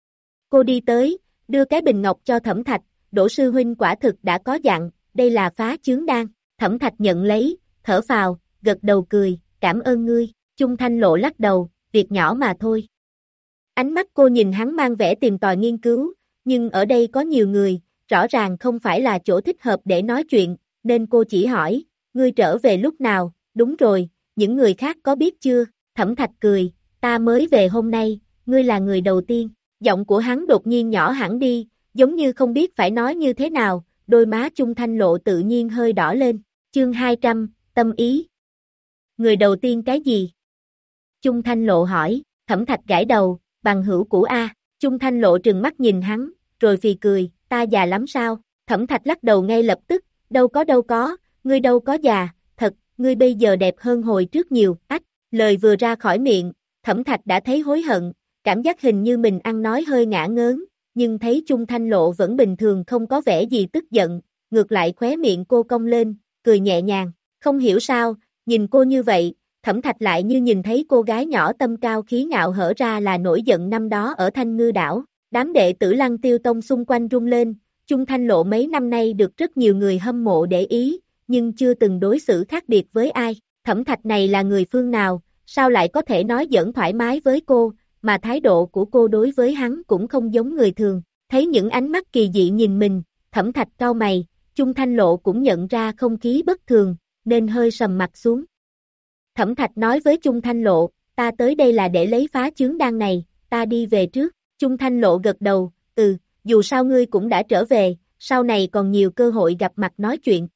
Cô đi tới, đưa cái bình ngọc cho Thẩm Thạch, Đỗ sư huynh quả thực đã có dặn, đây là phá chướng đan, Thẩm Thạch nhận lấy, thở phào, gật đầu cười, cảm ơn ngươi, Chung Thanh Lộ lắc đầu, việc nhỏ mà thôi. Ánh mắt cô nhìn hắn mang vẻ tìm tòi nghiên cứu, nhưng ở đây có nhiều người, rõ ràng không phải là chỗ thích hợp để nói chuyện, nên cô chỉ hỏi, ngươi trở về lúc nào, đúng rồi, những người khác có biết chưa, Thẩm Thạch cười, ta mới về hôm nay, ngươi là người đầu tiên, giọng của hắn đột nhiên nhỏ hẳn đi, giống như không biết phải nói như thế nào, đôi má Chung Thanh Lộ tự nhiên hơi đỏ lên, chương hai trăm, tâm ý. Người đầu tiên cái gì? Chung Thanh Lộ hỏi, Thẩm Thạch gãi đầu, bằng hữu cũ A, Chung Thanh Lộ trừng mắt nhìn hắn, rồi phì cười, ta già lắm sao? Thẩm Thạch lắc đầu ngay lập tức, đâu có đâu có, ngươi đâu có già, thật, ngươi bây giờ đẹp hơn hồi trước nhiều, ách, lời vừa ra khỏi miệng, Thẩm Thạch đã thấy hối hận, cảm giác hình như mình ăn nói hơi ngả ngớn, nhưng thấy Chung Thanh Lộ vẫn bình thường không có vẻ gì tức giận, ngược lại khóe miệng cô cong lên, cười nhẹ nhàng, không hiểu sao, nhìn cô như vậy, Thẩm Thạch lại như nhìn thấy cô gái nhỏ tâm cao khí ngạo hở ra là nổi giận năm đó ở Thanh Ngư Đảo, đám đệ tử Lăng Tiêu Tông xung quanh rung lên, Chung Thanh Lộ mấy năm nay được rất nhiều người hâm mộ để ý, nhưng chưa từng đối xử khác biệt với ai, Thẩm Thạch này là người phương nào, sao lại có thể nói giỡn thoải mái với cô, mà thái độ của cô đối với hắn cũng không giống người thường, thấy những ánh mắt kỳ dị nhìn mình, Thẩm Thạch cau mày, Chung Thanh Lộ cũng nhận ra không khí bất thường, nên hơi sầm mặt xuống. Thẩm Thạch nói với Chung Thanh Lộ, ta tới đây là để lấy phá chướng đan này, ta đi về trước, Chung Thanh Lộ gật đầu, ừ, dù sao ngươi cũng đã trở về, sau này còn nhiều cơ hội gặp mặt nói chuyện.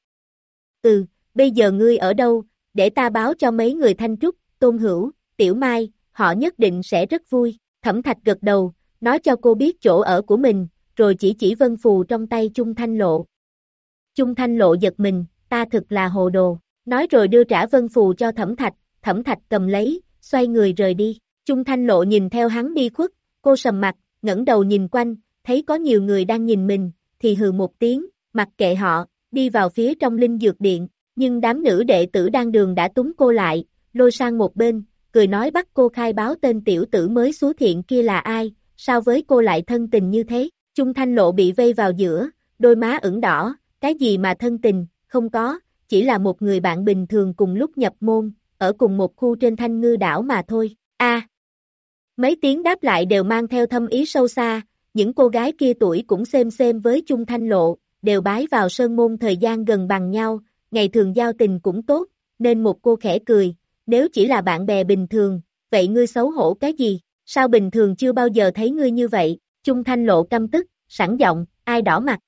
Ừ, bây giờ ngươi ở đâu, để ta báo cho mấy người Thanh Trúc, Tôn Hữu, Tiểu Mai, họ nhất định sẽ rất vui, Thẩm Thạch gật đầu, nói cho cô biết chỗ ở của mình, rồi chỉ chỉ vân phù trong tay Chung Thanh Lộ. Chung Thanh Lộ giật mình, ta thực là hồ đồ, nói rồi đưa trả vân phù cho Thẩm Thạch, Thẩm Thạch cầm lấy, xoay người rời đi, Chung Thanh Lộ nhìn theo hắn đi khuất, cô sầm mặt, ngẩng đầu nhìn quanh, thấy có nhiều người đang nhìn mình, thì hừ một tiếng, mặc kệ họ, đi vào phía trong linh dược điện, nhưng đám nữ đệ tử đang đường đã túm cô lại, lôi sang một bên, cười nói bắt cô khai báo tên tiểu tử mới xú thiện kia là ai, sao với cô lại thân tình như thế, Chung Thanh Lộ bị vây vào giữa, đôi má ửng đỏ, cái gì mà thân tình, không có, chỉ là một người bạn bình thường cùng lúc nhập môn, ở cùng một khu trên Thanh Ngư Đảo mà thôi, a à, mấy tiếng đáp lại đều mang theo thâm ý sâu xa, những cô gái kia tuổi cũng xem xem với Chung Thanh Lộ, đều bái vào sơn môn thời gian gần bằng nhau, ngày thường giao tình cũng tốt, nên một cô khẽ cười, nếu chỉ là bạn bè bình thường, vậy ngươi xấu hổ cái gì, sao bình thường chưa bao giờ thấy ngươi như vậy, Chung Thanh Lộ căm tức, sẵn giọng, ai đỏ mặt,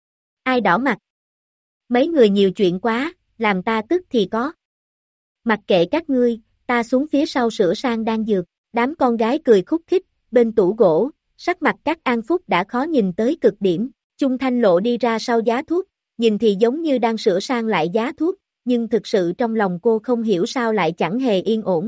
ai đỏ mặt, mấy người nhiều chuyện quá, làm ta tức thì có, mặc kệ các ngươi, ta xuống phía sau sửa sang đan dược, đám con gái cười khúc khích, bên tủ gỗ, sắc mặt các An Phúc đã khó nhìn tới cực điểm, Chung Thanh Lộ đi ra sau giá thuốc, nhìn thì giống như đang sửa sang lại giá thuốc, nhưng thực sự trong lòng cô không hiểu sao lại chẳng hề yên ổn.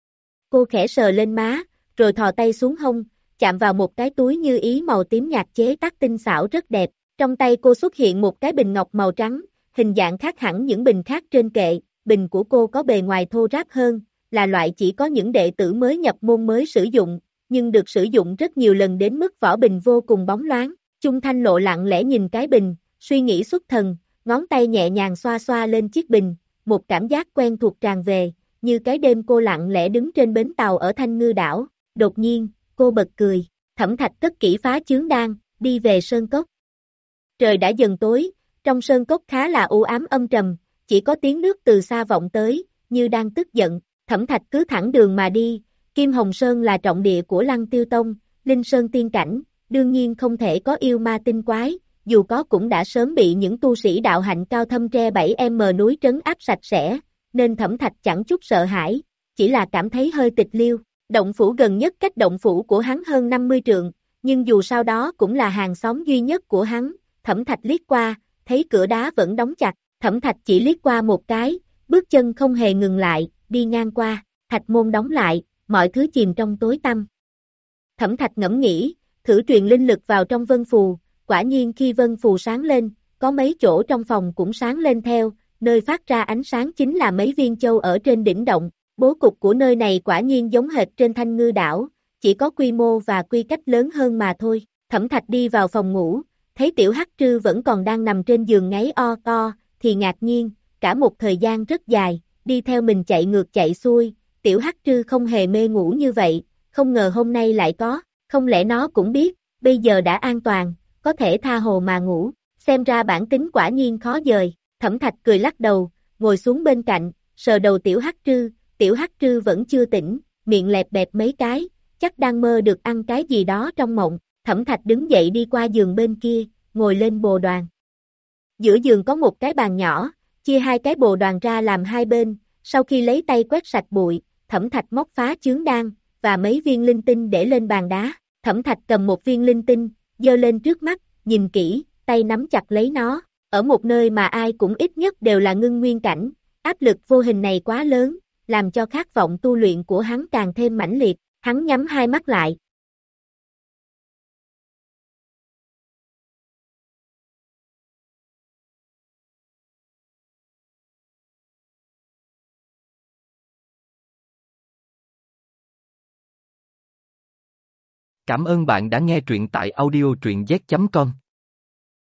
Cô khẽ sờ lên má, rồi thò tay xuống hông, chạm vào một cái túi như ý màu tím nhạt chế tác tinh xảo rất đẹp, trong tay cô xuất hiện một cái bình ngọc màu trắng, hình dạng khác hẳn những bình khác trên kệ, bình của cô có bề ngoài thô ráp hơn, là loại chỉ có những đệ tử mới nhập môn mới sử dụng, nhưng được sử dụng rất nhiều lần đến mức vỏ bình vô cùng bóng loáng. Chung Thanh Lộ lặng lẽ nhìn cái bình, suy nghĩ xuất thần, ngón tay nhẹ nhàng xoa xoa lên chiếc bình, một cảm giác quen thuộc tràn về, như cái đêm cô lặng lẽ đứng trên bến tàu ở Thanh Ngư Đảo, đột nhiên, cô bật cười, Thẩm Thạch cất kỹ phá chướng đan, đi về sơn cốc. Trời đã dần tối, trong sơn cốc khá là u ám âm trầm, chỉ có tiếng nước từ xa vọng tới, như đang tức giận, Thẩm Thạch cứ thẳng đường mà đi, Kim Hồng Sơn là trọng địa của Lăng Tiêu Tông, Linh Sơn tiên cảnh, đương nhiên không thể có yêu ma tinh quái, dù có cũng đã sớm bị những tu sĩ đạo hạnh cao thâm tre bảy em núi trấn áp sạch sẽ, nên Thẩm Thạch chẳng chút sợ hãi, chỉ là cảm thấy hơi tịch liêu. Động phủ gần nhất cách động phủ của hắn hơn năm mươi trượng, nhưng dù sao đó cũng là hàng xóm duy nhất của hắn. Thẩm Thạch liếc qua, thấy cửa đá vẫn đóng chặt, Thẩm Thạch chỉ liếc qua một cái, bước chân không hề ngừng lại, đi ngang qua, thạch môn đóng lại, mọi thứ chìm trong tối tăm. Thẩm Thạch ngẫm nghĩ, thử truyền linh lực vào trong vân phù, quả nhiên khi vân phù sáng lên, có mấy chỗ trong phòng cũng sáng lên theo, nơi phát ra ánh sáng chính là mấy viên châu ở trên đỉnh động. Bố cục của nơi này quả nhiên giống hệt trên Thanh Ngư đảo, chỉ có quy mô và quy cách lớn hơn mà thôi. Thẩm Thạch đi vào phòng ngủ, thấy tiểu hắc trư vẫn còn đang nằm trên giường ngáy o o, thì ngạc nhiên, cả một thời gian rất dài, đi theo mình chạy ngược chạy xuôi, tiểu hắc trư không hề mê ngủ như vậy, không ngờ hôm nay lại có, không lẽ nó cũng biết, bây giờ đã an toàn, có thể tha hồ mà ngủ, xem ra bản tính quả nhiên khó dời. Thẩm Thạch cười lắc đầu, ngồi xuống bên cạnh, sờ đầu tiểu hắc trư, tiểu hắc trư vẫn chưa tỉnh, miệng lẹp bẹp mấy cái, chắc đang mơ được ăn cái gì đó trong mộng. Thẩm Thạch đứng dậy đi qua giường bên kia, ngồi lên bồ đoàn. Giữa giường có một cái bàn nhỏ, chia hai cái bồ đoàn ra làm hai bên, sau khi lấy tay quét sạch bụi, Thẩm Thạch móc phá chướng đan, và mấy viên linh tinh để lên bàn đá. Thẩm Thạch cầm một viên linh tinh, giơ lên trước mắt, nhìn kỹ, tay nắm chặt lấy nó, ở một nơi mà ai cũng ít nhất đều là ngưng nguyên cảnh, áp lực vô hình này quá lớn, làm cho khát vọng tu luyện của hắn càng thêm mãnh liệt, hắn nhắm hai mắt lại. Cảm ơn bạn đã nghe truyện tại audio truyện z chấm com.